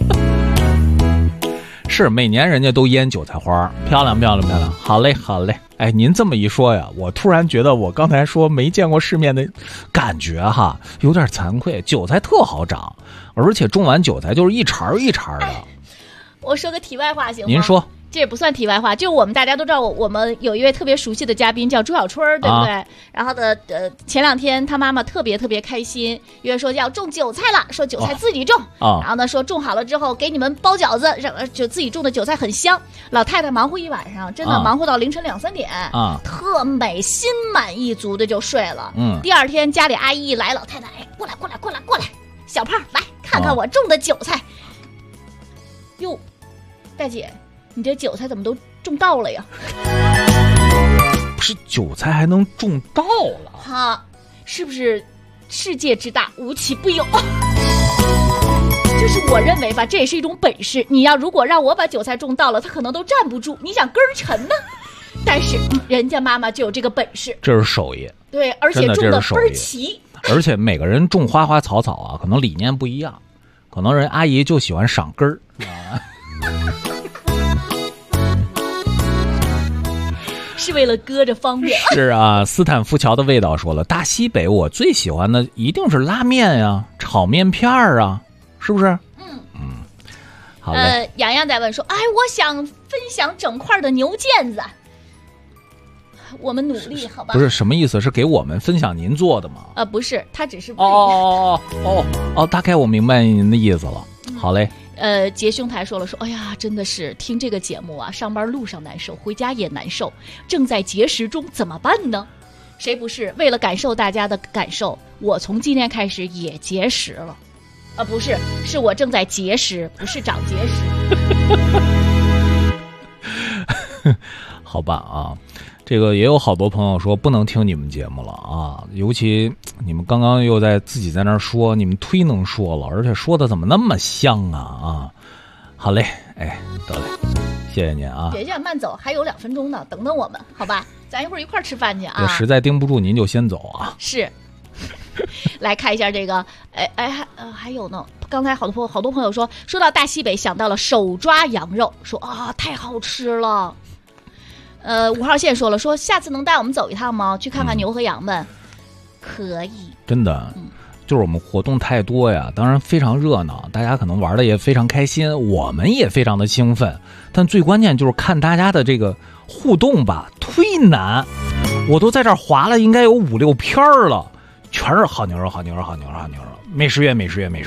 是每年人家都腌韭菜花，漂亮。好嘞。哎，您这么一说呀，我突然觉得我刚才说没见过世面的感觉哈，有点惭愧。韭菜特好长，而且种完韭菜就是一茬一茬的。 我说个题外话行吗？ 您说。 这也不算题外话，就我们大家都知道，我们有一位特别熟悉的嘉宾叫朱小春，对不对？然后前2天他妈妈特别开心，因为说要种韭菜了，说韭菜自己种，然后呢说种好了之后给你们包饺子，就自己种的韭菜很香。老太太忙活一晚上，真的忙活到凌晨2、3点，特美，心满意足的就睡了。第2天家里阿姨一来，老太太过来，小胖来看看我种的韭菜。哟，大姐。你这韭菜怎么都种到了呀？ 不是韭菜还能种到了？ 哈，是不是世界之大无奇不有？就是我认为吧，这也是一种本事。你要如果让我把韭菜种到了，它可能都站不住。你想根儿沉呢？但是人家妈妈就有这个本事， 这是手艺。 对，而且种的倍儿齐。 而且每个人种花花草草啊，可能理念不一样，可能人阿姨就喜欢赏根儿啊。 是为了搁着方便。 是啊，斯坦福桥的味道说了，大西北我最喜欢的一定是拉面呀，炒面片儿啊，是不是？好嘞。 洋洋在问说，哎，我想分享整块的牛腱子，我们努力好吧？ 不是什么意思？是给我们分享您做的吗？ 不是，他只是大概我明白您的意思了。好嘞。 杰兄台说，哎呀，真的是听这个节目啊，上班路上难受，回家也难受，正在节食中，怎么办呢？谁不是为了感受大家的感受，我从今天开始也节食了。不是，是我正在节食，不是长结石。 好吧啊，这个也有好多朋友说不能听你们节目了啊，尤其你们刚刚又自己在那儿说你们忒能说了，而且说的怎么那么香啊！好嘞，哎，得嘞，谢谢您啊！ 别这样慢走，还有2分钟呢，等等我们，好吧？咱一会儿一块儿吃饭去啊！ 实在盯不住您就先走啊！ 是，来看一下这个，还有呢。刚才好多朋友说到大西北想到了手抓羊肉，说啊太好吃了。5号线说下次能带我们走一趟吗？去看看牛和羊们。可以， 真的，就是我们活动太多呀，当然非常热闹，大家可能玩的也非常开心，我们也非常的兴奋，但最关键就是看大家的这个互动吧，忒难。我都在这儿划了应该有5、6篇了，全是好牛肉，美食园。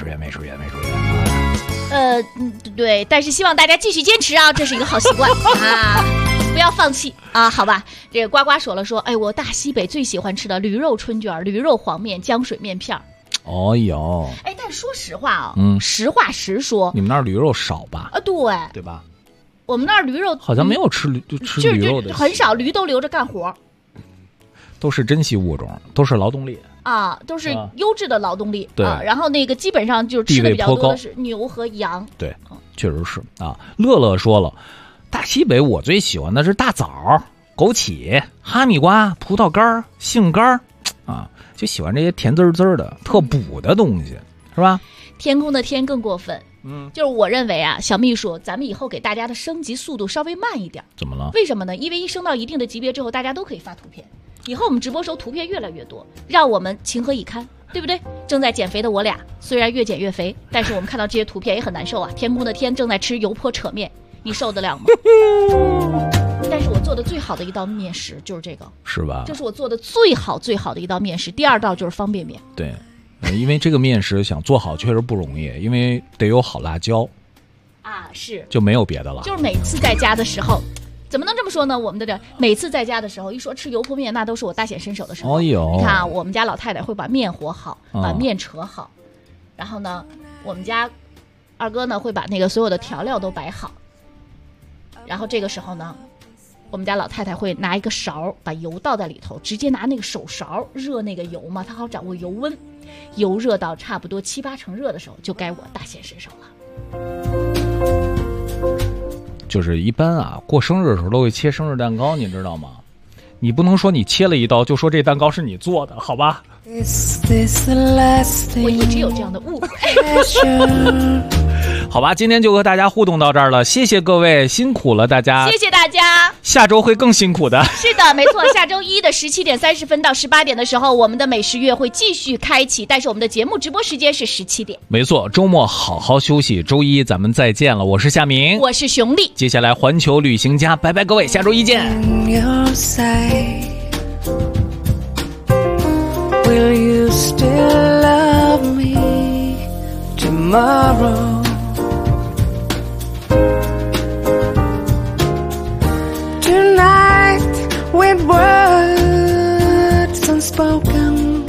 对，但是希望大家继续坚持啊，这是一个好习惯啊。不要放弃啊，好吧。这个呱呱说，哎，我大西北最喜欢吃的驴肉春卷、驴肉黄面、浆水面片。 哦哟， 哎，但说实话啊，实话实说， 你们那儿驴肉少吧？ 对吧？ 我们那儿驴肉好像没有吃驴肉的， 很少，驴都留着干活， 都是珍稀物种，都是劳动力啊，都是优质的劳动力。 对， 然后那个基本上就是吃的比较多的是牛和羊。 对，确实是啊。乐乐说了。大西北我最喜欢的是大枣、枸杞、哈密瓜、葡萄干、杏干啊，就喜欢这些甜滋滋的、特补的东西，是吧？ 天空的天更过分，就是我认为啊，小秘书，咱们以后给大家的升级速度稍微慢一点。 怎么了？ 为什么呢？因为一升到一定的级别之后，大家都可以发图片，以后我们直播时候图片越来越多，让我们情何以堪，对不对？正在减肥的我俩，虽然越减越肥，但是我们看到这些图片也很难受啊。天空的天正在吃油泼扯面。你受得了吗？但是我做的最好的一道面食就是这个， 是吧？ 这是我做的最好的一道面食。第二道就是方便面。 对，因为这个面食想做好确实不容易，因为得有好辣椒啊，是就没有别的了。 就是每次在家的时候。怎么能这么说呢？我们的每次在家的时候，一说吃油泼面，那都是我大显身手的时候。 你看啊，我们家老太太会把面和好，把面扯好，然后呢，我们家二哥呢会把那个所有的调料都摆好，然后这个时候呢，我们家老太太会拿一个勺把油倒在里头，直接拿那个手勺热那个油嘛，她好掌握油温，油热到差不多7、8成热的时候，就该我大显身手了。 就是一般啊，过生日的时候都会切生日蛋糕，你知道吗？你不能说你切了一刀就说这蛋糕是你做的，好吧？ 我一直有这样的误会。 好吧，今天就和大家互动到这儿了，谢谢各位，辛苦了大家， 谢谢大家。 下周会更辛苦的。 是的，没错，下周一的17点30分到18点的时候，我们的美食月会继续开启，但是我们的节目直播时间是17点。 没错，周末好好休息，周一咱们再见了。我是夏明， 我是熊丽， 接下来环球旅行家，拜拜各位，下周一见。 Will you still love me tomorrow? Tonight with words unspoken,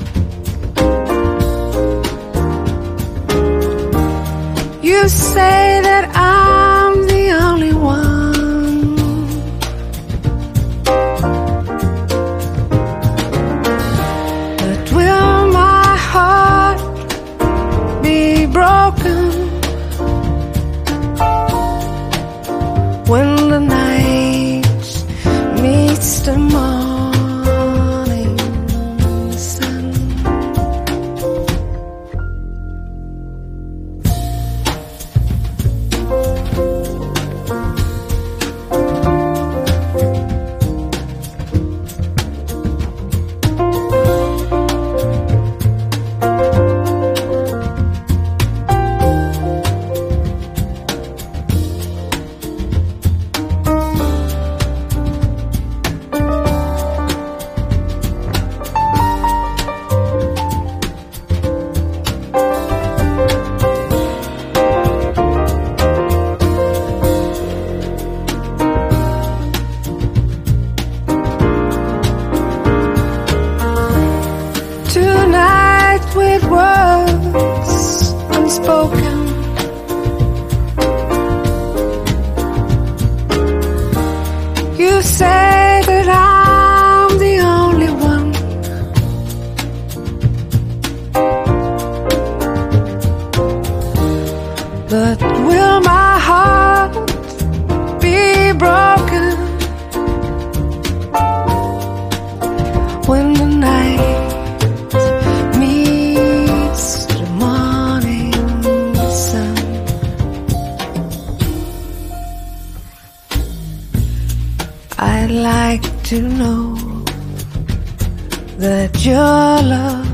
you say that I'm the only one. When the night meets the morning sun, with words unspoken, you say that I'm the only one. But will my heart be broken when the night I'd like to know that your love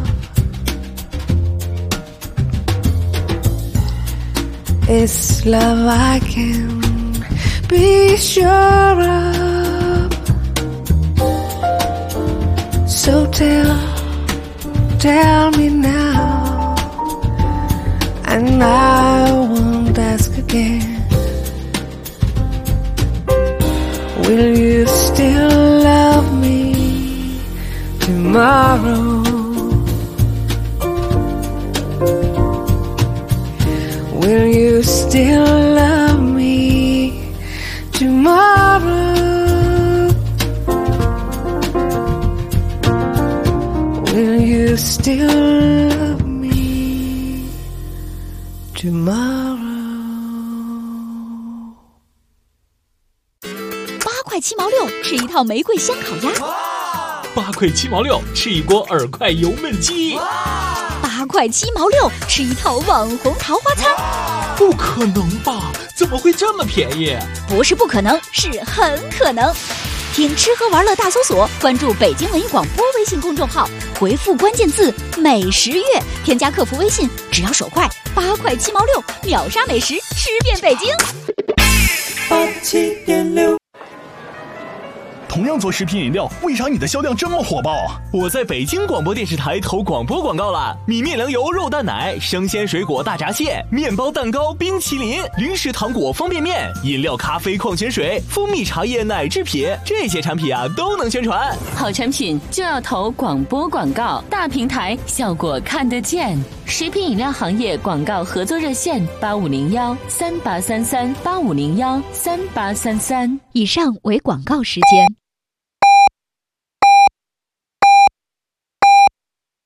is love I can be sure of. So tell me now, and I won't ask again. Will you still love me tomorrow? Will you still love me tomorrow? Will you still love me tomorrow? 8块7毛6吃一套玫瑰香烤鸭 ，8块7毛6吃一锅耳块油焖鸡 ，8块7毛6吃一套网红桃花餐。 不可能吧？怎么会这么便宜？ 不是不可能，是很可能。听吃喝玩乐大搜索，关注北京文艺广播微信公众号，回复关键字美食月，添加客服微信，只要手快，8块7毛6秒杀美食，吃遍北京。 87.6 同样做食品饮料，为啥你的销量这么火爆啊？ 我在北京广播电视台投广播广告了，米面粮油肉蛋奶、生鲜水果大闸蟹、面包蛋糕、冰淇淋、零食糖果方便面、饮料咖啡矿泉水、蜂蜜茶叶奶制品，这些产品啊都能宣传。 好产品就要投广播广告，大平台效果看得见。食品饮料行业广告合作热线8501-3833-8501-3833。 以上为广告时间。